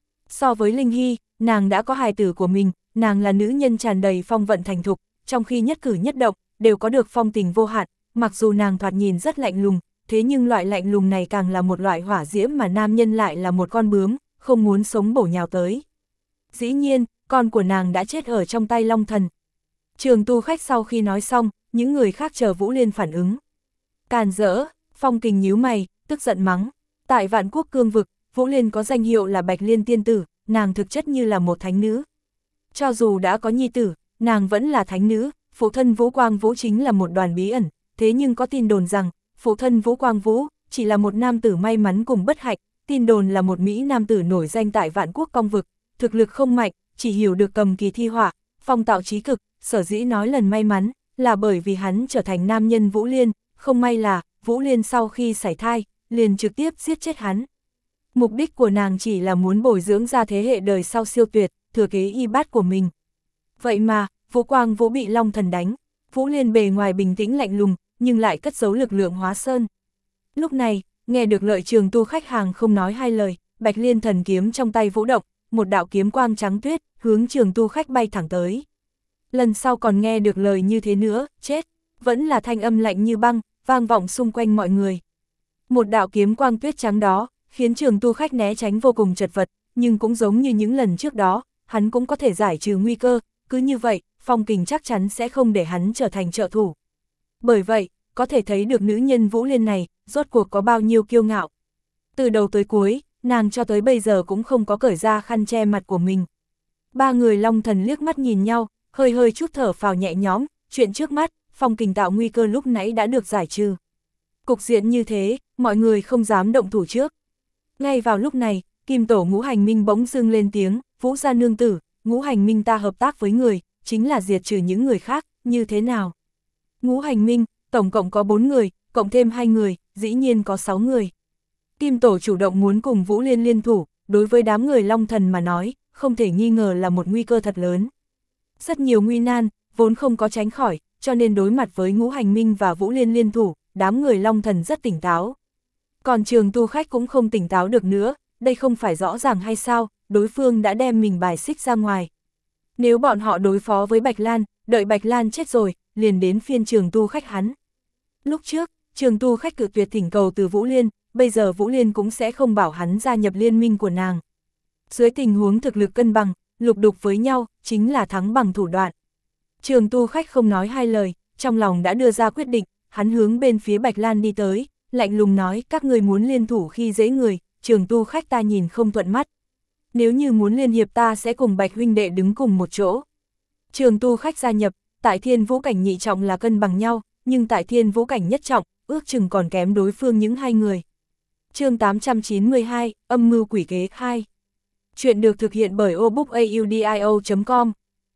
A: So với Linh Hy, nàng đã có hài tử của mình, nàng là nữ nhân tràn đầy phong vận thành thục, trong khi nhất cử nhất động, đều có được phong tình vô hạn, mặc dù nàng thoạt nhìn rất lạnh lùng, thế nhưng loại lạnh lùng này càng là một loại hỏa diễm mà nam nhân lại là một con bướm, không muốn sống bổ nhào tới. Dĩ nhiên, con của nàng đã chết ở trong tay Long Thần. Trường Tu Khách sau khi nói xong, những người khác chờ Vũ Liên phản ứng. Càn rỡ, Phong Kình nhíu mày, tức giận mắng. Tại Vạn Quốc cương vực, Vũ Liên có danh hiệu là Bạch Liên tiên tử, nàng thực chất như là một thánh nữ. Cho dù đã có nhi tử, nàng vẫn là thánh nữ, phụ thân Vũ Quang Vũ chính là một đoàn bí ẩn, thế nhưng có tin đồn rằng, phụ thân Vũ Quang Vũ chỉ là một nam tử may mắn cùng bất hạnh, tin đồn là một Mỹ nam tử nổi danh tại Vạn Quốc công vực, thực lực không mạnh, chỉ hiểu được cầm kỳ thi họa, phong tạo trí cực, sở dĩ nói lần may mắn, là bởi vì hắn trở thành nam nhân Vũ Liên, không may là, Vũ Liên sau khi sảy thai, liền trực tiếp giết chết hắn. Mục đích của nàng chỉ là muốn bồi dưỡng ra thế hệ đời sau siêu tuyệt, thừa kế y bát của mình. Vậy mà, Vũ Quang Vũ bị Long Thần đánh, Vũ Liên bề ngoài bình tĩnh lạnh lùng, nhưng lại cất giấu lực lượng hóa sơn. Lúc này, nghe được Lợi Trường Tu Khách hàng không nói hai lời, Bạch Liên thần kiếm trong tay vũ động, một đạo kiếm quang trắng tuyết, hướng Trường Tu Khách bay thẳng tới. Lần sau còn nghe được lời như thế nữa, chết, vẫn là thanh âm lạnh như băng, vang vọng xung quanh mọi người. Một đạo kiếm quang tuyết trắng đó, khiến Trường Tu Khách né tránh vô cùng chật vật, nhưng cũng giống như những lần trước đó, hắn cũng có thể giải trừ nguy cơ, cứ như vậy, Phong Kình chắc chắn sẽ không để hắn trở thành trợ thủ. Bởi vậy, có thể thấy được nữ nhân Vũ Liên này, rốt cuộc có bao nhiêu kiêu ngạo. Từ đầu tới cuối, nàng cho tới bây giờ cũng không có cởi ra khăn che mặt của mình. Ba người Long Thần liếc mắt nhìn nhau, hơi hơi chút thở phào nhẹ nhõm, chuyện trước mắt, Phong Kình tạo nguy cơ lúc nãy đã được giải trừ. Cục diện như thế, mọi người không dám động thủ trước. Ngay vào lúc này, Kim Tổ Ngũ Hành Minh bỗng dưng lên tiếng, Vũ gia nương tử, Ngũ Hành Minh ta hợp tác với người, chính là diệt trừ những người khác, như thế nào? Ngũ Hành Minh, tổng cộng có bốn người, cộng thêm hai người, dĩ nhiên có sáu người. Kim Tổ chủ động muốn cùng Vũ Liên liên thủ, đối với đám người Long Thần mà nói, không thể nghi ngờ là một nguy cơ thật lớn. Rất nhiều nguy nan, vốn không có tránh khỏi, cho nên đối mặt với Ngũ Hành Minh và Vũ Liên liên thủ, đám người Long Thần rất tỉnh táo. Còn Trường Tu Khách cũng không tỉnh táo được nữa, đây không phải rõ ràng hay sao, đối phương đã đem mình bài xích ra ngoài. Nếu bọn họ đối phó với Bạch Lan, đợi Bạch Lan chết rồi, liền đến phiên Trường Tu Khách hắn. Lúc trước, Trường Tu Khách cự tuyệt thỉnh cầu từ Vũ Liên, bây giờ Vũ Liên cũng sẽ không bảo hắn gia nhập liên minh của nàng. Dưới tình huống thực lực cân bằng, lục đục với nhau, chính là thắng bằng thủ đoạn. Trường Tu Khách không nói hai lời, trong lòng đã đưa ra quyết định, hắn hướng bên phía Bạch Lan đi tới, lạnh lùng nói các người muốn liên thủ khi dễ người, Trường Tu Khách ta nhìn không thuận mắt. Nếu như muốn liên hiệp ta sẽ cùng Bạch huynh đệ đứng cùng một chỗ. Trường Tu Khách gia nhập, tại Thiên Vũ cảnh nhị trọng là cân bằng nhau, nhưng tại Thiên Vũ cảnh nhất trọng, ước chừng còn kém đối phương những hai người. Chương tám trăm chín mươi hai, âm mưu quỷ kế hai. Chuyện được thực hiện bởi obookaudio chấm com.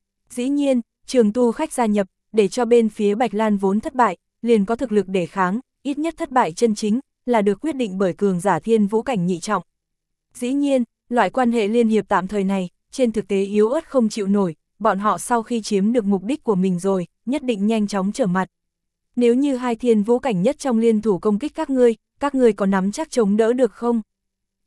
A: Dĩ nhiên, Trường Tu Khách gia nhập, để cho bên phía Bạch Lan vốn thất bại, liền có thực lực để kháng, ít nhất thất bại chân chính, là được quyết định bởi cường giả Thiên Vũ cảnh nhị trọng. Dĩ nhiên, loại quan hệ liên hiệp tạm thời này, trên thực tế yếu ớt không chịu nổi, bọn họ sau khi chiếm được mục đích của mình rồi, nhất định nhanh chóng trở mặt. Nếu như hai Thiên Vũ cảnh nhất trong liên thủ công kích các ngươi, các ngươi có nắm chắc chống đỡ được không?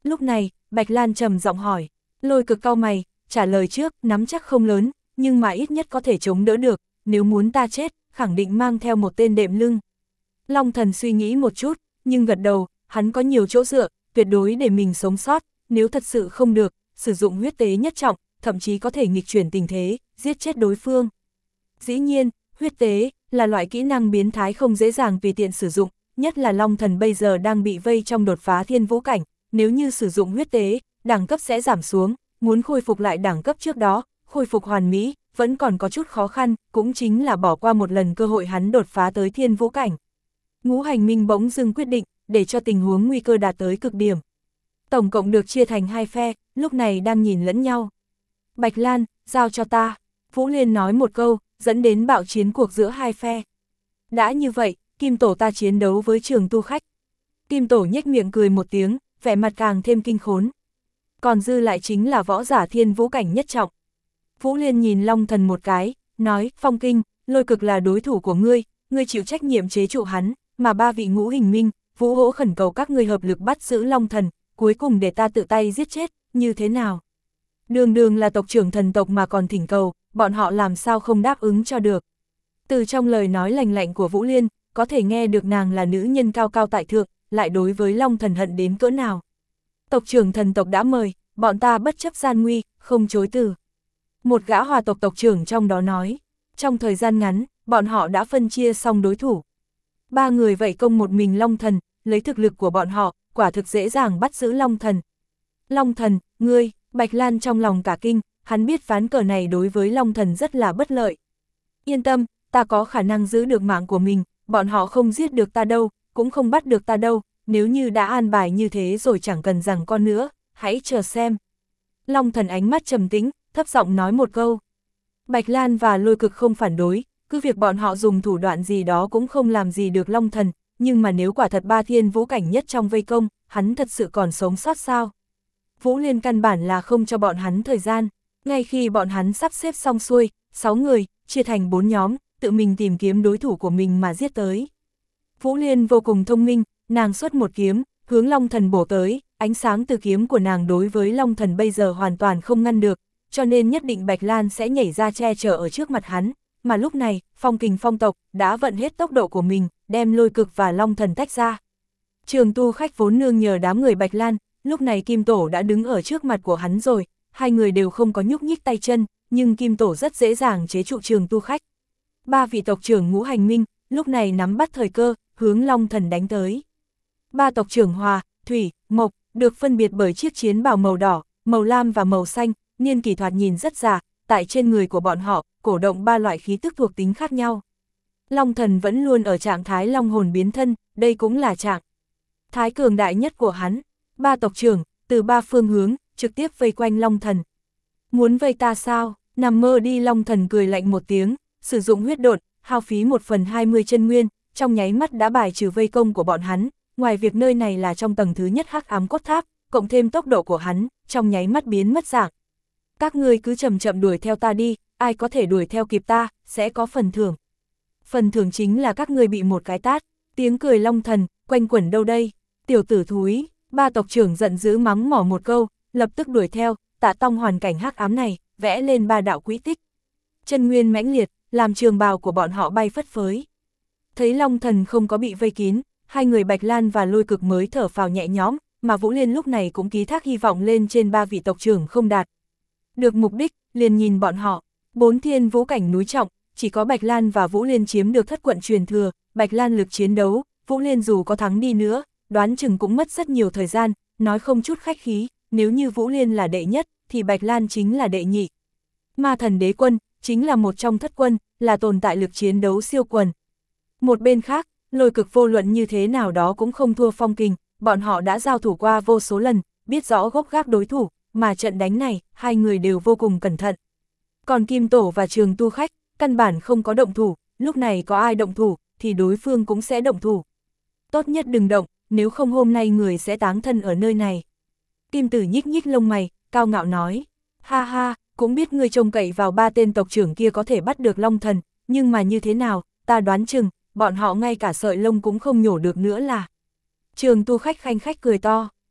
A: Lúc này, Bạch Lan trầm giọng hỏi, Lôi Cực cau mày, trả lời trước, nắm chắc không lớn, nhưng mà ít nhất có thể chống đỡ được, nếu muốn ta chết, khẳng định mang theo một tên đệm lưng. Long Thần suy nghĩ một chút, nhưng gật đầu, hắn có nhiều chỗ dựa, tuyệt đối để mình sống sót, nếu thật sự không được, sử dụng huyết tế nhất trọng, thậm chí có thể nghịch chuyển tình thế, giết chết đối phương. Dĩ nhiên, huyết tế là loại kỹ năng biến thái không dễ dàng tùy tiện sử dụng, nhất là Long Thần bây giờ đang bị vây trong đột phá thiên vũ cảnh, nếu như sử dụng huyết tế, đẳng cấp sẽ giảm xuống, muốn khôi phục lại đẳng cấp trước đó, khôi phục hoàn mỹ, vẫn còn có chút khó khăn, cũng chính là bỏ qua một lần cơ hội hắn đột phá tới thiên vũ cảnh. Ngũ Hành Minh bỗng dưng quyết định, để cho tình huống nguy cơ đạt tới cực điểm. Tổng cộng được chia thành hai phe, lúc này đang nhìn lẫn nhau. Bạch Lan, giao cho ta. Vũ Liên nói một câu, dẫn đến bạo chiến cuộc giữa hai phe. Đã như vậy, Kim Tổ ta chiến đấu với Trường Tu Khách. Kim Tổ nhếch miệng cười một tiếng, vẻ mặt càng thêm kinh khốn. Còn dư lại chính là võ giả thiên vũ cảnh nhất trọng. Vũ Liên nhìn Long Thần một cái, nói, Phong Kinh, Lôi Cực là đối thủ của ngươi, ngươi chịu trách nhiệm chế trụ hắn, mà ba vị Ngũ Hình Minh, Vũ Hỗ khẩn cầu các ngươi hợp lực bắt giữ Long Thần, cuối cùng để ta tự tay giết chết, như thế nào? Đường đường là tộc trưởng thần tộc mà còn thỉnh cầu, bọn họ làm sao không đáp ứng cho được. Từ trong lời nói lành lạnh của Vũ Liên, có thể nghe được nàng là nữ nhân cao cao tại thượng, lại đối với Long Thần hận đến cỡ nào. Tộc trưởng thần tộc đã mời, bọn ta bất chấp gian nguy, không chối từ. Một gã hòa tộc tộc trưởng trong đó nói, trong thời gian ngắn, bọn họ đã phân chia xong đối thủ. Ba người vậy công một mình Long Thần, lấy thực lực của bọn họ, quả thực dễ dàng bắt giữ Long Thần. Long Thần, ngươi, Bạch Lan trong lòng cả kinh, hắn biết ván cờ này đối với Long Thần rất là bất lợi. Yên tâm, ta có khả năng giữ được mạng của mình, bọn họ không giết được ta đâu, cũng không bắt được ta đâu, nếu như đã an bài như thế rồi chẳng cần rằng con nữa, hãy chờ xem. Long Thần ánh mắt trầm tĩnh, thấp giọng nói một câu. Bạch Lan và Lôi Cực không phản đối, cứ việc bọn họ dùng thủ đoạn gì đó cũng không làm gì được Long Thần, nhưng mà nếu quả thật ba thiên vũ cảnh nhất trong vây công, hắn thật sự còn sống sót sao? Vũ Liên căn bản là không cho bọn hắn thời gian, ngay khi bọn hắn sắp xếp xong xuôi, sáu người, chia thành bốn nhóm, tự mình tìm kiếm đối thủ của mình mà giết tới. Vũ Liên vô cùng thông minh, nàng xuất một kiếm, hướng Long Thần bổ tới, ánh sáng từ kiếm của nàng đối với Long Thần bây giờ hoàn toàn không ngăn được, cho nên nhất định Bạch Lan sẽ nhảy ra che chở ở trước mặt hắn, mà lúc này, Phong Kình Phong tộc đã vận hết tốc độ của mình, đem Lôi Cực và Long Thần tách ra. Trường Tu Khách vốn nương nhờ đám người Bạch Lan, lúc này Kim Tổ đã đứng ở trước mặt của hắn rồi, hai người đều không có nhúc nhích tay chân, nhưng Kim Tổ rất dễ dàng chế trụ Trường Tu Khách. Ba vị tộc trưởng Ngũ Hành Minh, lúc này nắm bắt thời cơ, hướng Long Thần đánh tới. Ba tộc trưởng Hòa, Thủy, Mộc, được phân biệt bởi chiếc chiến bào màu đỏ, màu lam và màu xanh, niên kỷ thoạt nhìn rất già, tại trên người của bọn họ, cổ động ba loại khí tức thuộc tính khác nhau. Long Thần vẫn luôn ở trạng thái long hồn biến thân, đây cũng là trạng thái cường đại nhất của hắn. Ba tộc trưởng, từ ba phương hướng, trực tiếp vây quanh Long Thần. Muốn vây ta sao? Nằm mơ đi. Long Thần cười lạnh một tiếng, sử dụng huyết độn, hao phí một phần hai mươi chân nguyên, trong nháy mắt đã bài trừ vây công của bọn hắn. Ngoài việc nơi này là trong tầng thứ nhất hắc ám cốt tháp, cộng thêm tốc độ của hắn, trong nháy mắt biến mất dạng. Các ngươi cứ chậm chậm đuổi theo ta đi, ai có thể đuổi theo kịp ta, sẽ có phần thưởng. Phần thưởng chính là các ngươi bị một cái tát. Tiếng cười Long Thần, quanh quẩn đâu đây? Tiểu tử thúi. Ba tộc trưởng giận dữ mắng mỏ một câu, lập tức đuổi theo, Tạ Tông hoàn cảnh hắc ám này, vẽ lên ba đạo quỹ tích. Chân nguyên mãnh liệt, làm trường bào của bọn họ bay phất phới. Thấy Long Thần không có bị vây kín, hai người Bạch Lan và Lôi Cực mới thở phào nhẹ nhõm, mà Vũ Liên lúc này cũng ký thác hy vọng lên trên ba vị tộc trưởng không đạt được mục đích, liền nhìn bọn họ. Bốn thiên vũ cảnh núi trọng, chỉ có Bạch Lan và Vũ Liên chiếm được thất quận truyền thừa, Bạch Lan lực chiến đấu, Vũ Liên dù có thắng đi nữa, đoán chừng cũng mất rất nhiều thời gian, nói không chút khách khí, nếu như Vũ Liên là đệ nhất, thì Bạch Lan chính là đệ nhị. Ma Thần Đế Quân, chính là một trong thất quân, là tồn tại lực chiến đấu siêu quần. Một bên khác, Lôi Cực vô luận như thế nào đó cũng không thua Phong Kình, bọn họ đã giao thủ qua vô số lần, biết rõ gốc gác đối thủ, mà trận đánh này, hai người đều vô cùng cẩn thận. Còn Kim Tổ và Trường Tu Khách, căn bản không có động thủ, lúc này có ai động thủ, thì đối phương cũng sẽ động thủ. Tốt nhất đừng động, nếu không hôm nay người sẽ táng thân ở nơi này. Kim Tử nhích nhích lông mày, cao ngạo nói, ha ha, cũng biết ngươi trông cậy vào ba tên tộc trưởng kia có thể bắt được Long Thần, nhưng mà như thế nào, ta đoán chừng, bọn họ ngay cả sợi lông cũng không nhổ được nữa là. Trường Tu Khách khanh khách cười to,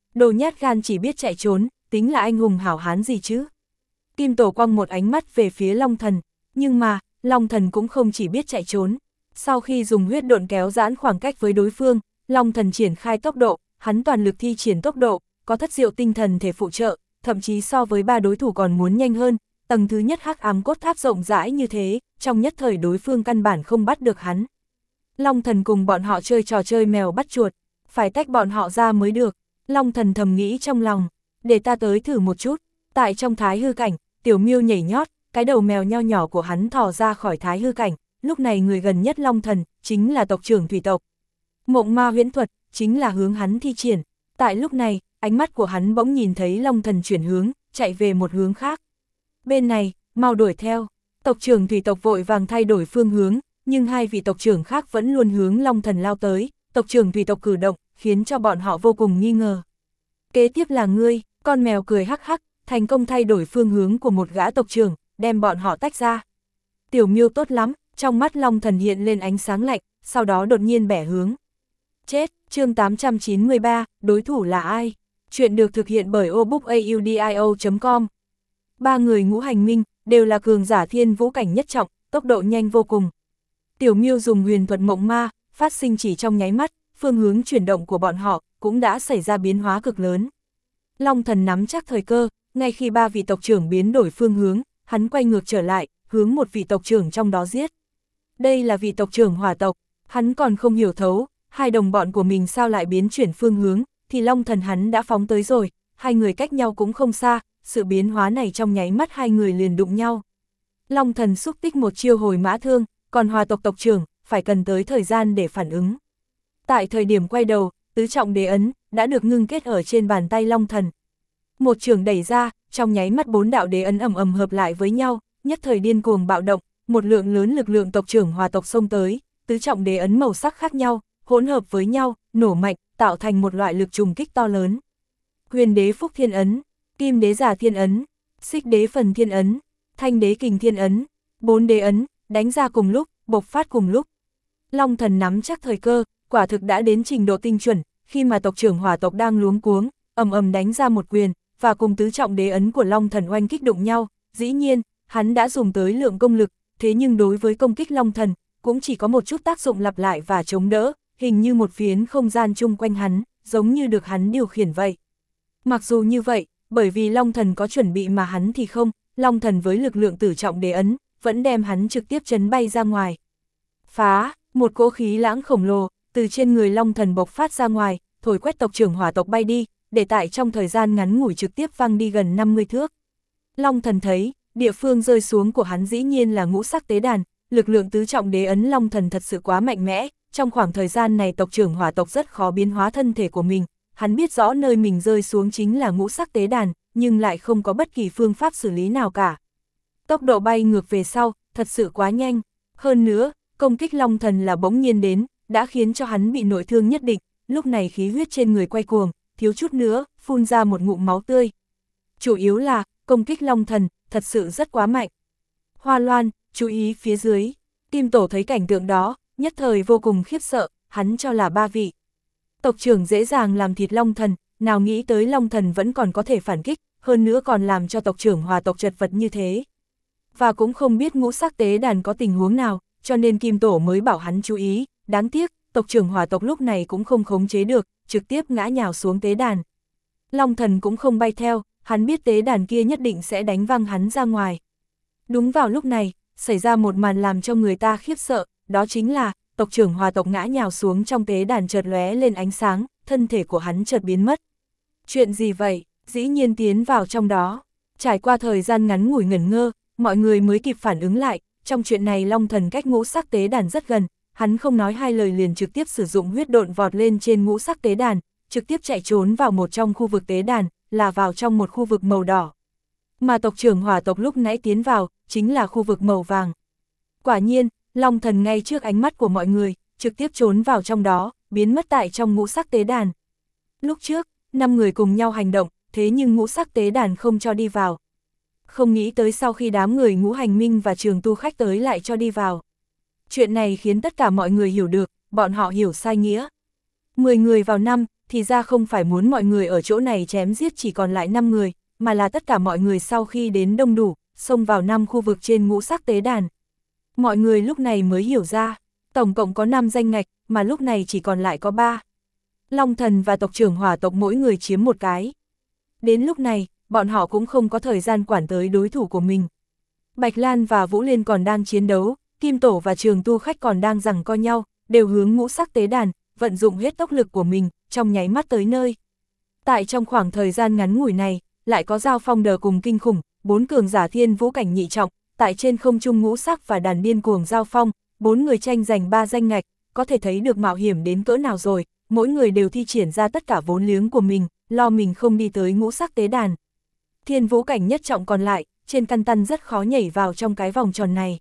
A: Đồ nhát gan chỉ biết chạy trốn, tính là anh hùng hảo hán gì chứ? Kim Tổ quăng một ánh mắt về phía Long Thần, nhưng mà, Long Thần cũng không chỉ biết chạy trốn. Sau khi dùng huyết độn kéo giãn khoảng cách với đối phương, Long Thần triển khai tốc độ, hắn toàn lực thi triển tốc độ, có thất diệu tinh thần thể phụ trợ, thậm chí so với ba đối thủ còn muốn nhanh hơn, tầng thứ nhất hắc ám cốt tháp rộng rãi như thế, trong nhất thời đối phương căn bản không bắt được hắn. Long Thần cùng bọn họ chơi trò chơi mèo bắt chuột, phải tách bọn họ ra mới được. Long Thần thầm nghĩ trong lòng, để ta tới thử một chút. Tại trong thái hư cảnh, Tiểu Miêu nhảy nhót, cái đầu mèo nho nhỏ của hắn thò ra khỏi thái hư cảnh, lúc này người gần nhất Long Thần, chính là tộc trưởng thủy tộc. Mộng ma huyễn thuật, chính là hướng hắn thi triển. Tại lúc này, ánh mắt của hắn bỗng nhìn thấy Long Thần chuyển hướng, chạy về một hướng khác. Bên này, mau đuổi theo. Tộc trưởng thủy tộc vội vàng thay đổi phương hướng, nhưng hai vị tộc trưởng khác vẫn luôn hướng Long Thần lao tới. Tộc trưởng thủy tộc cử động, khiến cho bọn họ vô cùng nghi ngờ. Kế tiếp là ngươi, con mèo cười hắc hắc, thành công thay đổi phương hướng của một gã tộc trưởng, đem bọn họ tách ra. Tiểu Miêu tốt lắm, trong mắt Long Thần hiện lên ánh sáng lạnh, sau đó đột nhiên bẻ hướng. Chết, chương tám trăm chín mươi ba, đối thủ là ai? Chuyện được thực hiện bởi obookaudio chấm com. Ba người ngũ hành minh, đều là cường giả thiên vũ cảnh nhất trọng, tốc độ nhanh vô cùng. Tiểu Miêu dùng huyền thuật mộng ma, phát sinh chỉ trong nháy mắt, phương hướng chuyển động của bọn họ cũng đã xảy ra biến hóa cực lớn. Long Thần nắm chắc thời cơ, ngay khi ba vị tộc trưởng biến đổi phương hướng, hắn quay ngược trở lại, hướng một vị tộc trưởng trong đó giết. Đây là vị tộc trưởng hỏa tộc, hắn còn không hiểu thấu, hai đồng bọn của mình sao lại biến chuyển phương hướng, thì Long Thần hắn đã phóng tới rồi, hai người cách nhau cũng không xa, sự biến hóa này trong nháy mắt hai người liền đụng nhau. Long Thần xúc tích một chiêu hồi mã thương, còn hỏa tộc tộc trưởng, phải cần tới thời gian để phản ứng. Tại thời điểm quay đầu, tứ trọng đế ấn, đã được ngưng kết ở trên bàn tay Long Thần. Một trường đẩy ra, trong nháy mắt bốn đạo đế ấn ầm ầm hợp lại với nhau, nhất thời điên cuồng bạo động, một lượng lớn lực lượng tộc trưởng hòa tộc xông tới, tứ trọng đế ấn màu sắc khác nhau, hỗn hợp với nhau, nổ mạnh, tạo thành một loại lực trùng kích to lớn. Huyền đế phúc thiên ấn, kim đế giả thiên ấn, xích đế phần thiên ấn, thanh đế kình thiên ấn, bốn đế ấn, đánh ra cùng lúc, bộc phát cùng lúc. Long Thần nắm chắc thời cơ, quả thực đã đến trình độ tinh chuẩn, khi mà tộc trưởng hỏa tộc đang luống cuống, ầm ầm đánh ra một quyền, và cùng tứ trọng đế ấn của Long Thần oanh kích đụng nhau, dĩ nhiên, hắn đã dùng tới lượng công lực, thế nhưng đối với công kích Long Thần, cũng chỉ có một chút tác dụng lặp lại và chống đỡ, hình như một phiến không gian chung quanh hắn, giống như được hắn điều khiển vậy. Mặc dù như vậy, bởi vì Long Thần có chuẩn bị mà hắn thì không, Long Thần với lực lượng tử trọng đế ấn, vẫn đem hắn trực tiếp chấn bay ra ngoài. Phá, một cỗ khí lãng khổng lồ, từ trên người Long Thần bộc phát ra ngoài, thổi quét tộc trưởng hỏa tộc bay đi, để tại trong thời gian ngắn ngủi trực tiếp văng đi gần năm mươi thước. Long Thần thấy, địa phương rơi xuống của hắn dĩ nhiên là ngũ sắc tế đàn, lực lượng tứ trọng đế ấn Long Thần thật sự quá mạnh mẽ, trong khoảng thời gian này tộc trưởng hỏa tộc rất khó biến hóa thân thể của mình, hắn biết rõ nơi mình rơi xuống chính là ngũ sắc tế đàn, nhưng lại không có bất kỳ phương pháp xử lý nào cả. Tốc độ bay ngược về sau, thật sự quá nhanh, hơn nữa, công kích Long Thần là bỗng nhiên đến, đã khiến cho hắn bị nội thương nhất định, lúc này khí huyết trên người quay cuồng, thiếu chút nữa, phun ra một ngụm máu tươi. Chủ yếu là, công kích Long Thần, thật sự rất quá mạnh. Hoa Loan, chú ý phía dưới, Kim Tổ thấy cảnh tượng đó, nhất thời vô cùng khiếp sợ, hắn cho là ba vị tộc trưởng dễ dàng làm thịt Long Thần, nào nghĩ tới Long Thần vẫn còn có thể phản kích, hơn nữa còn làm cho tộc trưởng hòa tộc chật vật như thế. Và cũng không biết ngũ sắc tế đàn có tình huống nào, cho nên Kim Tổ mới bảo hắn chú ý, đáng tiếc, tộc trưởng hỏa tộc lúc này cũng không khống chế được, trực tiếp ngã nhào xuống tế đàn. Long Thần cũng không bay theo, hắn biết tế đàn kia nhất định sẽ đánh văng hắn ra ngoài. Đúng vào lúc này, xảy ra một màn làm cho người ta khiếp sợ, đó chính là, tộc trưởng hỏa tộc ngã nhào xuống trong tế đàn chợt lóe lên ánh sáng, thân thể của hắn chợt biến mất. Chuyện gì vậy? Dĩ nhiên tiến vào trong đó. Trải qua thời gian ngắn ngủi ngẩn ngơ, mọi người mới kịp phản ứng lại, trong chuyện này Long Thần cách ngũ sắc tế đàn rất gần, hắn không nói hai lời liền trực tiếp sử dụng huyết độn vọt lên trên ngũ sắc tế đàn, trực tiếp chạy trốn vào một trong khu vực tế đàn, là vào trong một khu vực màu đỏ. Mà tộc trưởng hỏa tộc lúc nãy tiến vào, chính là khu vực màu vàng. Quả nhiên, Long Thần ngay trước ánh mắt của mọi người, trực tiếp trốn vào trong đó, biến mất tại trong ngũ sắc tế đàn. Lúc trước, năm người cùng nhau hành động, thế nhưng ngũ sắc tế đàn không cho đi vào. Không nghĩ tới sau khi đám người ngũ hành minh và trường tu khách tới lại cho đi vào. Chuyện này khiến tất cả mọi người hiểu được, bọn họ hiểu sai nghĩa. Mười người vào năm, thì ra không phải muốn mọi người ở chỗ này chém giết chỉ còn lại năm người, mà là tất cả mọi người sau khi đến đông đủ, xông vào năm khu vực trên ngũ sắc tế đàn. Mọi người lúc này mới hiểu ra, tổng cộng có năm danh ngạch, mà lúc này chỉ còn lại có ba. Long Thần và tộc trưởng Hỏa tộc mỗi người chiếm một cái. Đến lúc này, bọn họ cũng không có thời gian quản tới đối thủ của mình. Bạch Lan và Vũ Liên còn đang chiến đấu, Kim Tổ và Trường Tu Khách còn đang giằng co nhau, đều hướng ngũ sắc tế đàn, vận dụng hết tốc lực của mình, trong nháy mắt tới nơi. Tại trong khoảng thời gian ngắn ngủi này, lại có giao phong đờ cùng kinh khủng, bốn cường giả thiên vũ cảnh nhị trọng, tại trên không trung ngũ sắc và đàn điên cuồng giao phong, bốn người tranh giành ba danh ngạch, có thể thấy được mạo hiểm đến cỡ nào rồi, mỗi người đều thi triển ra tất cả vốn liếng của mình, lo mình không đi tới ngũ sắc tế đàn. Thiên vũ cảnh nhất trọng còn lại, trên căn tăn rất khó nhảy vào trong cái vòng tròn này.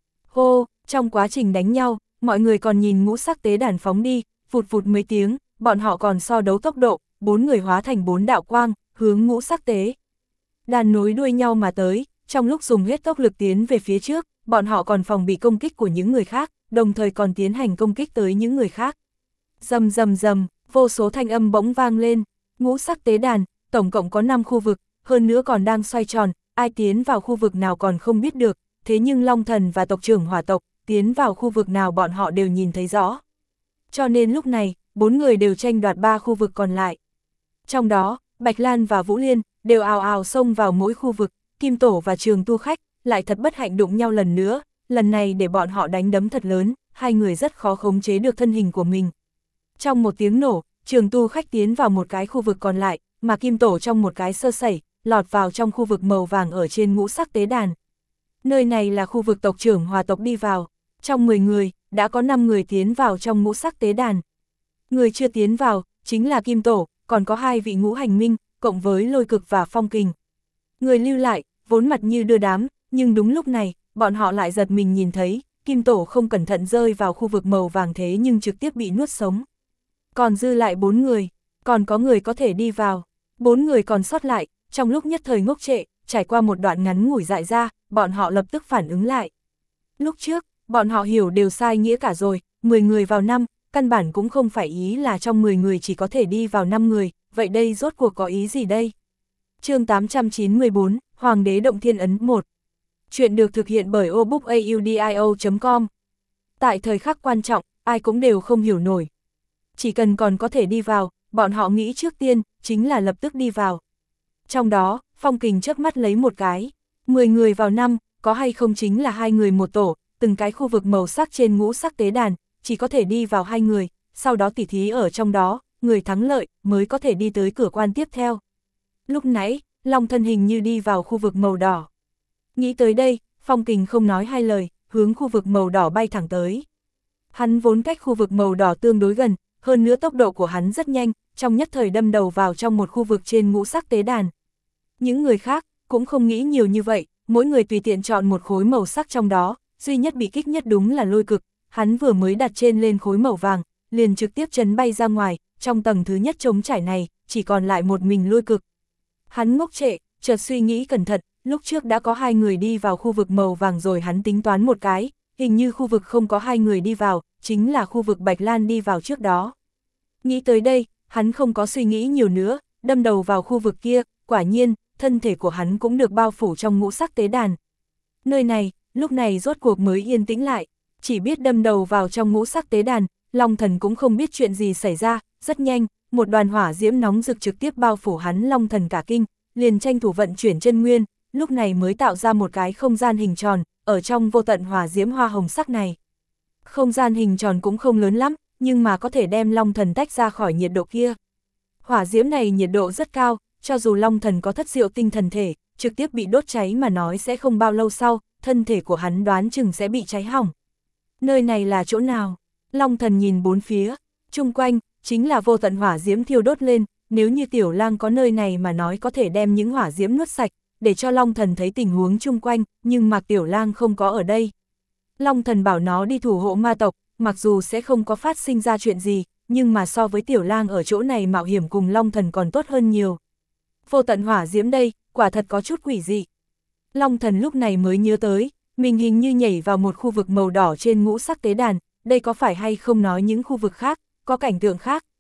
A: Hô, trong quá trình đánh nhau, mọi người còn nhìn ngũ sắc tế đàn phóng đi, vụt vụt mấy tiếng, bọn họ còn so đấu tốc độ, bốn người hóa thành bốn đạo quang, hướng ngũ sắc tế đàn nối đuôi nhau mà tới, trong lúc dùng hết tốc lực tiến về phía trước, bọn họ còn phòng bị công kích của những người khác, đồng thời còn tiến hành công kích tới những người khác. Rầm rầm rầm, vô số thanh âm bỗng vang lên, ngũ sắc tế đàn, tổng cộng có năm khu vực, hơn nữa còn đang xoay tròn, ai tiến vào khu vực nào còn không biết được, thế nhưng Long Thần và tộc trưởng Hỏa tộc, tiến vào khu vực nào bọn họ đều nhìn thấy rõ. Cho nên lúc này, bốn người đều tranh đoạt ba khu vực còn lại. Trong đó, Bạch Lan và Vũ Liên, đều ào ào xông vào mỗi khu vực, Kim Tổ và Trường Tu Khách, lại thật bất hạnh đụng nhau lần nữa, lần này để bọn họ đánh đấm thật lớn, hai người rất khó khống chế được thân hình của mình. Trong một tiếng nổ, Trường Tu Khách tiến vào một cái khu vực còn lại, mà Kim Tổ trong một cái sơ sẩy, lọt vào trong khu vực màu vàng ở trên ngũ sắc tế đàn. Nơi này là khu vực tộc trưởng Hỏa tộc đi vào, trong mười người, đã có năm người tiến vào trong ngũ sắc tế đàn. Người chưa tiến vào, chính là Kim Tổ, còn có hai vị ngũ hành minh, cộng với Lôi Cực và Phong Kình. Người lưu lại, vốn mặt như đưa đám, nhưng đúng lúc này, bọn họ lại giật mình nhìn thấy, Kim Tổ không cẩn thận rơi vào khu vực màu vàng thế nhưng trực tiếp bị nuốt sống. Còn dư lại bốn người, còn có người có thể đi vào, bốn người còn sót lại, trong lúc nhất thời ngốc trệ, trải qua một đoạn ngắn ngủi dại ra, bọn họ lập tức phản ứng lại. Lúc trước, bọn họ hiểu đều sai nghĩa cả rồi, mười người vào năm, căn bản cũng không phải ý là trong mười người chỉ có thể đi vào năm người, vậy đây rốt cuộc có ý gì đây? Chương tám trăm chín mươi tư, Hoàng đế Động Thiên Ấn một. Chuyện được thực hiện bởi obookaudio chấm com. Tại thời khắc quan trọng, ai cũng đều không hiểu nổi. Chỉ cần còn có thể đi vào, bọn họ nghĩ trước tiên, chính là lập tức đi vào. Trong đó, Phong Kình chớp mắt lấy một cái, mười người vào năm, có hay không chính là hai người một tổ, từng cái khu vực màu sắc trên ngũ sắc tế đàn, chỉ có thể đi vào hai người, sau đó tỉ thí ở trong đó, người thắng lợi mới có thể đi tới cửa quan tiếp theo. Lúc nãy, Long thân hình như đi vào khu vực màu đỏ. Nghĩ tới đây, Phong Kình không nói hai lời, hướng khu vực màu đỏ bay thẳng tới. Hắn vốn cách khu vực màu đỏ tương đối gần, hơn nữa tốc độ của hắn rất nhanh, trong nhất thời đâm đầu vào trong một khu vực trên ngũ sắc tế đàn. Những người khác, cũng không nghĩ nhiều như vậy, mỗi người tùy tiện chọn một khối màu sắc trong đó, duy nhất bị kích nhất đúng là Lôi Cực, hắn vừa mới đặt trên lên khối màu vàng, liền trực tiếp chấn bay ra ngoài, trong tầng thứ nhất trống trải này, chỉ còn lại một mình Lôi Cực. Hắn ngốc trệ, chợt suy nghĩ cẩn thận, lúc trước đã có hai người đi vào khu vực màu vàng rồi hắn tính toán một cái, hình như khu vực không có hai người đi vào, chính là khu vực Bạch Lan đi vào trước đó. Nghĩ tới đây, hắn không có suy nghĩ nhiều nữa, đâm đầu vào khu vực kia, quả nhiên, thân thể của hắn cũng được bao phủ trong ngũ sắc tế đàn. Nơi này, lúc này rốt cuộc mới yên tĩnh lại, chỉ biết đâm đầu vào trong ngũ sắc tế đàn, Long Thần cũng không biết chuyện gì xảy ra, rất nhanh, một đoàn hỏa diễm nóng rực trực tiếp bao phủ hắn. Long Thần cả kinh, liền tranh thủ vận chuyển chân nguyên, lúc này mới tạo ra một cái không gian hình tròn, ở trong vô tận hỏa diễm hoa hồng sắc này. Không gian hình tròn cũng không lớn lắm, nhưng mà có thể đem Long Thần tách ra khỏi nhiệt độ kia. Hỏa diễm này nhiệt độ rất cao, cho dù Long Thần có thất diệu tinh thần thể, trực tiếp bị đốt cháy mà nói sẽ không bao lâu sau, thân thể của hắn đoán chừng sẽ bị cháy hỏng. Nơi này là chỗ nào? Long Thần nhìn bốn phía, chung quanh, chính là vô tận hỏa diễm thiêu đốt lên, nếu như Tiểu Lang có nơi này mà nói có thể đem những hỏa diễm nuốt sạch, để cho Long Thần thấy tình huống chung quanh, nhưng Mạc Tiểu Lang không có ở đây. Long Thần bảo nó đi thủ hộ ma tộc, mặc dù sẽ không có phát sinh ra chuyện gì, nhưng mà so với Tiểu Lang ở chỗ này mạo hiểm cùng Long Thần còn tốt hơn nhiều. Vô tận hỏa diễm đây, quả thật có chút quỷ dị. Long Thần lúc này mới nhớ tới, mình hình như nhảy vào một khu vực màu đỏ trên ngũ sắc tế đàn, đây có phải hay không nói những khu vực khác, có cảnh tượng khác,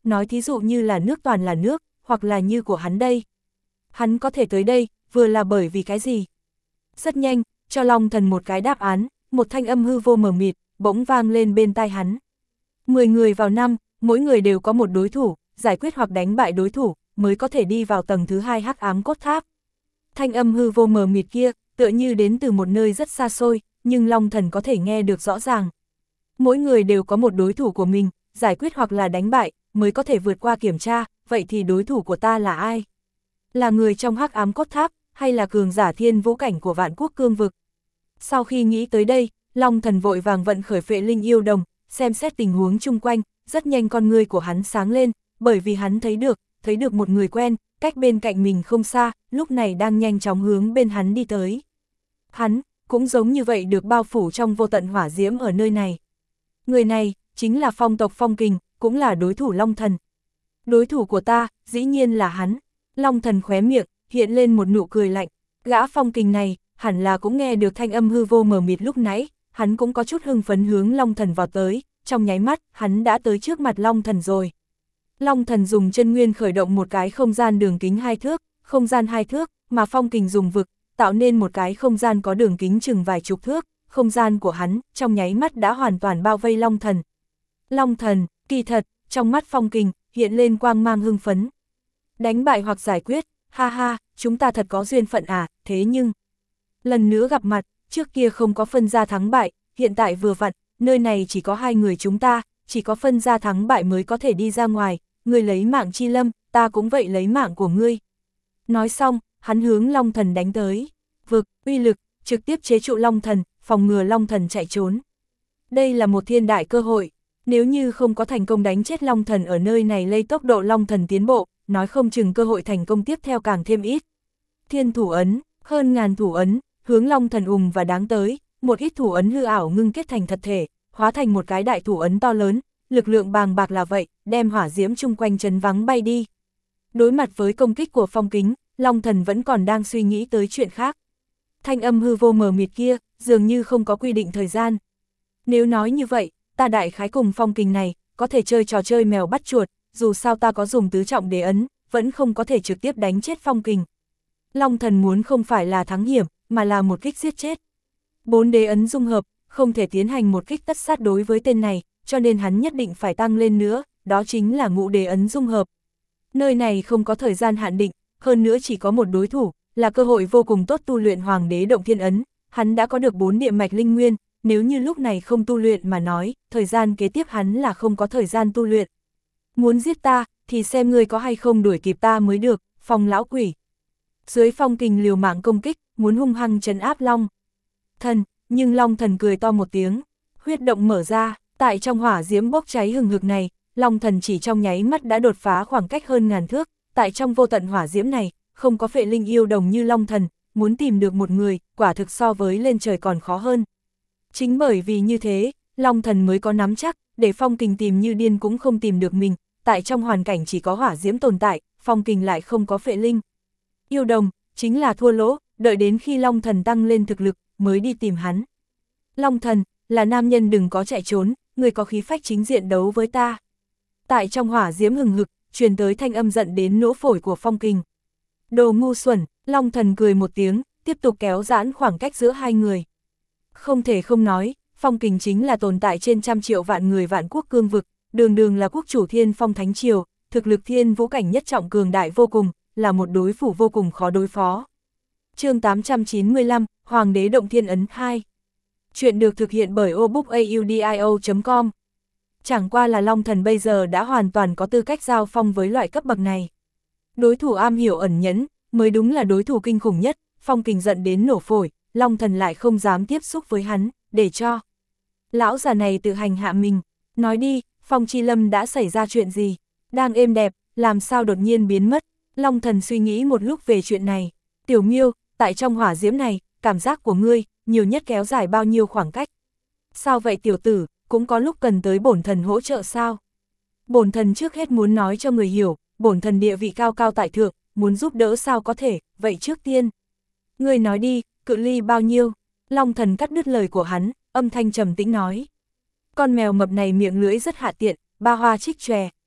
A: nói thí dụ như là nước toàn là nước, hoặc là như của hắn đây. Hắn có thể tới đây, vừa là bởi vì cái gì? Rất nhanh, cho Long Thần một cái đáp án, một thanh âm hư vô mờ mịt, bỗng vang lên bên tai hắn. Mười người vào năm, mỗi người đều có một đối thủ, giải quyết hoặc đánh bại đối thủ, mới có thể đi vào tầng thứ hai hắc ám cốt tháp. Thanh âm hư vô mờ mịt kia, tựa như đến từ một nơi rất xa xôi, nhưng Long Thần có thể nghe được rõ ràng. Mỗi người đều có một đối thủ của mình, giải quyết hoặc là đánh bại, mới có thể vượt qua kiểm tra, vậy thì đối thủ của ta là ai? Là người trong hắc ám cốt tháp, hay là cường giả thiên vũ cảnh của vạn quốc cương vực? Sau khi nghĩ tới đây, Long Thần vội vàng vận khởi phệ linh yêu đồng, xem xét tình huống chung quanh, rất nhanh con ngươi của hắn sáng lên, bởi vì hắn thấy được, thấy được một người quen, cách bên cạnh mình không xa, lúc này đang nhanh chóng hướng bên hắn đi tới. Hắn, cũng giống như vậy được bao phủ trong vô tận hỏa diễm ở nơi này. Người này, chính là Phong tộc Phong Kình, cũng là đối thủ Long Thần. Đối thủ của ta, dĩ nhiên là hắn. Long Thần khóe miệng, hiện lên một nụ cười lạnh. Gã Phong Kình này, hẳn là cũng nghe được thanh âm hư vô mờ mịt lúc nãy, hắn cũng có chút hưng phấn hướng Long Thần vào tới, trong nháy mắt, hắn đã tới trước mặt Long Thần rồi. Long Thần dùng chân nguyên khởi động một cái không gian đường kính hai thước, không gian hai thước, mà Phong Kình dùng vực, tạo nên một cái không gian có đường kính chừng vài chục thước, không gian của hắn, trong nháy mắt đã hoàn toàn bao vây Long Thần. Long Thần, kỳ thật, trong mắt Phong Kình, hiện lên quang mang hưng phấn. Đánh bại hoặc giải quyết, ha ha, chúng ta thật có duyên phận à, thế nhưng... Lần nữa gặp mặt, trước kia không có phân ra thắng bại, hiện tại vừa vặn, nơi này chỉ có hai người chúng ta, chỉ có phân ra thắng bại mới có thể đi ra ngoài, ngươi lấy mạng Chi Lâm, ta cũng vậy lấy mạng của ngươi. Nói xong, hắn hướng Long Thần đánh tới. Vực, uy lực, trực tiếp chế trụ Long Thần, phòng ngừa Long Thần chạy trốn. Đây là một thiên đại cơ hội, nếu như không có thành công đánh chết Long Thần ở nơi này lây tốc độ Long Thần tiến bộ, nói không chừng cơ hội thành công tiếp theo càng thêm ít. Thiên thủ ấn, hơn ngàn thủ ấn, hướng Long Thần ùm và đáng tới, một ít thủ ấn hư ảo ngưng kết thành thật thể, hóa thành một cái đại thủ ấn to lớn, lực lượng bàng bạc là vậy, đem hỏa diễm chung quanh chấn vắng bay đi. Đối mặt với công kích của Phong Kính, Long Thần vẫn còn đang suy nghĩ tới chuyện khác. Thanh âm hư vô mờ mịt kia, dường như không có quy định thời gian. Nếu nói như vậy, ta đại khái cùng Phong Kình này, có thể chơi trò chơi mèo bắt chuột, dù sao ta có dùng tứ trọng đế ấn, vẫn không có thể trực tiếp đánh chết Phong Kình. Long Thần muốn không phải là thắng hiểm, mà là một kích giết chết. Bốn đế ấn dung hợp, không thể tiến hành một kích tất sát đối với tên này, cho nên hắn nhất định phải tăng lên nữa, đó chính là ngũ đế ấn dung hợp. Nơi này không có thời gian hạn định, hơn nữa chỉ có một đối thủ, là cơ hội vô cùng tốt tu luyện Hoàng đế động thiên ấn, hắn đã có được bốn địa mạch linh nguyên, nếu như lúc này không tu luyện mà nói, thời gian kế tiếp hắn là không có thời gian tu luyện. Muốn giết ta, thì xem ngươi có hay không đuổi kịp ta mới được, Phong lão quỷ. Dưới Phong Kình liều mạng công kích, muốn hung hăng trấn áp Long Thần, nhưng Long Thần cười to một tiếng, huyết động mở ra, tại trong hỏa diễm bốc cháy hừng hực này, Long Thần chỉ trong nháy mắt đã đột phá khoảng cách hơn ngàn thước, tại trong vô tận hỏa diễm này, không có phệ linh yêu đồng như Long Thần, muốn tìm được một người, quả thực so với lên trời còn khó hơn. Chính bởi vì như thế, Long Thần mới có nắm chắc, để Phong Kình tìm như điên cũng không tìm được mình, tại trong hoàn cảnh chỉ có hỏa diễm tồn tại, Phong Kình lại không có phệ linh. Yêu đồng, chính là thua lỗ, đợi đến khi Long Thần tăng lên thực lực, mới đi tìm hắn. Long Thần, là nam nhân đừng có chạy trốn, người có khí phách chính diện đấu với ta. Tại trong hỏa diễm hừng hực, truyền tới thanh âm giận đến nỗ phổi của Phong Kình. Đồ ngu xuẩn, Long Thần cười một tiếng, tiếp tục kéo giãn khoảng cách giữa hai người. Không thể không nói, Phong Kình chính là tồn tại trên trăm triệu vạn người vạn quốc cương vực, đường đường là quốc chủ Thiên Phong Thánh Triều, thực lực thiên vũ cảnh nhất trọng cường đại vô cùng, là một đối thủ vô cùng khó đối phó. Chương tám trăm chín mươi lăm, Hoàng đế động thiên ấn hai. Chuyện được thực hiện bởi obookaudio chấm com. Chẳng qua là Long Thần bây giờ đã hoàn toàn có tư cách giao phong với loại cấp bậc này. Đối thủ am hiểu ẩn nhẫn, mới đúng là đối thủ kinh khủng nhất, Phong Kình giận đến nổ phổi, Long Thần lại không dám tiếp xúc với hắn, để cho lão già này tự hành hạ mình. Nói đi, Phong Chi Lâm đã xảy ra chuyện gì? Đang êm đẹp, làm sao đột nhiên biến mất? Long Thần suy nghĩ một lúc về chuyện này. Tiểu Miêu, tại trong hỏa diễm này, cảm giác của ngươi, nhiều nhất kéo dài bao nhiêu khoảng cách? Sao vậy tiểu tử, cũng có lúc cần tới bổn thần hỗ trợ sao? Bổn thần trước hết muốn nói cho người hiểu, bổn thần địa vị cao cao tại thượng, muốn giúp đỡ sao có thể, vậy trước tiên. Ngươi nói đi, cự ly bao nhiêu? Long Thần cắt đứt lời của hắn, âm thanh trầm tĩnh nói. Con mèo mập này miệng lưỡi rất hạ tiện, ba hoa trích chòe.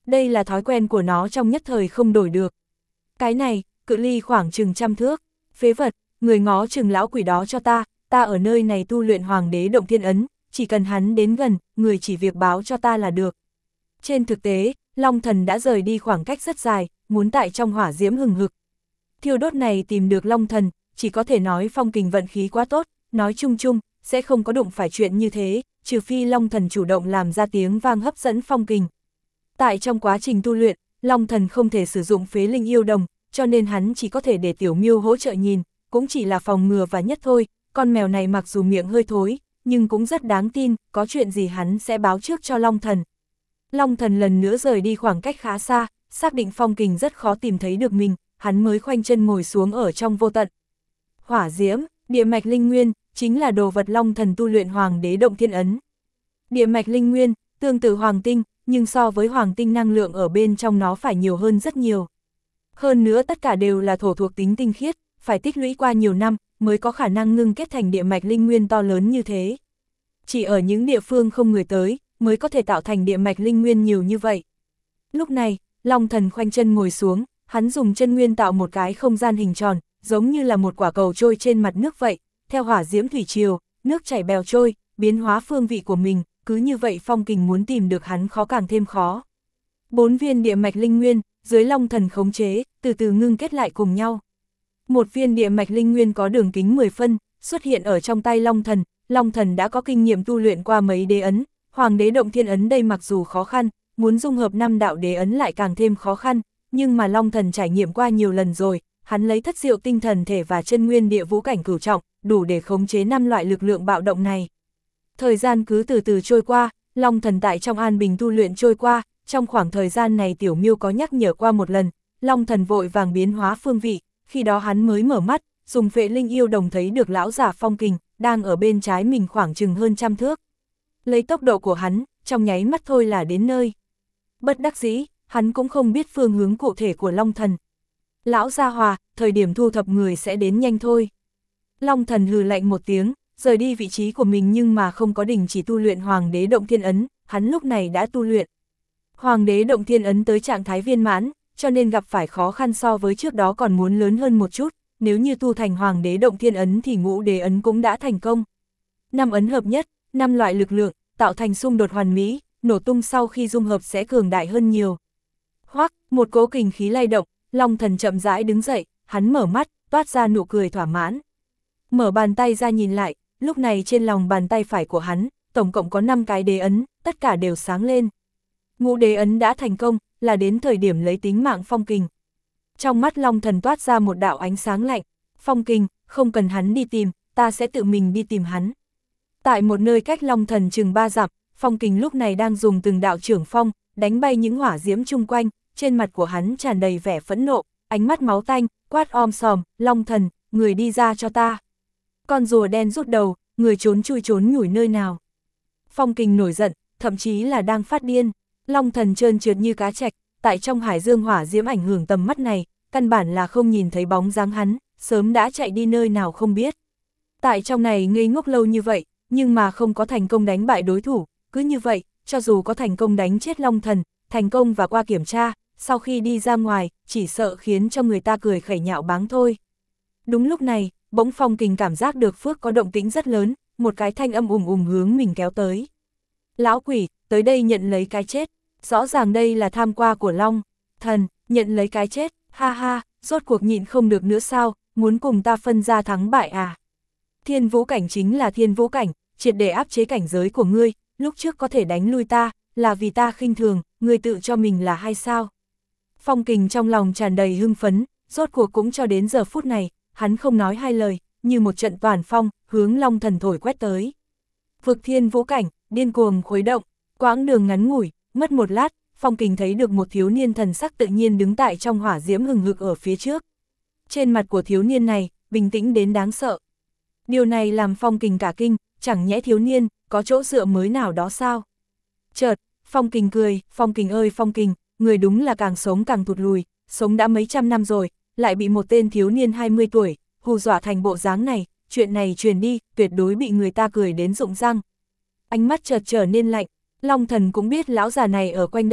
A: đây là thói quen của nó trong nhất thời không đổi được. Cái này, cự ly khoảng chừng trăm thước, phế vật, người ngó chừng lão quỷ đó cho ta, ta ở nơi này tu luyện Hoàng đế động thiên ấn, chỉ cần hắn đến gần, người chỉ việc báo cho ta là được. Trên thực tế, Long Thần đã rời đi khoảng cách rất dài, muốn tại trong hỏa diễm hừng hực. Thiêu đốt này tìm được Long Thần, chỉ có thể nói Phong Kình vận khí quá tốt, nói chung chung, sẽ không có đụng phải chuyện như thế, trừ phi Long Thần chủ động làm ra tiếng vang hấp dẫn Phong Kình. Tại trong quá trình tu luyện, Long Thần không thể sử dụng phế linh yêu đồng, cho nên hắn chỉ có thể để Tiểu Miêu hỗ trợ nhìn, cũng chỉ là phòng ngừa và nhất thôi, con mèo này mặc dù miệng hơi thối, nhưng cũng rất đáng tin, có chuyện gì hắn sẽ báo trước cho Long Thần. Long Thần lần nữa rời đi khoảng cách khá xa, xác định Phong Kình rất khó tìm thấy được mình, hắn mới khoanh chân ngồi xuống ở trong vô tận. Hỏa diễm, địa mạch linh nguyên, chính là đồ vật Long Thần tu luyện Hoàng đế động thiên ấn. Địa mạch linh nguyên, tương tự hoàng tinh, nhưng so với hoàng tinh năng lượng ở bên trong nó phải nhiều hơn rất nhiều. Hơn nữa tất cả đều là thổ thuộc tính tinh khiết, phải tích lũy qua nhiều năm, mới có khả năng ngưng kết thành địa mạch linh nguyên to lớn như thế. Chỉ ở những địa phương không người tới, mới có thể tạo thành địa mạch linh nguyên nhiều như vậy. Lúc này, Long Thần khoanh chân ngồi xuống, hắn dùng chân nguyên tạo một cái không gian hình tròn, giống như là một quả cầu trôi trên mặt nước vậy, theo hỏa diễm thủy triều, nước chảy bèo trôi, biến hóa phương vị của mình, cứ như vậy Phong Kình muốn tìm được hắn khó càng thêm khó. Bốn viên địa mạch linh nguyên, dưới Long Thần khống chế, từ từ ngưng kết lại cùng nhau. Một viên địa mạch linh nguyên có đường kính mười phân, xuất hiện ở trong tay Long Thần, Long Thần đã có kinh nghiệm tu luyện qua mấy đế ấn, Hoàng đế động thiên ấn đây mặc dù khó khăn, muốn dung hợp năm đạo đế ấn lại càng thêm khó khăn, nhưng mà Long Thần trải nghiệm qua nhiều lần rồi, hắn lấy thất diệu tinh thần thể và chân nguyên địa vũ cảnh cửu trọng, đủ để khống chế năm loại lực lượng bạo động này. Thời gian cứ từ từ trôi qua, Long Thần tại trong an bình tu luyện trôi qua, trong khoảng thời gian này Tiểu Miêu có nhắc nhở qua một lần, Long Thần vội vàng biến hóa phương vị, khi đó hắn mới mở mắt, dùng phệ linh yêu đồng thấy được lão giả Phong Kình, đang ở bên trái mình khoảng chừng hơn trăm thước. Lấy tốc độ của hắn, trong nháy mắt thôi là đến nơi. Bất đắc dĩ, hắn cũng không biết phương hướng cụ thể của Long Thần. Lão gia hòa, thời điểm thu thập người sẽ đến nhanh thôi. Long Thần hừ lạnh một tiếng, rời đi vị trí của mình nhưng mà không có đình chỉ tu luyện Hoàng đế động thiên ấn, hắn lúc này đã tu luyện. Hoàng đế động thiên ấn tới trạng thái viên mãn, cho nên gặp phải khó khăn so với trước đó còn muốn lớn hơn một chút, nếu như tu thành Hoàng đế động thiên ấn thì ngũ đế ấn cũng đã thành công. Năm ấn hợp nhất, năm loại lực lượng, tạo thành xung đột hoàn mỹ, nổ tung sau khi dung hợp sẽ cường đại hơn nhiều. Hoắc, một cỗ kình khí lay động, Long Thần chậm rãi đứng dậy, hắn mở mắt, toát ra nụ cười thỏa mãn. Mở bàn tay ra nhìn lại, lúc này trên lòng bàn tay phải của hắn, tổng cộng có năm cái đế ấn, tất cả đều sáng lên. Ngũ đế ấn đã thành công, là đến thời điểm lấy tính mạng Phong Kình. Trong mắt Long Thần toát ra một đạo ánh sáng lạnh, Phong Kình, không cần hắn đi tìm, ta sẽ tự mình đi tìm hắn. Tại một nơi cách Long Thần chừng ba dặm, Phong Kình lúc này đang dùng từng đạo trưởng phong, đánh bay những hỏa diễm chung quanh, trên mặt của hắn tràn đầy vẻ phẫn nộ, ánh mắt máu tanh, quát om sòm, Long Thần, người đi ra cho ta. Con rùa đen rút đầu, người trốn chui trốn nhủi nơi nào. Phong Kình nổi giận, thậm chí là đang phát điên. Long Thần trơn trượt như cá trạch, tại trong hải dương hỏa diễm ảnh hưởng tầm mắt này, căn bản là không nhìn thấy bóng dáng hắn, sớm đã chạy đi nơi nào không biết. Tại trong này ngây ngốc lâu như vậy, nhưng mà không có thành công đánh bại đối thủ, cứ như vậy, cho dù có thành công đánh chết Long Thần, thành công và qua kiểm tra, sau khi đi ra ngoài, chỉ sợ khiến cho người ta cười khẩy nhạo báng thôi. Đúng lúc này, bỗng Phong Kình cảm giác được phước có động tĩnh rất lớn, một cái thanh âm ùm ùm hướng mình kéo tới. Lão quỷ, tới đây nhận lấy cái chết, rõ ràng đây là tham qua của Long Thần, nhận lấy cái chết, ha ha, rốt cuộc nhịn không được nữa sao, muốn cùng ta phân ra thắng bại à. Thiên vũ cảnh chính là thiên vũ cảnh, triệt để áp chế cảnh giới của ngươi, lúc trước có thể đánh lui ta, là vì ta khinh thường, ngươi tự cho mình là hay sao? Phong Kình trong lòng tràn đầy hưng phấn, rốt cuộc cũng cho đến giờ phút này, hắn không nói hai lời, như một trận toàn phong, hướng Long Thần thổi quét tới. Vực thiên vũ cảnh, điên cuồng khuấy động, quãng đường ngắn ngủi, mất một lát, Phong Kình thấy được một thiếu niên thần sắc tự nhiên đứng tại trong hỏa diễm hừng hực ở phía trước. Trên mặt của thiếu niên này, bình tĩnh đến đáng sợ. Điều này làm Phong Kình cả kinh, chẳng nhẽ thiếu niên, có chỗ dựa mới nào đó sao? Chợt, Phong Kình cười, Phong Kình ơi Phong Kình, người đúng là càng sống càng thụt lùi, sống đã mấy trăm năm rồi, lại bị một tên thiếu niên hai mươi tuổi, hù dọa thành bộ dáng này, chuyện này truyền đi, tuyệt đối bị người ta cười đến rụng răng. Ánh mắt chợt trở nên lạnh, Long Thần cũng biết lão già này ở quanh đây,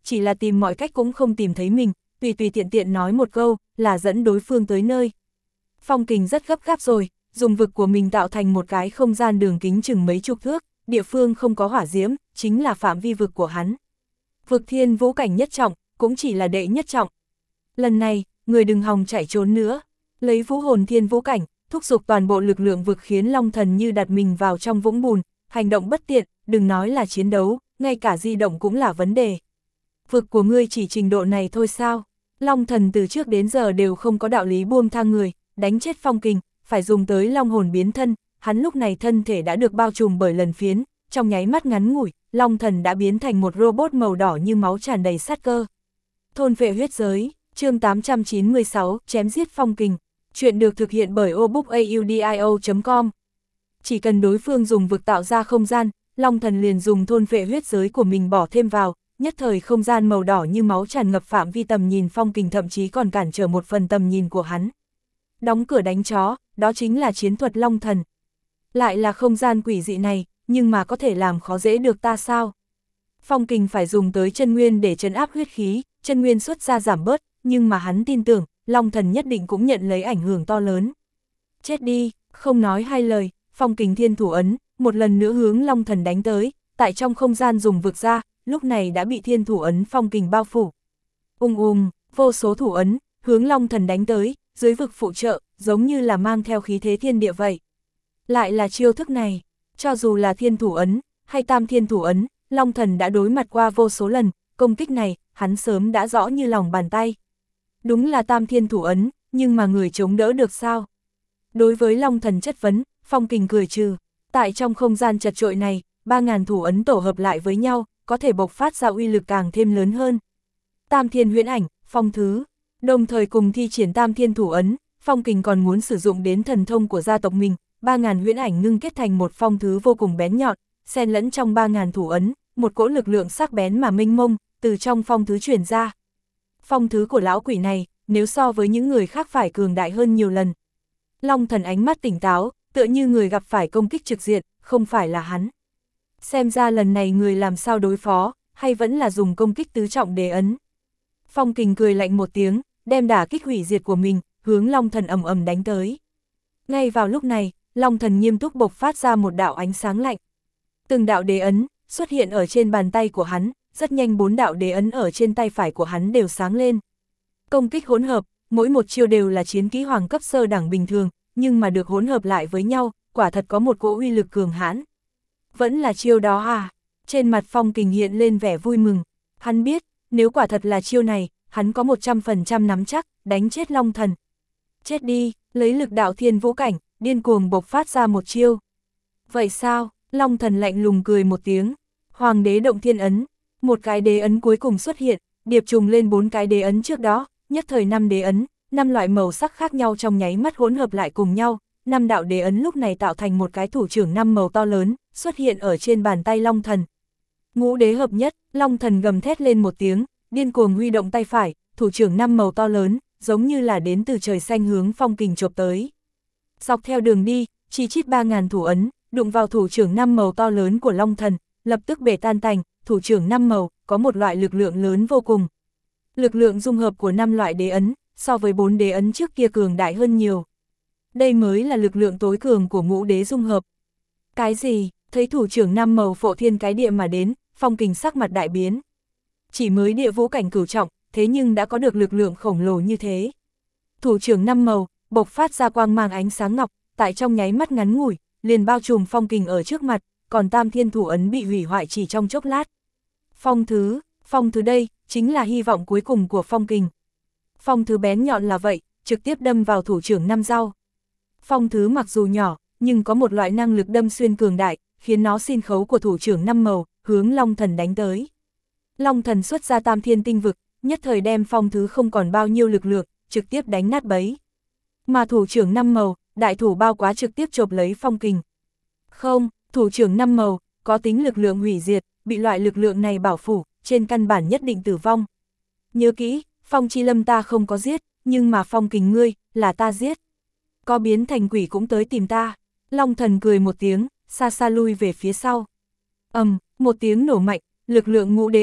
A: chỉ là tìm mọi cách cũng không tìm thấy mình, tùy tùy tiện tiện nói một câu, là dẫn đối phương tới nơi. Phong Kình rất gấp gáp rồi, dùng vực của mình tạo thành một cái không gian đường kính chừng mấy chục thước, địa phương không có hỏa diễm, chính là phạm vi vực của hắn. Vực thiên vũ cảnh nhất trọng, cũng chỉ là đệ nhất trọng. Lần này, người đừng hòng chạy trốn nữa, lấy vũ hồn thiên vũ cảnh, thúc giục toàn bộ lực lượng vực khiến Long Thần như đặt mình vào trong vũng bùn, hành động bất tiện, đừng nói là chiến đấu, ngay cả di động cũng là vấn đề. Vực của ngươi chỉ trình độ này thôi sao? Long Thần từ trước đến giờ đều không có đạo lý buông tha người, đánh chết Phong Kình, phải dùng tới long hồn biến thân, hắn lúc này thân thể đã được bao trùm bởi lần phiến, trong nháy mắt ngắn ngủi, Long Thần đã biến thành một robot màu đỏ như máu tràn đầy sát cơ. Thôn vệ huyết giới, chương tám trăm chín mươi sáu, chém giết Phong Kình, chuyện được thực hiện bởi obookaudio chấm com. Chỉ cần đối phương dùng vực tạo ra không gian, Long Thần liền dùng thôn vệ huyết giới của mình bỏ thêm vào, nhất thời không gian màu đỏ như máu tràn ngập phạm vi tầm nhìn Phong Kình, thậm chí còn cản trở một phần tầm nhìn của hắn. Đóng cửa đánh chó, đó chính là chiến thuật Long Thần. Lại là không gian quỷ dị này, nhưng mà có thể làm khó dễ được ta sao? Phong Kình phải dùng tới chân nguyên để trấn áp huyết khí, chân nguyên xuất ra giảm bớt, nhưng mà hắn tin tưởng, Long Thần nhất định cũng nhận lấy ảnh hưởng to lớn. Chết đi, không nói hai lời, Phong Kình thiên thủ ấn, một lần nữa hướng Long Thần đánh tới, tại trong không gian dùng vực ra, lúc này đã bị thiên thủ ấn Phong Kình bao phủ. Ung ung, vô số thủ ấn, hướng Long Thần đánh tới, dưới vực phụ trợ, giống như là mang theo khí thế thiên địa vậy. Lại là chiêu thức này, cho dù là thiên thủ ấn, hay tam thiên thủ ấn, Long Thần đã đối mặt qua vô số lần, công kích này, hắn sớm đã rõ như lòng bàn tay. Đúng là tam thiên thủ ấn, nhưng mà người chống đỡ được sao? Đối với Long Thần chất vấn, Phong Kình cười trừ, tại trong không gian chật trội này, ba ngàn thủ ấn tổ hợp lại với nhau, có thể bộc phát ra uy lực càng thêm lớn hơn. Tam thiên huyễn ảnh, phong thứ, đồng thời cùng thi triển tam thiên thủ ấn, Phong Kình còn muốn sử dụng đến thần thông của gia tộc mình, ba ngàn huyễn ảnh ngưng kết thành một phong thứ vô cùng bén nhọn, xen lẫn trong ba ngàn thủ ấn, một cỗ lực lượng sắc bén mà mênh mông, từ trong phong thứ truyền ra. Phong thứ của lão quỷ này, nếu so với những người khác phải cường đại hơn nhiều lần. Long Thần ánh mắt tỉnh táo, tựa như người gặp phải công kích trực diện, không phải là hắn. Xem ra lần này người làm sao đối phó, hay vẫn là dùng công kích tứ trọng đế ấn. Phong Kình cười lạnh một tiếng, đem đả kích hủy diệt của mình, hướng Long Thần ầm ầm đánh tới. Ngay vào lúc này, Long Thần nghiêm túc bộc phát ra một đạo ánh sáng lạnh. Từng đạo đế ấn xuất hiện ở trên bàn tay của hắn, rất nhanh bốn đạo đế ấn ở trên tay phải của hắn đều sáng lên. Công kích hỗn hợp, mỗi một chiêu đều là chiến kỹ hoàng cấp sơ đẳng bình thường, nhưng mà được hỗn hợp lại với nhau, quả thật có một cỗ uy lực cường hãn. Vẫn là chiêu đó à? Trên mặt Phong Kình hiện lên vẻ vui mừng. Hắn biết, nếu quả thật là chiêu này, hắn có một trăm phần trăm nắm chắc, đánh chết Long Thần. Chết đi, lấy lực đạo thiên vũ cảnh, điên cuồng bộc phát ra một chiêu. Vậy sao? Long Thần lạnh lùng cười một tiếng. Hoàng đế động thiên ấn, một cái đế ấn cuối cùng xuất hiện, điệp trùng lên bốn cái đế ấn trước đó, nhất thời năm đế ấn, năm loại màu sắc khác nhau trong nháy mắt hỗn hợp lại cùng nhau, năm đạo đế ấn lúc này tạo thành một cái thủ trưởng năm màu to lớn, xuất hiện ở trên bàn tay Long Thần. Ngũ đế hợp nhất, Long Thần gầm thét lên một tiếng, điên cuồng huy động tay phải, thủ trưởng năm màu to lớn, giống như là đến từ trời xanh hướng Phong Kình chộp tới. Dọc theo đường đi, chi chít ba ngàn thủ ấn, đụng vào thủ trưởng năm màu to lớn của Long Thần, lập tức bể tan tành, thủ trưởng năm màu, có một loại lực lượng lớn vô cùng. Lực lượng dung hợp của năm loại đế ấn, so với bốn đế ấn trước kia cường đại hơn nhiều. Đây mới là lực lượng tối cường của ngũ đế dung hợp. Cái gì? Thấy thủ trưởng năm màu phộ thiên cái địa mà đến, Phong Kình sắc mặt đại biến. Chỉ mới địa vũ cảnh cửu trọng, thế nhưng đã có được lực lượng khổng lồ như thế. Thủ trưởng năm màu, bộc phát ra quang mang ánh sáng ngọc, tại trong nháy mắt ngắn ngủi, liền bao trùm Phong Kình ở trước mặt, còn tam thiên thủ ấn bị hủy hoại chỉ trong chốc lát. Phong thứ, phong thứ đây, chính là hy vọng cuối cùng của Phong Kình. Phong thứ bén nhọn là vậy, trực tiếp đâm vào thủ trưởng năm dao. Phong thứ mặc dù nhỏ, nhưng có một loại năng lực đâm xuyên cường đại, khiến nó xin khấu của thủ trưởng năm màu, hướng Long Thần đánh tới. Long Thần xuất ra tam thiên tinh vực, nhất thời đem phong thứ không còn bao nhiêu lực lượng, trực tiếp đánh nát bấy. Mà thủ trưởng năm màu, đại thủ bao quá trực tiếp chộp lấy Phong Kình. Không, thủ trưởng năm màu, có tính lực lượng hủy diệt, bị loại lực lượng này bảo phủ, trên căn bản nhất định tử vong. Nhớ kỹ, Phong Chi Lâm ta không có giết, nhưng mà Phong Kình ngươi, là ta giết. Có biến thành quỷ cũng tới tìm ta. Long Thần cười một tiếng, xa xa lui về phía sau. Ầm, um, một tiếng nổ mạnh, lực lượng ngũ đế ấn,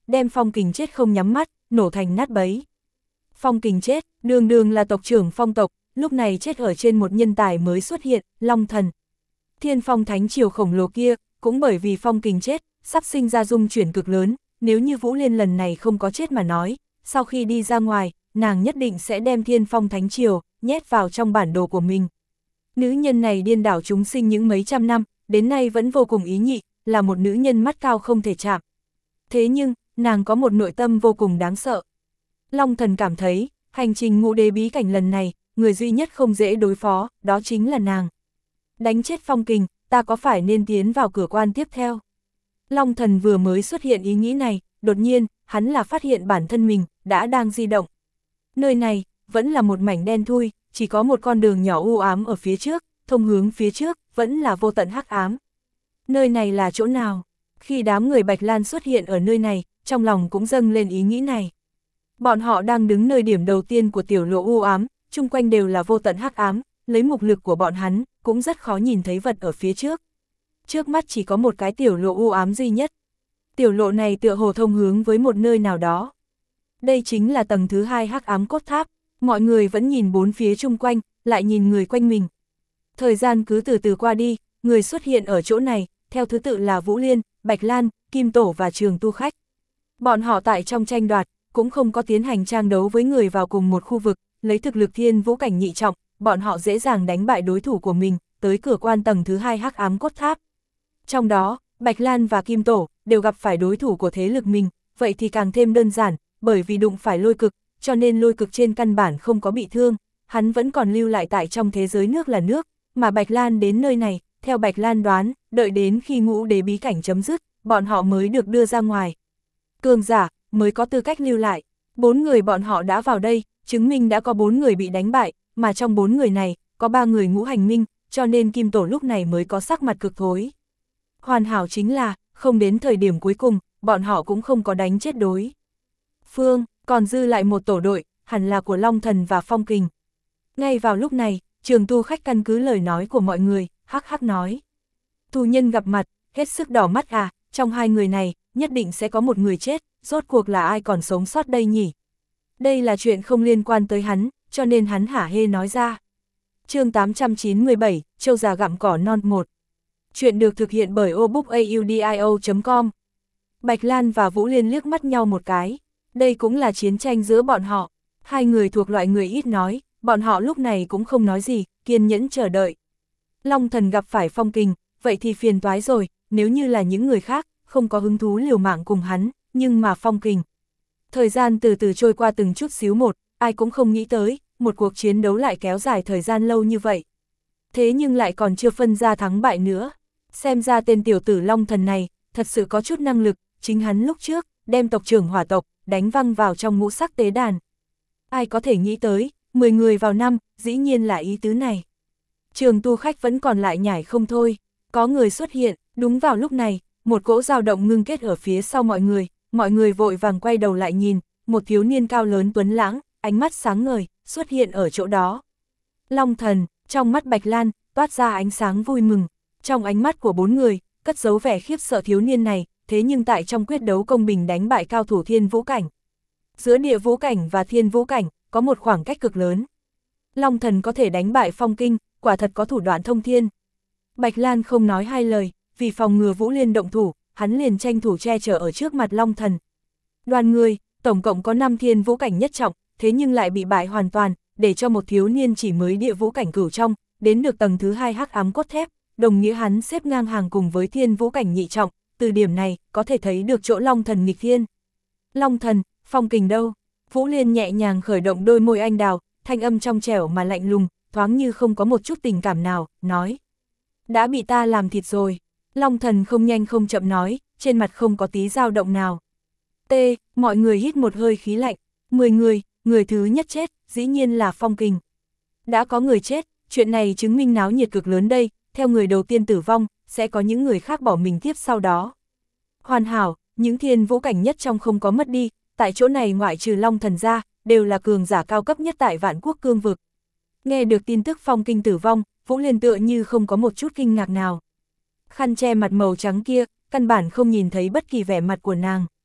A: đem Phong Kình chết không nhắm mắt, nổ thành nát bấy. Phong Kình chết, đường đường là tộc trưởng Phong tộc, lúc này chết ở trên một nhân tài mới xuất hiện, Long Thần. Thiên Phong Thánh Triều khổng lồ kia, cũng bởi vì Phong Kình chết, sắp sinh ra dung chuyển cực lớn, nếu như Vũ Liên lần này không có chết mà nói, sau khi đi ra ngoài, nàng nhất định sẽ đem Thiên Phong Thánh Triều, nhét vào trong bản đồ của mình. Nữ nhân này điên đảo chúng sinh những mấy trăm năm, đến nay vẫn vô cùng ý nhị, là một nữ nhân mắt cao không thể chạm. Thế nhưng, nàng có một nội tâm vô cùng đáng sợ. Long Thần cảm thấy, hành trình ngũ đế bí cảnh lần này, người duy nhất không dễ đối phó, đó chính là nàng. Đánh chết Phong Kình, ta có phải nên tiến vào cửa quan tiếp theo? Long Thần vừa mới xuất hiện ý nghĩ này, đột nhiên, hắn là phát hiện bản thân mình, đã đang di động. Nơi này, vẫn là một mảnh đen thui, chỉ có một con đường nhỏ u ám ở phía trước, thông hướng phía trước, vẫn là vô tận hắc ám. Nơi này là chỗ nào? Khi đám người Bạch Lan xuất hiện ở nơi này, trong lòng cũng dâng lên ý nghĩ này. Bọn họ đang đứng nơi điểm đầu tiên của tiểu lộ u ám, chung quanh đều là vô tận hắc ám, lấy mục lực của bọn hắn, cũng rất khó nhìn thấy vật ở phía trước. Trước mắt chỉ có một cái tiểu lộ u ám duy nhất. Tiểu lộ này tựa hồ thông hướng với một nơi nào đó. Đây chính là tầng thứ hai hắc ám cốt tháp, mọi người vẫn nhìn bốn phía chung quanh, lại nhìn người quanh mình. Thời gian cứ từ từ qua đi, người xuất hiện ở chỗ này, theo thứ tự là Vũ Liên, Bạch Lan, Kim Tổ và Trường Tu Khách. Bọn họ tại trong tranh đoạt, cũng không có tiến hành trang đấu với người vào cùng một khu vực, lấy thực lực thiên vũ cảnh nhị trọng, bọn họ dễ dàng đánh bại đối thủ của mình, tới cửa quan tầng thứ hai hắc ám cốt tháp. Trong đó, Bạch Lan và Kim Tổ đều gặp phải đối thủ của thế lực mình, vậy thì càng thêm đơn giản, bởi vì đụng phải lôi cực, cho nên lôi cực trên căn bản không có bị thương, hắn vẫn còn lưu lại tại trong thế giới nước là nước, mà Bạch Lan đến nơi này, theo Bạch Lan đoán, đợi đến khi ngũ đế bí cảnh chấm dứt, bọn họ mới được đưa ra ngoài. Cường giả, mới có tư cách lưu lại, bốn người bọn họ đã vào đây, chứng minh đã có bốn người bị đánh bại, mà trong bốn người này, có ba người ngũ hành minh, cho nên Kim Tổ lúc này mới có sắc mặt cực thối. Hoàn hảo chính là, không đến thời điểm cuối cùng, bọn họ cũng không có đánh chết đối phương, còn dư lại một tổ đội, hẳn là của Long Thần và Phong Kình. Ngay vào lúc này, Trường Tu Khách căn cứ lời nói của mọi người, hắc hắc nói. Tù nhân gặp mặt, hết sức đỏ mắt à, trong hai người này, nhất định sẽ có một người chết, rốt cuộc là ai còn sống sót đây nhỉ? Đây là chuyện không liên quan tới hắn, cho nên hắn hả hê nói ra. Chương tám trăm chín mươi bảy, Châu già gặm cỏ non một. Chuyện được thực hiện bởi obookaudio chấm com. Bạch Lan và Vũ Liên liếc mắt nhau một cái. Đây cũng là chiến tranh giữa bọn họ. Hai người thuộc loại người ít nói, bọn họ lúc này cũng không nói gì, kiên nhẫn chờ đợi. Long Thần gặp phải Phong Kình, vậy thì phiền toái rồi, nếu như là những người khác, không có hứng thú liều mạng cùng hắn, nhưng mà Phong Kình. Thời gian từ từ trôi qua từng chút xíu một, ai cũng không nghĩ tới, một cuộc chiến đấu lại kéo dài thời gian lâu như vậy. Thế nhưng lại còn chưa phân ra thắng bại nữa. Xem ra tên tiểu tử Long Thần này, thật sự có chút năng lực, chính hắn lúc trước, đem tộc trưởng hỏa tộc, đánh văng vào trong ngũ sắc tế đàn. Ai có thể nghĩ tới, mười người vào năm, dĩ nhiên là ý tứ này. Trường Tu Khách vẫn còn lại nhảy không thôi, có người xuất hiện, đúng vào lúc này, một cỗ dao động ngưng kết ở phía sau mọi người, mọi người vội vàng quay đầu lại nhìn, một thiếu niên cao lớn tuấn lãng, ánh mắt sáng ngời, xuất hiện ở chỗ đó. Long Thần, trong mắt Bạch Lan, toát ra ánh sáng vui mừng, trong ánh mắt của bốn người, cất giấu vẻ khiếp sợ thiếu niên này, thế nhưng tại trong quyết đấu công bình đánh bại cao thủ thiên vũ cảnh. Giữa địa vũ cảnh và thiên vũ cảnh, có một khoảng cách cực lớn. Long Thần có thể đánh bại Phong Kinh, quả thật có thủ đoạn thông thiên. Bạch Lan không nói hai lời, vì phòng ngừa Vũ Liên động thủ, hắn liền tranh thủ che chở ở trước mặt Long Thần. Đoàn người, tổng cộng có năm thiên vũ cảnh nhất trọng, thế nhưng lại bị bại hoàn toàn, để cho một thiếu niên chỉ mới địa vũ cảnh cửu trong, đến được tầng thứ hai hắc ám cốt thép, đồng nghĩa hắn xếp ngang hàng cùng với thiên vũ cảnh nhị trọng, từ điểm này, có thể thấy được chỗ Long Thần nghịch thiên. Long Thần, Phong Kình đâu? Vũ Liên nhẹ nhàng khởi động đôi môi anh đào, thanh âm trong trẻo mà lạnh lùng, thoáng như không có một chút tình cảm nào, nói. Đã bị ta làm thịt rồi. Long Thần không nhanh không chậm nói, trên mặt không có tí dao động nào. T, mọi người hít một hơi khí lạnh, mười người, người thứ nhất chết, dĩ nhiên là Phong Kình. Đã có người chết, chuyện này chứng minh náo nhiệt cực lớn đây, theo người đầu tiên tử vong, sẽ có những người khác bỏ mình tiếp sau đó. Hoàn hảo, những thiên vũ cảnh nhất trong không có mất đi, tại chỗ này ngoại trừ Long Thần ra, đều là cường giả cao cấp nhất tại Vạn Quốc cương vực. Nghe được tin tức Phong Kinh tử vong, Vũ Liên tựa như không có một chút kinh ngạc nào. Khăn che mặt màu trắng kia, căn bản không nhìn thấy bất kỳ vẻ mặt của nàng.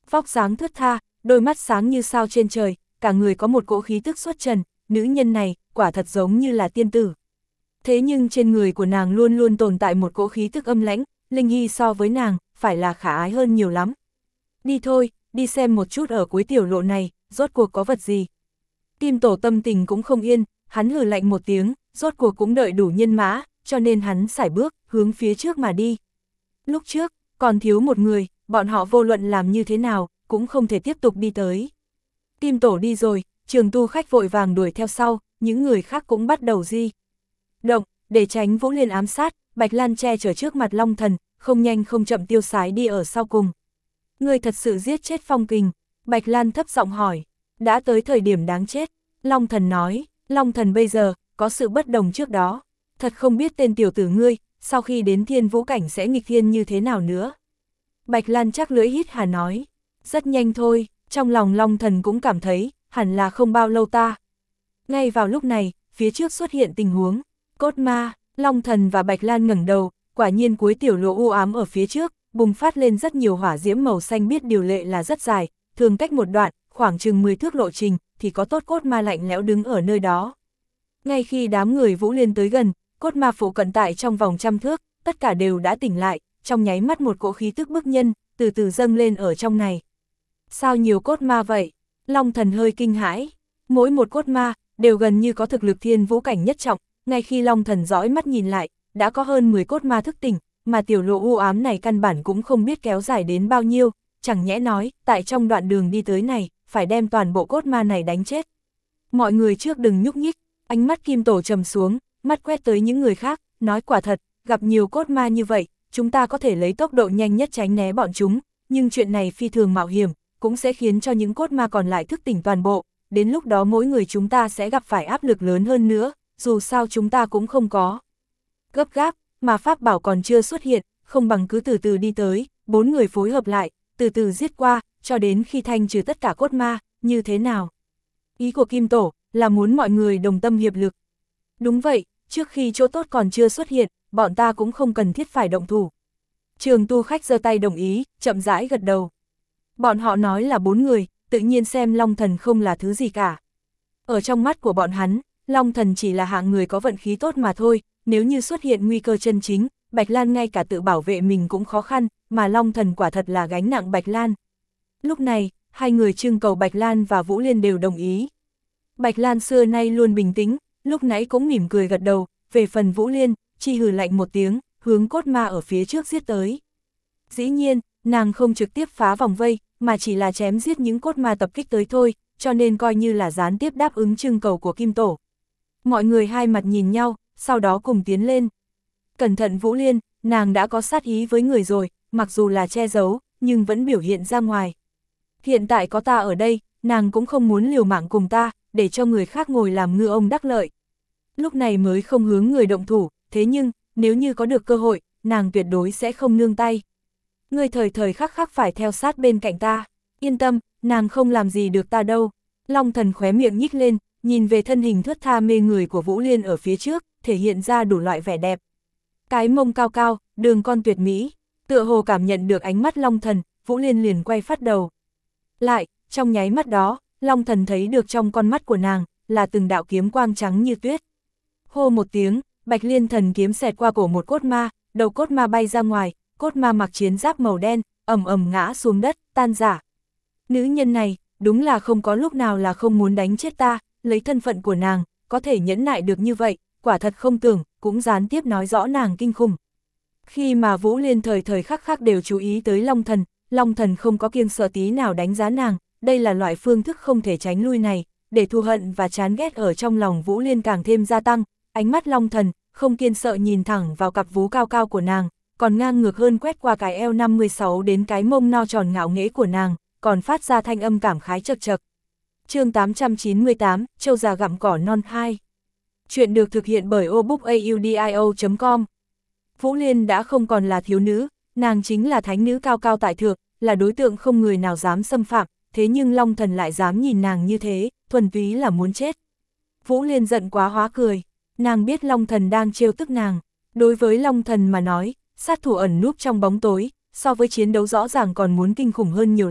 A: Vóc dáng thướt tha, đôi mắt sáng như sao trên trời, cả người có một cỗ khí tức xuất trần, nữ nhân này, quả thật giống như là tiên tử. Thế nhưng trên người của nàng luôn luôn tồn tại một cỗ khí tức âm lãnh, Linh Hy so với nàng, phải là khả ái hơn nhiều lắm. Đi thôi, đi xem một chút ở cuối tiểu lộ này, rốt cuộc có vật gì. Kim Tổ tâm tình cũng không yên, hắn hừ lạnh một tiếng, rốt cuộc cũng đợi đủ nhân mã, cho nên hắn sải bước, hướng phía trước mà đi. Lúc trước, còn thiếu một người, bọn họ vô luận làm như thế nào, cũng không thể tiếp tục đi tới. Kim Tổ đi rồi, Trường Tu khách vội vàng đuổi theo sau, những người khác cũng bắt đầu di động, để tránh Vũ Liên ám sát, Bạch Lan che chở trước mặt Long Thần, không nhanh không chậm tiêu sái đi ở sau cùng. Người thật sự giết chết Phong Kình, Bạch Lan thấp giọng hỏi, đã tới thời điểm đáng chết, Long Thần nói, Long Thần bây giờ, có sự bất đồng trước đó, thật không biết tên tiểu tử ngươi, sau khi đến thiên vũ cảnh sẽ nghịch thiên như thế nào nữa. Bạch Lan chắc lưỡi hít hà nói, rất nhanh thôi, trong lòng Long Thần cũng cảm thấy, hẳn là không bao lâu ta. Ngay vào lúc này, phía trước xuất hiện tình huống, cốt ma, Long Thần và Bạch Lan ngẩng đầu, quả nhiên cuối tiểu lộ u ám ở phía trước, bùng phát lên rất nhiều hỏa diễm màu xanh biết điều lệ là rất dài, thường cách một đoạn, khoảng chừng mười thước lộ trình, thì có tốt cốt ma lạnh lẽo đứng ở nơi đó. Ngay khi đám người Vũ Liên tới gần, cốt ma phụ cận tại trong vòng trăm thước, tất cả đều đã tỉnh lại, trong nháy mắt một cỗ khí tức bức nhân, từ từ dâng lên ở trong này. Sao nhiều cốt ma vậy? Long Thần hơi kinh hãi, mỗi một cốt ma, đều gần như có thực lực thiên vũ cảnh nhất trọng, ngay khi Long Thần dõi mắt nhìn lại, đã có hơn mười cốt ma thức tỉnh, mà tiểu lộ u ám này căn bản cũng không biết kéo dài đến bao nhiêu, chẳng nhẽ nói, tại trong đoạn đường đi tới này, phải đem toàn bộ cốt ma này đánh chết. Mọi người trước đừng nhúc nhích, ánh mắt Kim Tổ trầm xuống, mắt quét tới những người khác, nói quả thật, gặp nhiều cốt ma như vậy, chúng ta có thể lấy tốc độ nhanh nhất tránh né bọn chúng, nhưng chuyện này phi thường mạo hiểm, cũng sẽ khiến cho những cốt ma còn lại thức tỉnh toàn bộ, đến lúc đó mỗi người chúng ta sẽ gặp phải áp lực lớn hơn nữa, dù sao chúng ta cũng không có gấp gáp, mà pháp bảo còn chưa xuất hiện, không bằng cứ từ từ đi tới, bốn người phối hợp lại, từ từ giết qua, cho đến khi thanh trừ tất cả cốt ma, như thế nào? Ý của Kim Tổ là muốn mọi người đồng tâm hiệp lực. Đúng vậy, trước khi chỗ tốt còn chưa xuất hiện, bọn ta cũng không cần thiết phải động thủ. Trường Tu khách giơ tay đồng ý, chậm rãi gật đầu. Bọn họ nói là bốn người, tự nhiên xem Long Thần không là thứ gì cả. Ở trong mắt của bọn hắn, Long Thần chỉ là hạng người có vận khí tốt mà thôi, nếu như xuất hiện nguy cơ chân chính, Bạch Lan ngay cả tự bảo vệ mình cũng khó khăn, mà Long Thần quả thật là gánh nặng Bạch Lan. Lúc này, hai người trưng cầu Bạch Lan và Vũ Liên đều đồng ý. Bạch Lan xưa nay luôn bình tĩnh, lúc nãy cũng mỉm cười gật đầu, về phần Vũ Liên, chỉ hừ lạnh một tiếng, hướng cốt ma ở phía trước giết tới. Dĩ nhiên, nàng không trực tiếp phá vòng vây, mà chỉ là chém giết những cốt ma tập kích tới thôi, cho nên coi như là gián tiếp đáp ứng trưng cầu của Kim Tổ. Mọi người hai mặt nhìn nhau, sau đó cùng tiến lên. Cẩn thận Vũ Liên, nàng đã có sát ý với người rồi, mặc dù là che giấu, nhưng vẫn biểu hiện ra ngoài. Hiện tại có ta ở đây, nàng cũng không muốn liều mạng cùng ta, để cho người khác ngồi làm ngư ông đắc lợi. Lúc này mới không hướng người động thủ, thế nhưng, nếu như có được cơ hội, nàng tuyệt đối sẽ không nương tay. Người thời thời khắc khắc phải theo sát bên cạnh ta, yên tâm, nàng không làm gì được ta đâu. Long Thần khóe miệng nhích lên, nhìn về thân hình thướt tha mê người của Vũ Liên ở phía trước, thể hiện ra đủ loại vẻ đẹp. Cái mông cao cao, đường con tuyệt mỹ, tựa hồ cảm nhận được ánh mắt Long Thần, Vũ Liên liền quay phát đầu. Lại, trong nháy mắt đó, Long Thần thấy được trong con mắt của nàng, là từng đạo kiếm quang trắng như tuyết. Hô một tiếng, Bạch Liên thần kiếm xẹt qua cổ một cốt ma, đầu cốt ma bay ra ngoài, cốt ma mặc chiến giáp màu đen, ầm ầm ngã xuống đất, tan rã. Nữ nhân này, đúng là không có lúc nào là không muốn đánh chết ta, lấy thân phận của nàng, có thể nhẫn nại được như vậy, quả thật không tưởng, cũng gián tiếp nói rõ nàng kinh khủng. Khi mà Vũ Liên thời thời khắc khắc đều chú ý tới Long Thần, Long Thần không có kiêng sợ tí nào đánh giá nàng, đây là loại phương thức không thể tránh lui này, để thù hận và chán ghét ở trong lòng Vũ Liên càng thêm gia tăng, ánh mắt Long Thần, không kiêng sợ nhìn thẳng vào cặp vú cao cao của nàng, còn ngang ngược hơn quét qua cái eo năm mươi sáu đến cái mông no tròn ngạo nghễ của nàng, còn phát ra thanh âm cảm khái chật chật. Chương tám trăm chín mươi tám, Trâu già gặm cỏ non hai. Chuyện được thực hiện bởi obookaudio chấm com. Vũ Liên đã không còn là thiếu nữ, nàng chính là thánh nữ cao cao tại thượng, là đối tượng không người nào dám xâm phạm, thế nhưng Long Thần lại dám nhìn nàng như thế, thuần túy là muốn chết. Vũ Liên giận quá hóa cười, nàng biết Long Thần đang trêu tức nàng, đối với Long Thần mà nói, sát thủ ẩn núp trong bóng tối, so với chiến đấu rõ ràng còn muốn kinh khủng hơn nhiều lắm,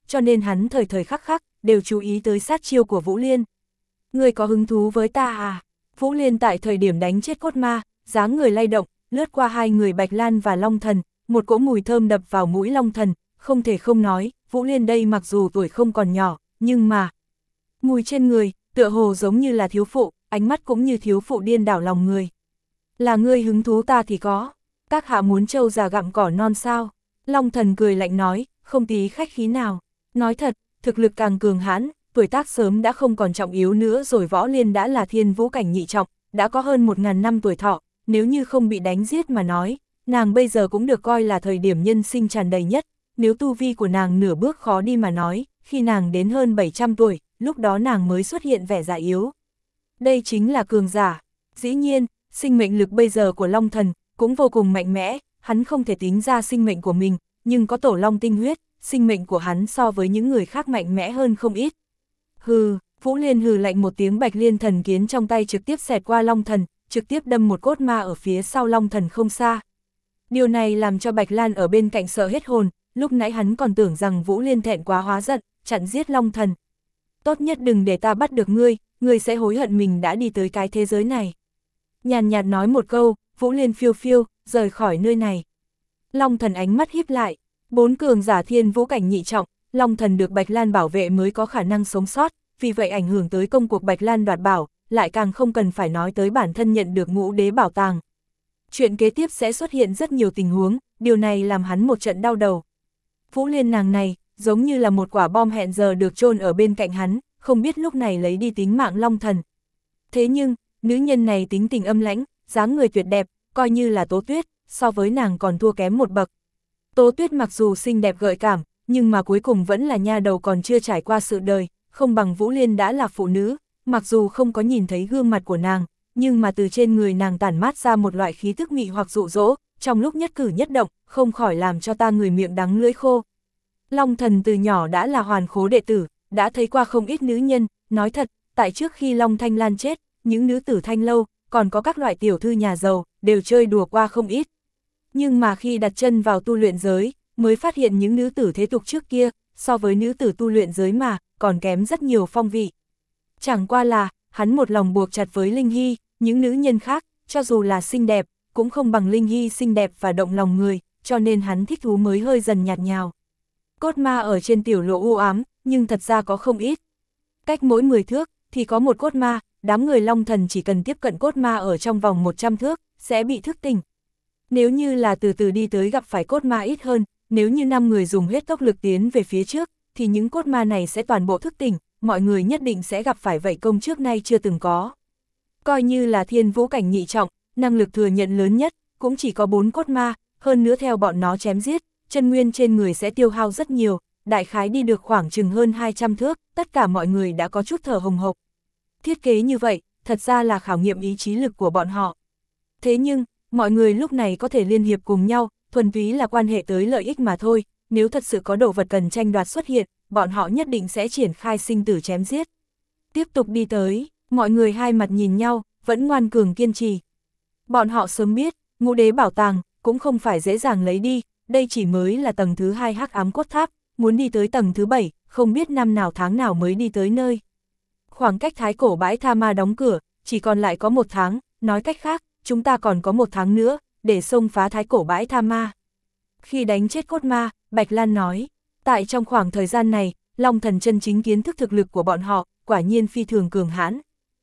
A: cho nên hắn thời thời khắc khắc, đều chú ý tới sát chiêu của Vũ Liên. Người có hứng thú với ta à? Vũ Liên tại thời điểm đánh chết cốt ma, dáng người lay động, lướt qua hai người Bạch Lan và Long Thần, một cỗ mùi thơm đập vào mũi Long Thần, không thể không nói, Vũ Liên đây mặc dù tuổi không còn nhỏ, nhưng mà mùi trên người, tựa hồ giống như là thiếu phụ, ánh mắt cũng như thiếu phụ điên đảo lòng người. Là ngươi hứng thú ta thì có, các hạ muốn trâu già gặm cỏ non sao? Long Thần cười lạnh nói, không tí khách khí nào. Nói thật, thực lực càng cường hãn, tuổi tác sớm đã không còn trọng yếu nữa rồi. Võ Liên đã là thiên vũ cảnh nhị trọng, đã có hơn một ngàn năm tuổi thọ, nếu như không bị đánh giết mà nói, nàng bây giờ cũng được coi là thời điểm nhân sinh tràn đầy nhất. Nếu tu vi của nàng nửa bước khó đi mà nói, khi nàng đến hơn bảy trăm tuổi, lúc đó nàng mới xuất hiện vẻ già yếu. Đây chính là cường giả. Dĩ nhiên, sinh mệnh lực bây giờ của Long Thần cũng vô cùng mạnh mẽ, hắn không thể tính ra sinh mệnh của mình, nhưng có tổ long tinh huyết, sinh mệnh của hắn so với những người khác mạnh mẽ hơn không ít. Hừ, Vũ Liên hừ lạnh một tiếng, Bạch Liên thần kiếm trong tay trực tiếp xẹt qua Long Thần, trực tiếp đâm một cốt ma ở phía sau Long Thần không xa. Điều này làm cho Bạch Lan ở bên cạnh sợ hết hồn, lúc nãy hắn còn tưởng rằng Vũ Liên thẹn quá hóa giận, chặn giết Long Thần. Tốt nhất đừng để ta bắt được ngươi, ngươi sẽ hối hận mình đã đi tới cái thế giới này. Nhàn nhạt nói một câu, Vũ Liên phiêu phiêu, rời khỏi nơi này. Long Thần ánh mắt híp lại, bốn cường giả thiên vũ cảnh nhị trọng, Long Thần được Bạch Lan bảo vệ mới có khả năng sống sót, vì vậy ảnh hưởng tới công cuộc Bạch Lan đoạt bảo, lại càng không cần phải nói tới bản thân nhận được ngũ đế bảo tàng. Chuyện kế tiếp sẽ xuất hiện rất nhiều tình huống, điều này làm hắn một trận đau đầu. Vũ Liên nàng này, giống như là một quả bom hẹn giờ được chôn ở bên cạnh hắn, không biết lúc này lấy đi tính mạng Long Thần. Thế nhưng, nữ nhân này tính tình âm lãnh, dáng người tuyệt đẹp, coi như là Tố Tuyết, so với nàng còn thua kém một bậc. Tố Tuyết mặc dù xinh đẹp gợi cảm, nhưng mà cuối cùng vẫn là nha đầu còn chưa trải qua sự đời, không bằng Vũ Liên đã là phụ nữ, mặc dù không có nhìn thấy gương mặt của nàng, nhưng mà từ trên người nàng tản mát ra một loại khí thức mị hoặc dụ dỗ, trong lúc nhất cử nhất động, không khỏi làm cho ta người miệng đắng lưỡi khô. Long Thần từ nhỏ đã là hoàn khố đệ tử, đã thấy qua không ít nữ nhân, nói thật, tại trước khi Long Thanh Lan chết, những nữ tử thanh lâu, còn có các loại tiểu thư nhà giàu, đều chơi đùa qua không ít. Nhưng mà khi đặt chân vào tu luyện giới, mới phát hiện những nữ tử thế tục trước kia, so với nữ tử tu luyện giới mà, còn kém rất nhiều phong vị. Chẳng qua là, hắn một lòng buộc chặt với Linh Hy, những nữ nhân khác, cho dù là xinh đẹp, cũng không bằng Linh Hy xinh đẹp và động lòng người, cho nên hắn thích thú mới hơi dần nhạt nhào. Cốt ma ở trên tiểu lộ u ám, nhưng thật ra có không ít. Cách mỗi mười thước, thì có một cốt ma, đám người Long Thần chỉ cần tiếp cận cốt ma ở trong vòng một trăm thước, sẽ bị thức tỉnh. Nếu như là từ từ đi tới gặp phải cốt ma ít hơn, nếu như năm người dùng hết tốc lực tiến về phía trước, thì những cốt ma này sẽ toàn bộ thức tỉnh, mọi người nhất định sẽ gặp phải vậy công trước nay chưa từng có. Coi như là thiên vũ cảnh nhị trọng, năng lực thừa nhận lớn nhất, cũng chỉ có bốn cốt ma, hơn nữa theo bọn nó chém giết, chân nguyên trên người sẽ tiêu hao rất nhiều, đại khái đi được khoảng chừng hơn hai trăm thước, tất cả mọi người đã có chút thở hồng hộc. Thiết kế như vậy, thật ra là khảo nghiệm ý chí lực của bọn họ. Thế nhưng, mọi người lúc này có thể liên hiệp cùng nhau, thuần túy là quan hệ tới lợi ích mà thôi, nếu thật sự có đồ vật cần tranh đoạt xuất hiện, bọn họ nhất định sẽ triển khai sinh tử chém giết. Tiếp tục đi tới, mọi người hai mặt nhìn nhau, vẫn ngoan cường kiên trì. Bọn họ sớm biết, ngũ đế bảo tàng, cũng không phải dễ dàng lấy đi, đây chỉ mới là tầng thứ hai hắc ám cốt tháp, muốn đi tới tầng thứ bảy, không biết năm nào tháng nào mới đi tới nơi. Khoảng cách thái cổ bãi tha ma đóng cửa, chỉ còn lại có một tháng, nói cách khác, chúng ta còn có một tháng nữa, để xông phá thái cổ bãi tha ma. Khi đánh chết cốt ma, Bạch Lan nói, tại trong khoảng thời gian này, Long Thần chân chính kiến thức thực lực của bọn họ, quả nhiên phi thường cường hãn.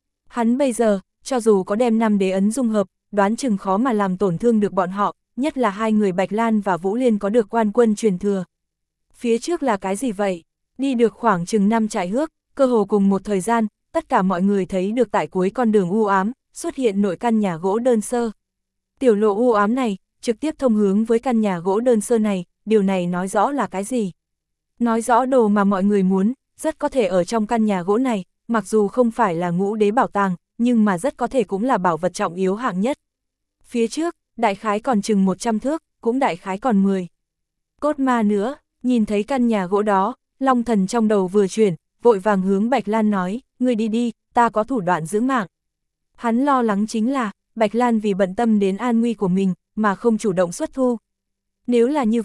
A: Hắn bây giờ, cho dù có đem năm đế ấn dung hợp, đoán chừng khó mà làm tổn thương được bọn họ, nhất là hai người Bạch Lan và Vũ Liên có được quan quân truyền thừa. Phía trước là cái gì vậy? Đi được khoảng chừng năm trại hước, cơ hồ cùng một thời gian, tất cả mọi người thấy được tại cuối con đường u ám, xuất hiện nội căn nhà gỗ đơn sơ. Tiểu lộ u ám này, trực tiếp thông hướng với căn nhà gỗ đơn sơ này, điều này nói rõ là cái gì? Nói rõ đồ mà mọi người muốn, rất có thể ở trong căn nhà gỗ này, mặc dù không phải là ngũ đế bảo tàng, nhưng mà rất có thể cũng là bảo vật trọng yếu hạng nhất. Phía trước, đại khái còn chừng một trăm thước, cũng đại khái còn mười. Cốt ma nữa, nhìn thấy căn nhà gỗ đó, Long Thần trong đầu vừa chuyển, vội vàng hướng Bạch Lan nói, ngươi đi đi, ta có thủ đoạn giữ mạng. Hắn lo lắng chính là, Bạch Lan vì bận tâm đến an nguy của mình, mà không chủ động xuất thu. Nếu là như vậy,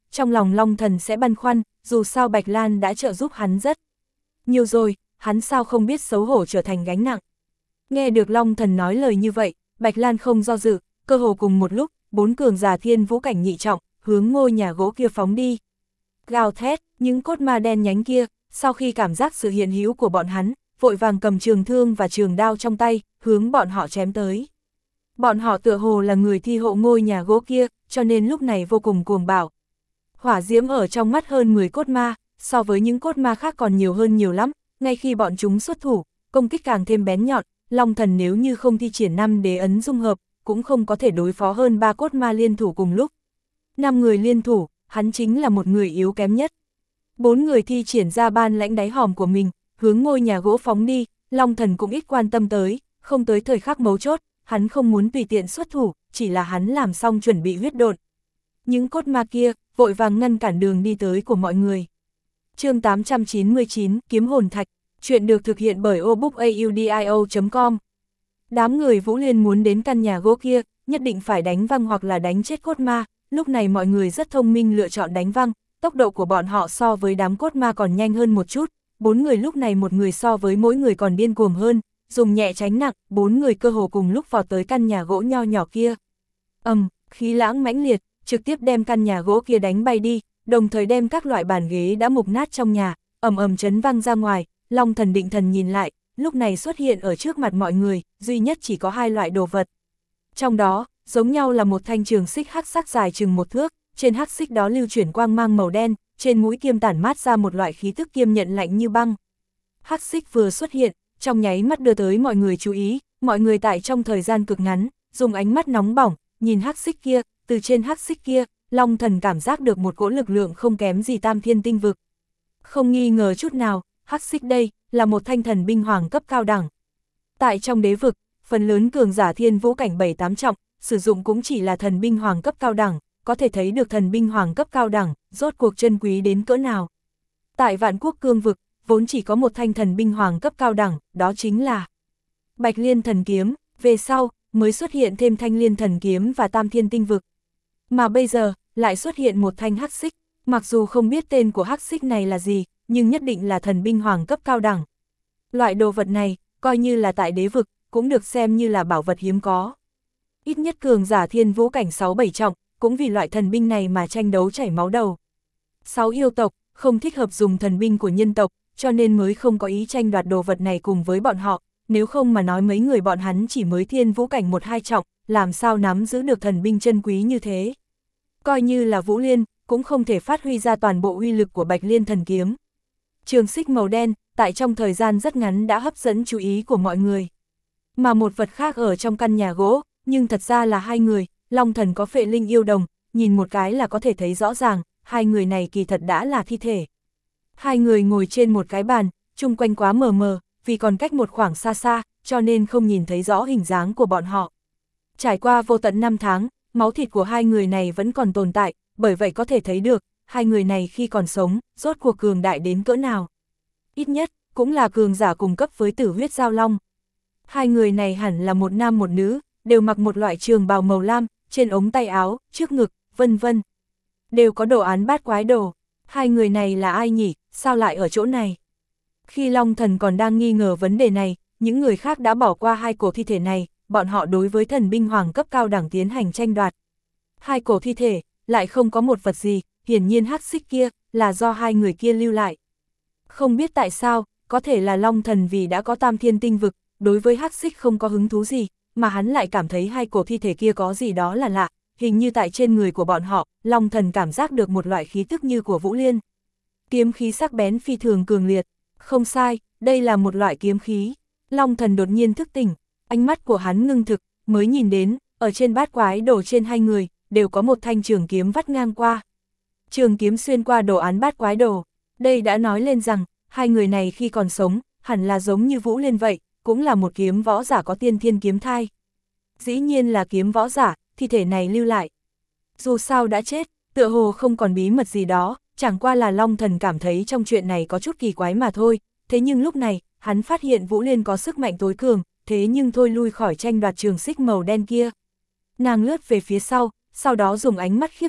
A: trong lòng Long Thần sẽ băn khoăn, dù sao Bạch Lan đã trợ giúp hắn rất nhiều rồi, hắn sao không biết xấu hổ trở thành gánh nặng. Nghe được Long Thần nói lời như vậy, Bạch Lan không do dự, cơ hồ cùng một lúc, bốn cường giả thiên vũ cảnh nhị trọng, hướng ngôi nhà gỗ kia phóng đi. Gào thét, những cốt ma đen nhánh kia, sau khi cảm giác sự hiện hữu của bọn hắn, vội vàng cầm trường thương và trường đao trong tay, hướng bọn họ chém tới. Bọn họ tựa hồ là người thi hộ ngôi nhà gỗ kia, cho nên lúc này vô cùng cuồng bạo. Hỏa diễm ở trong mắt hơn mười cốt ma, so với những cốt ma khác còn nhiều hơn nhiều lắm, ngay khi bọn chúng xuất thủ, công kích càng thêm bén nhọn, Long Thần nếu như không thi triển năm đế ấn dung hợp, cũng không có thể đối phó hơn ba cốt ma liên thủ cùng lúc. Năm người liên thủ, hắn chính là một người yếu kém nhất. Bốn người thi triển ra ban lãnh đáy hòm của mình, hướng ngôi nhà gỗ phóng đi, Long Thần cũng ít quan tâm tới, không tới thời khắc mấu chốt, hắn không muốn tùy tiện xuất thủ, chỉ là hắn làm xong chuẩn bị huyết độn. Những cốt ma kia, vội vàng ngăn cản đường đi tới của mọi người. Chương tám trăm chín mươi chín, Kiếm hồn thạch, chuyện được thực hiện bởi obookaudio chấm com. Đám người Vũ Liên muốn đến căn nhà gỗ kia, nhất định phải đánh văng hoặc là đánh chết cốt ma, lúc này mọi người rất thông minh lựa chọn đánh văng, tốc độ của bọn họ so với đám cốt ma còn nhanh hơn một chút, bốn người lúc này một người so với mỗi người còn điên cuồng hơn, dùng nhẹ tránh nặng, bốn người cơ hồ cùng lúc vào tới căn nhà gỗ nho nhỏ kia. Ầm, um, khí lãng mãnh liệt, trực tiếp đem căn nhà gỗ kia đánh bay đi, đồng thời đem các loại bàn ghế đã mục nát trong nhà, ầm ầm chấn văng ra ngoài. Long Thần định thần nhìn lại, lúc này xuất hiện ở trước mặt mọi người, duy nhất chỉ có hai loại đồ vật. Trong đó, giống nhau là một thanh trường xích hắc sắc dài chừng một thước, trên hắc xích đó lưu chuyển quang mang màu đen, trên mũi kiêm tản mát ra một loại khí tức kiêm nhận lạnh như băng. Hắc xích vừa xuất hiện, trong nháy mắt đưa tới mọi người chú ý, mọi người tại trong thời gian cực ngắn, dùng ánh mắt nóng bỏng, nhìn hắc xích kia, từ trên hắc xích kia, Long Thần cảm giác được một cỗ lực lượng không kém gì Tam Thiên Tinh Vực. Không nghi ngờ chút nào, hắc xích đây là một thanh thần binh hoàng cấp cao đẳng. Tại trong đế vực, phần lớn cường giả thiên vũ cảnh bảy tám trọng, sử dụng cũng chỉ là thần binh hoàng cấp cao đẳng, có thể thấy được thần binh hoàng cấp cao đẳng, rốt cuộc chân quý đến cỡ nào. Tại Vạn Quốc cương vực, vốn chỉ có một thanh thần binh hoàng cấp cao đẳng, đó chính là Bạch Liên thần kiếm, về sau, mới xuất hiện thêm thanh Liên thần kiếm và Tam Thiên Tinh Vực. Mà bây giờ, lại xuất hiện một thanh hắc xích, mặc dù không biết tên của hắc xích này là gì, nhưng nhất định là thần binh hoàng cấp cao đẳng. Loại đồ vật này, coi như là tại đế vực, cũng được xem như là bảo vật hiếm có. Ít nhất cường giả thiên vũ cảnh sáu bảy trọng, cũng vì loại thần binh này mà tranh đấu chảy máu đầu. Sáu yêu tộc, không thích hợp dùng thần binh của nhân tộc, cho nên mới không có ý tranh đoạt đồ vật này cùng với bọn họ, nếu không mà nói mấy người bọn hắn chỉ mới thiên vũ cảnh một hai trọng, làm sao nắm giữ được thần binh chân quý như thế. Coi như là Vũ Liên, cũng không thể phát huy ra toàn bộ uy lực của Bạch Liên thần kiếm. Trường xích màu đen, tại trong thời gian rất ngắn đã hấp dẫn chú ý của mọi người. Mà một vật khác ở trong căn nhà gỗ, nhưng thật ra là hai người, Long Thần có phệ linh yêu đồng, nhìn một cái là có thể thấy rõ ràng, hai người này kỳ thật đã là thi thể. Hai người ngồi trên một cái bàn, chung quanh quá mờ mờ, vì còn cách một khoảng xa xa, cho nên không nhìn thấy rõ hình dáng của bọn họ. Trải qua vô tận năm tháng, máu thịt của hai người này vẫn còn tồn tại, bởi vậy có thể thấy được, hai người này khi còn sống, rốt cuộc cường đại đến cỡ nào. Ít nhất, cũng là cường giả cùng cấp với Tử Huyết Giao Long. Hai người này hẳn là một nam một nữ, đều mặc một loại trường bào màu lam, trên ống tay áo, trước ngực, vân vân. Đều có đồ án bát quái đồ. Hai người này là ai nhỉ, sao lại ở chỗ này? Khi Long Thần còn đang nghi ngờ vấn đề này, những người khác đã bỏ qua hai cổ thi thể này, bọn họ đối với thần binh hoàng cấp cao đẳng tiến hành tranh đoạt. Hai cổ thi thể, lại không có một vật gì, hiển nhiên hắc xích kia, là do hai người kia lưu lại. Không biết tại sao, có thể là Long Thần vì đã có Tam Thiên Tinh Vực, đối với hắc xích không có hứng thú gì, mà hắn lại cảm thấy hai cổ thi thể kia có gì đó là lạ, hình như tại trên người của bọn họ, Long Thần cảm giác được một loại khí tức như của Vũ Liên. Kiếm khí sắc bén phi thường cường liệt, không sai, đây là một loại kiếm khí. Long Thần đột nhiên thức tỉnh, ánh mắt của hắn ngưng thực, mới nhìn đến, ở trên bát quái đồ trên hai người, đều có một thanh trường kiếm vắt ngang qua. Trường kiếm xuyên qua đồ án bát quái đồ, đây đã nói lên rằng, hai người này khi còn sống, hẳn là giống như Vũ Liên vậy, cũng là một kiếm võ giả có tiên thiên kiếm thai. Dĩ nhiên là kiếm võ giả, thi thể này lưu lại. Dù sao đã chết, tựa hồ không còn bí mật gì đó, chẳng qua là Long Thần cảm thấy trong chuyện này có chút kỳ quái mà thôi, thế nhưng lúc này, hắn phát hiện Vũ Liên có sức mạnh tối cường, thế nhưng thôi lui khỏi tranh đoạt trường xích màu đen kia. Nàng lướt về phía sau, sau đó dùng ánh mắt khiếp sợ,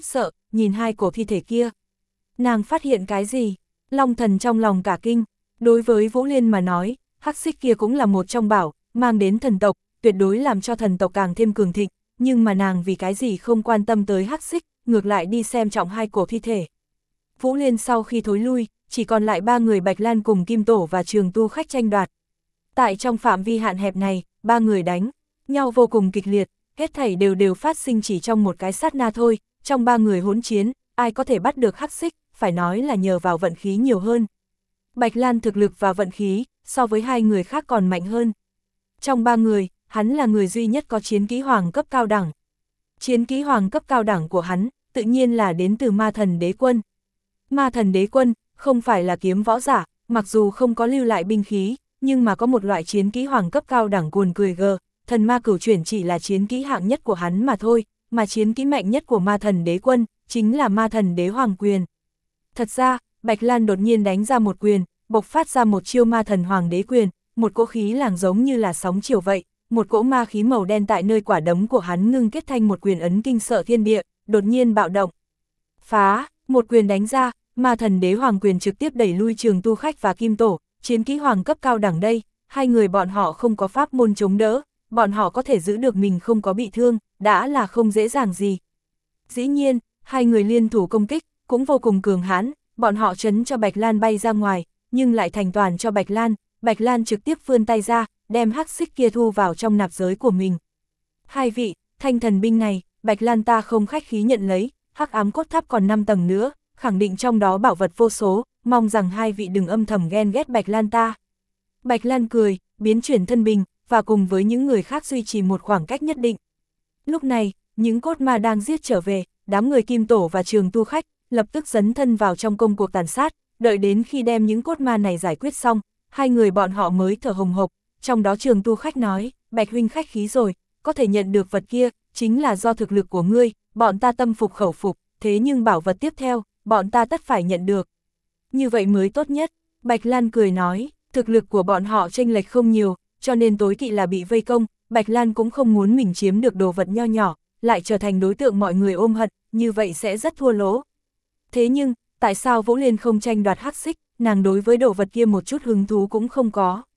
A: nhìn hai cổ thi thể kia. Nàng phát hiện cái gì? Long thần trong lòng cả kinh, đối với Vũ Liên mà nói, hắc xích kia cũng là một trong bảo, mang đến thần tộc, tuyệt đối làm cho thần tộc càng thêm cường thịnh, nhưng mà nàng vì cái gì không quan tâm tới hắc xích, ngược lại đi xem trọng hai cổ thi thể. Vũ Liên sau khi thối lui, chỉ còn lại ba người Bạch Lan cùng Kim Tổ và Trường Tu Khách tranh đoạt. Tại trong phạm vi hạn hẹp này, ba người đánh nhau vô cùng kịch liệt, hết thảy đều đều phát sinh chỉ trong một cái sát na thôi, trong ba người hỗn chiến, ai có thể bắt được hắc xích, phải nói là nhờ vào vận khí nhiều hơn. Bạch Lan thực lực và vận khí, so với hai người khác còn mạnh hơn. Trong ba người, hắn là người duy nhất có chiến kỹ hoàng cấp cao đẳng. Chiến kỹ hoàng cấp cao đẳng của hắn, tự nhiên là đến từ ma thần đế quân. Ma thần đế quân, không phải là kiếm võ giả, mặc dù không có lưu lại binh khí, nhưng mà có một loại chiến kỹ hoàng cấp cao đẳng cuồn cười gờ, thần ma cửu chuyển chỉ là chiến kỹ hạng nhất của hắn mà thôi, mà chiến kỹ mạnh nhất của ma thần đế quân, chính là ma thần đế hoàng quyền. Thật ra, Bạch Lan đột nhiên đánh ra một quyền, bộc phát ra một chiêu ma thần hoàng đế quyền, một cỗ khí làng giống như là sóng chiều vậy, một cỗ ma khí màu đen tại nơi quả đấm của hắn ngưng kết thành một quyền ấn kinh sợ thiên địa, đột nhiên bạo động. Phá, một quyền đánh ra, ma thần đế hoàng quyền trực tiếp đẩy lui Trường Tu Khách và Kim Tổ, chiến kỹ hoàng cấp cao đẳng đây, hai người bọn họ không có pháp môn chống đỡ, bọn họ có thể giữ được mình không có bị thương, đã là không dễ dàng gì. Dĩ nhiên, hai người liên thủ công kích, cũng vô cùng cường hãn, bọn họ trấn cho Bạch Lan bay ra ngoài, nhưng lại thành toàn cho Bạch Lan, Bạch Lan trực tiếp vươn tay ra, đem hắc xích kia thu vào trong nạp giới của mình. Hai vị, thanh thần binh này, Bạch Lan ta không khách khí nhận lấy, hắc ám cốt tháp còn năm tầng nữa, khẳng định trong đó bảo vật vô số, mong rằng hai vị đừng âm thầm ghen ghét Bạch Lan ta. Bạch Lan cười, biến chuyển thân bình, và cùng với những người khác duy trì một khoảng cách nhất định. Lúc này, những cốt ma đang giết trở về, đám người Kim Tổ và Trường Tu Khách, lập tức dấn thân vào trong công cuộc tàn sát, đợi đến khi đem những cốt ma này giải quyết xong, hai người bọn họ mới thở hồng hộc, trong đó Trường Tu Khách nói, Bạch huynh khách khí rồi, có thể nhận được vật kia, chính là do thực lực của ngươi, bọn ta tâm phục khẩu phục, thế nhưng bảo vật tiếp theo, bọn ta tất phải nhận được. Như vậy mới tốt nhất, Bạch Lan cười nói, thực lực của bọn họ chênh lệch không nhiều, cho nên tối kỵ là bị vây công, Bạch Lan cũng không muốn mình chiếm được đồ vật nho nhỏ, lại trở thành đối tượng mọi người ôm hận, như vậy sẽ rất thua lỗ. Thế nhưng, tại sao Vũ Liên không tranh đoạt hắc xích, nàng đối với đồ vật kia một chút hứng thú cũng không có.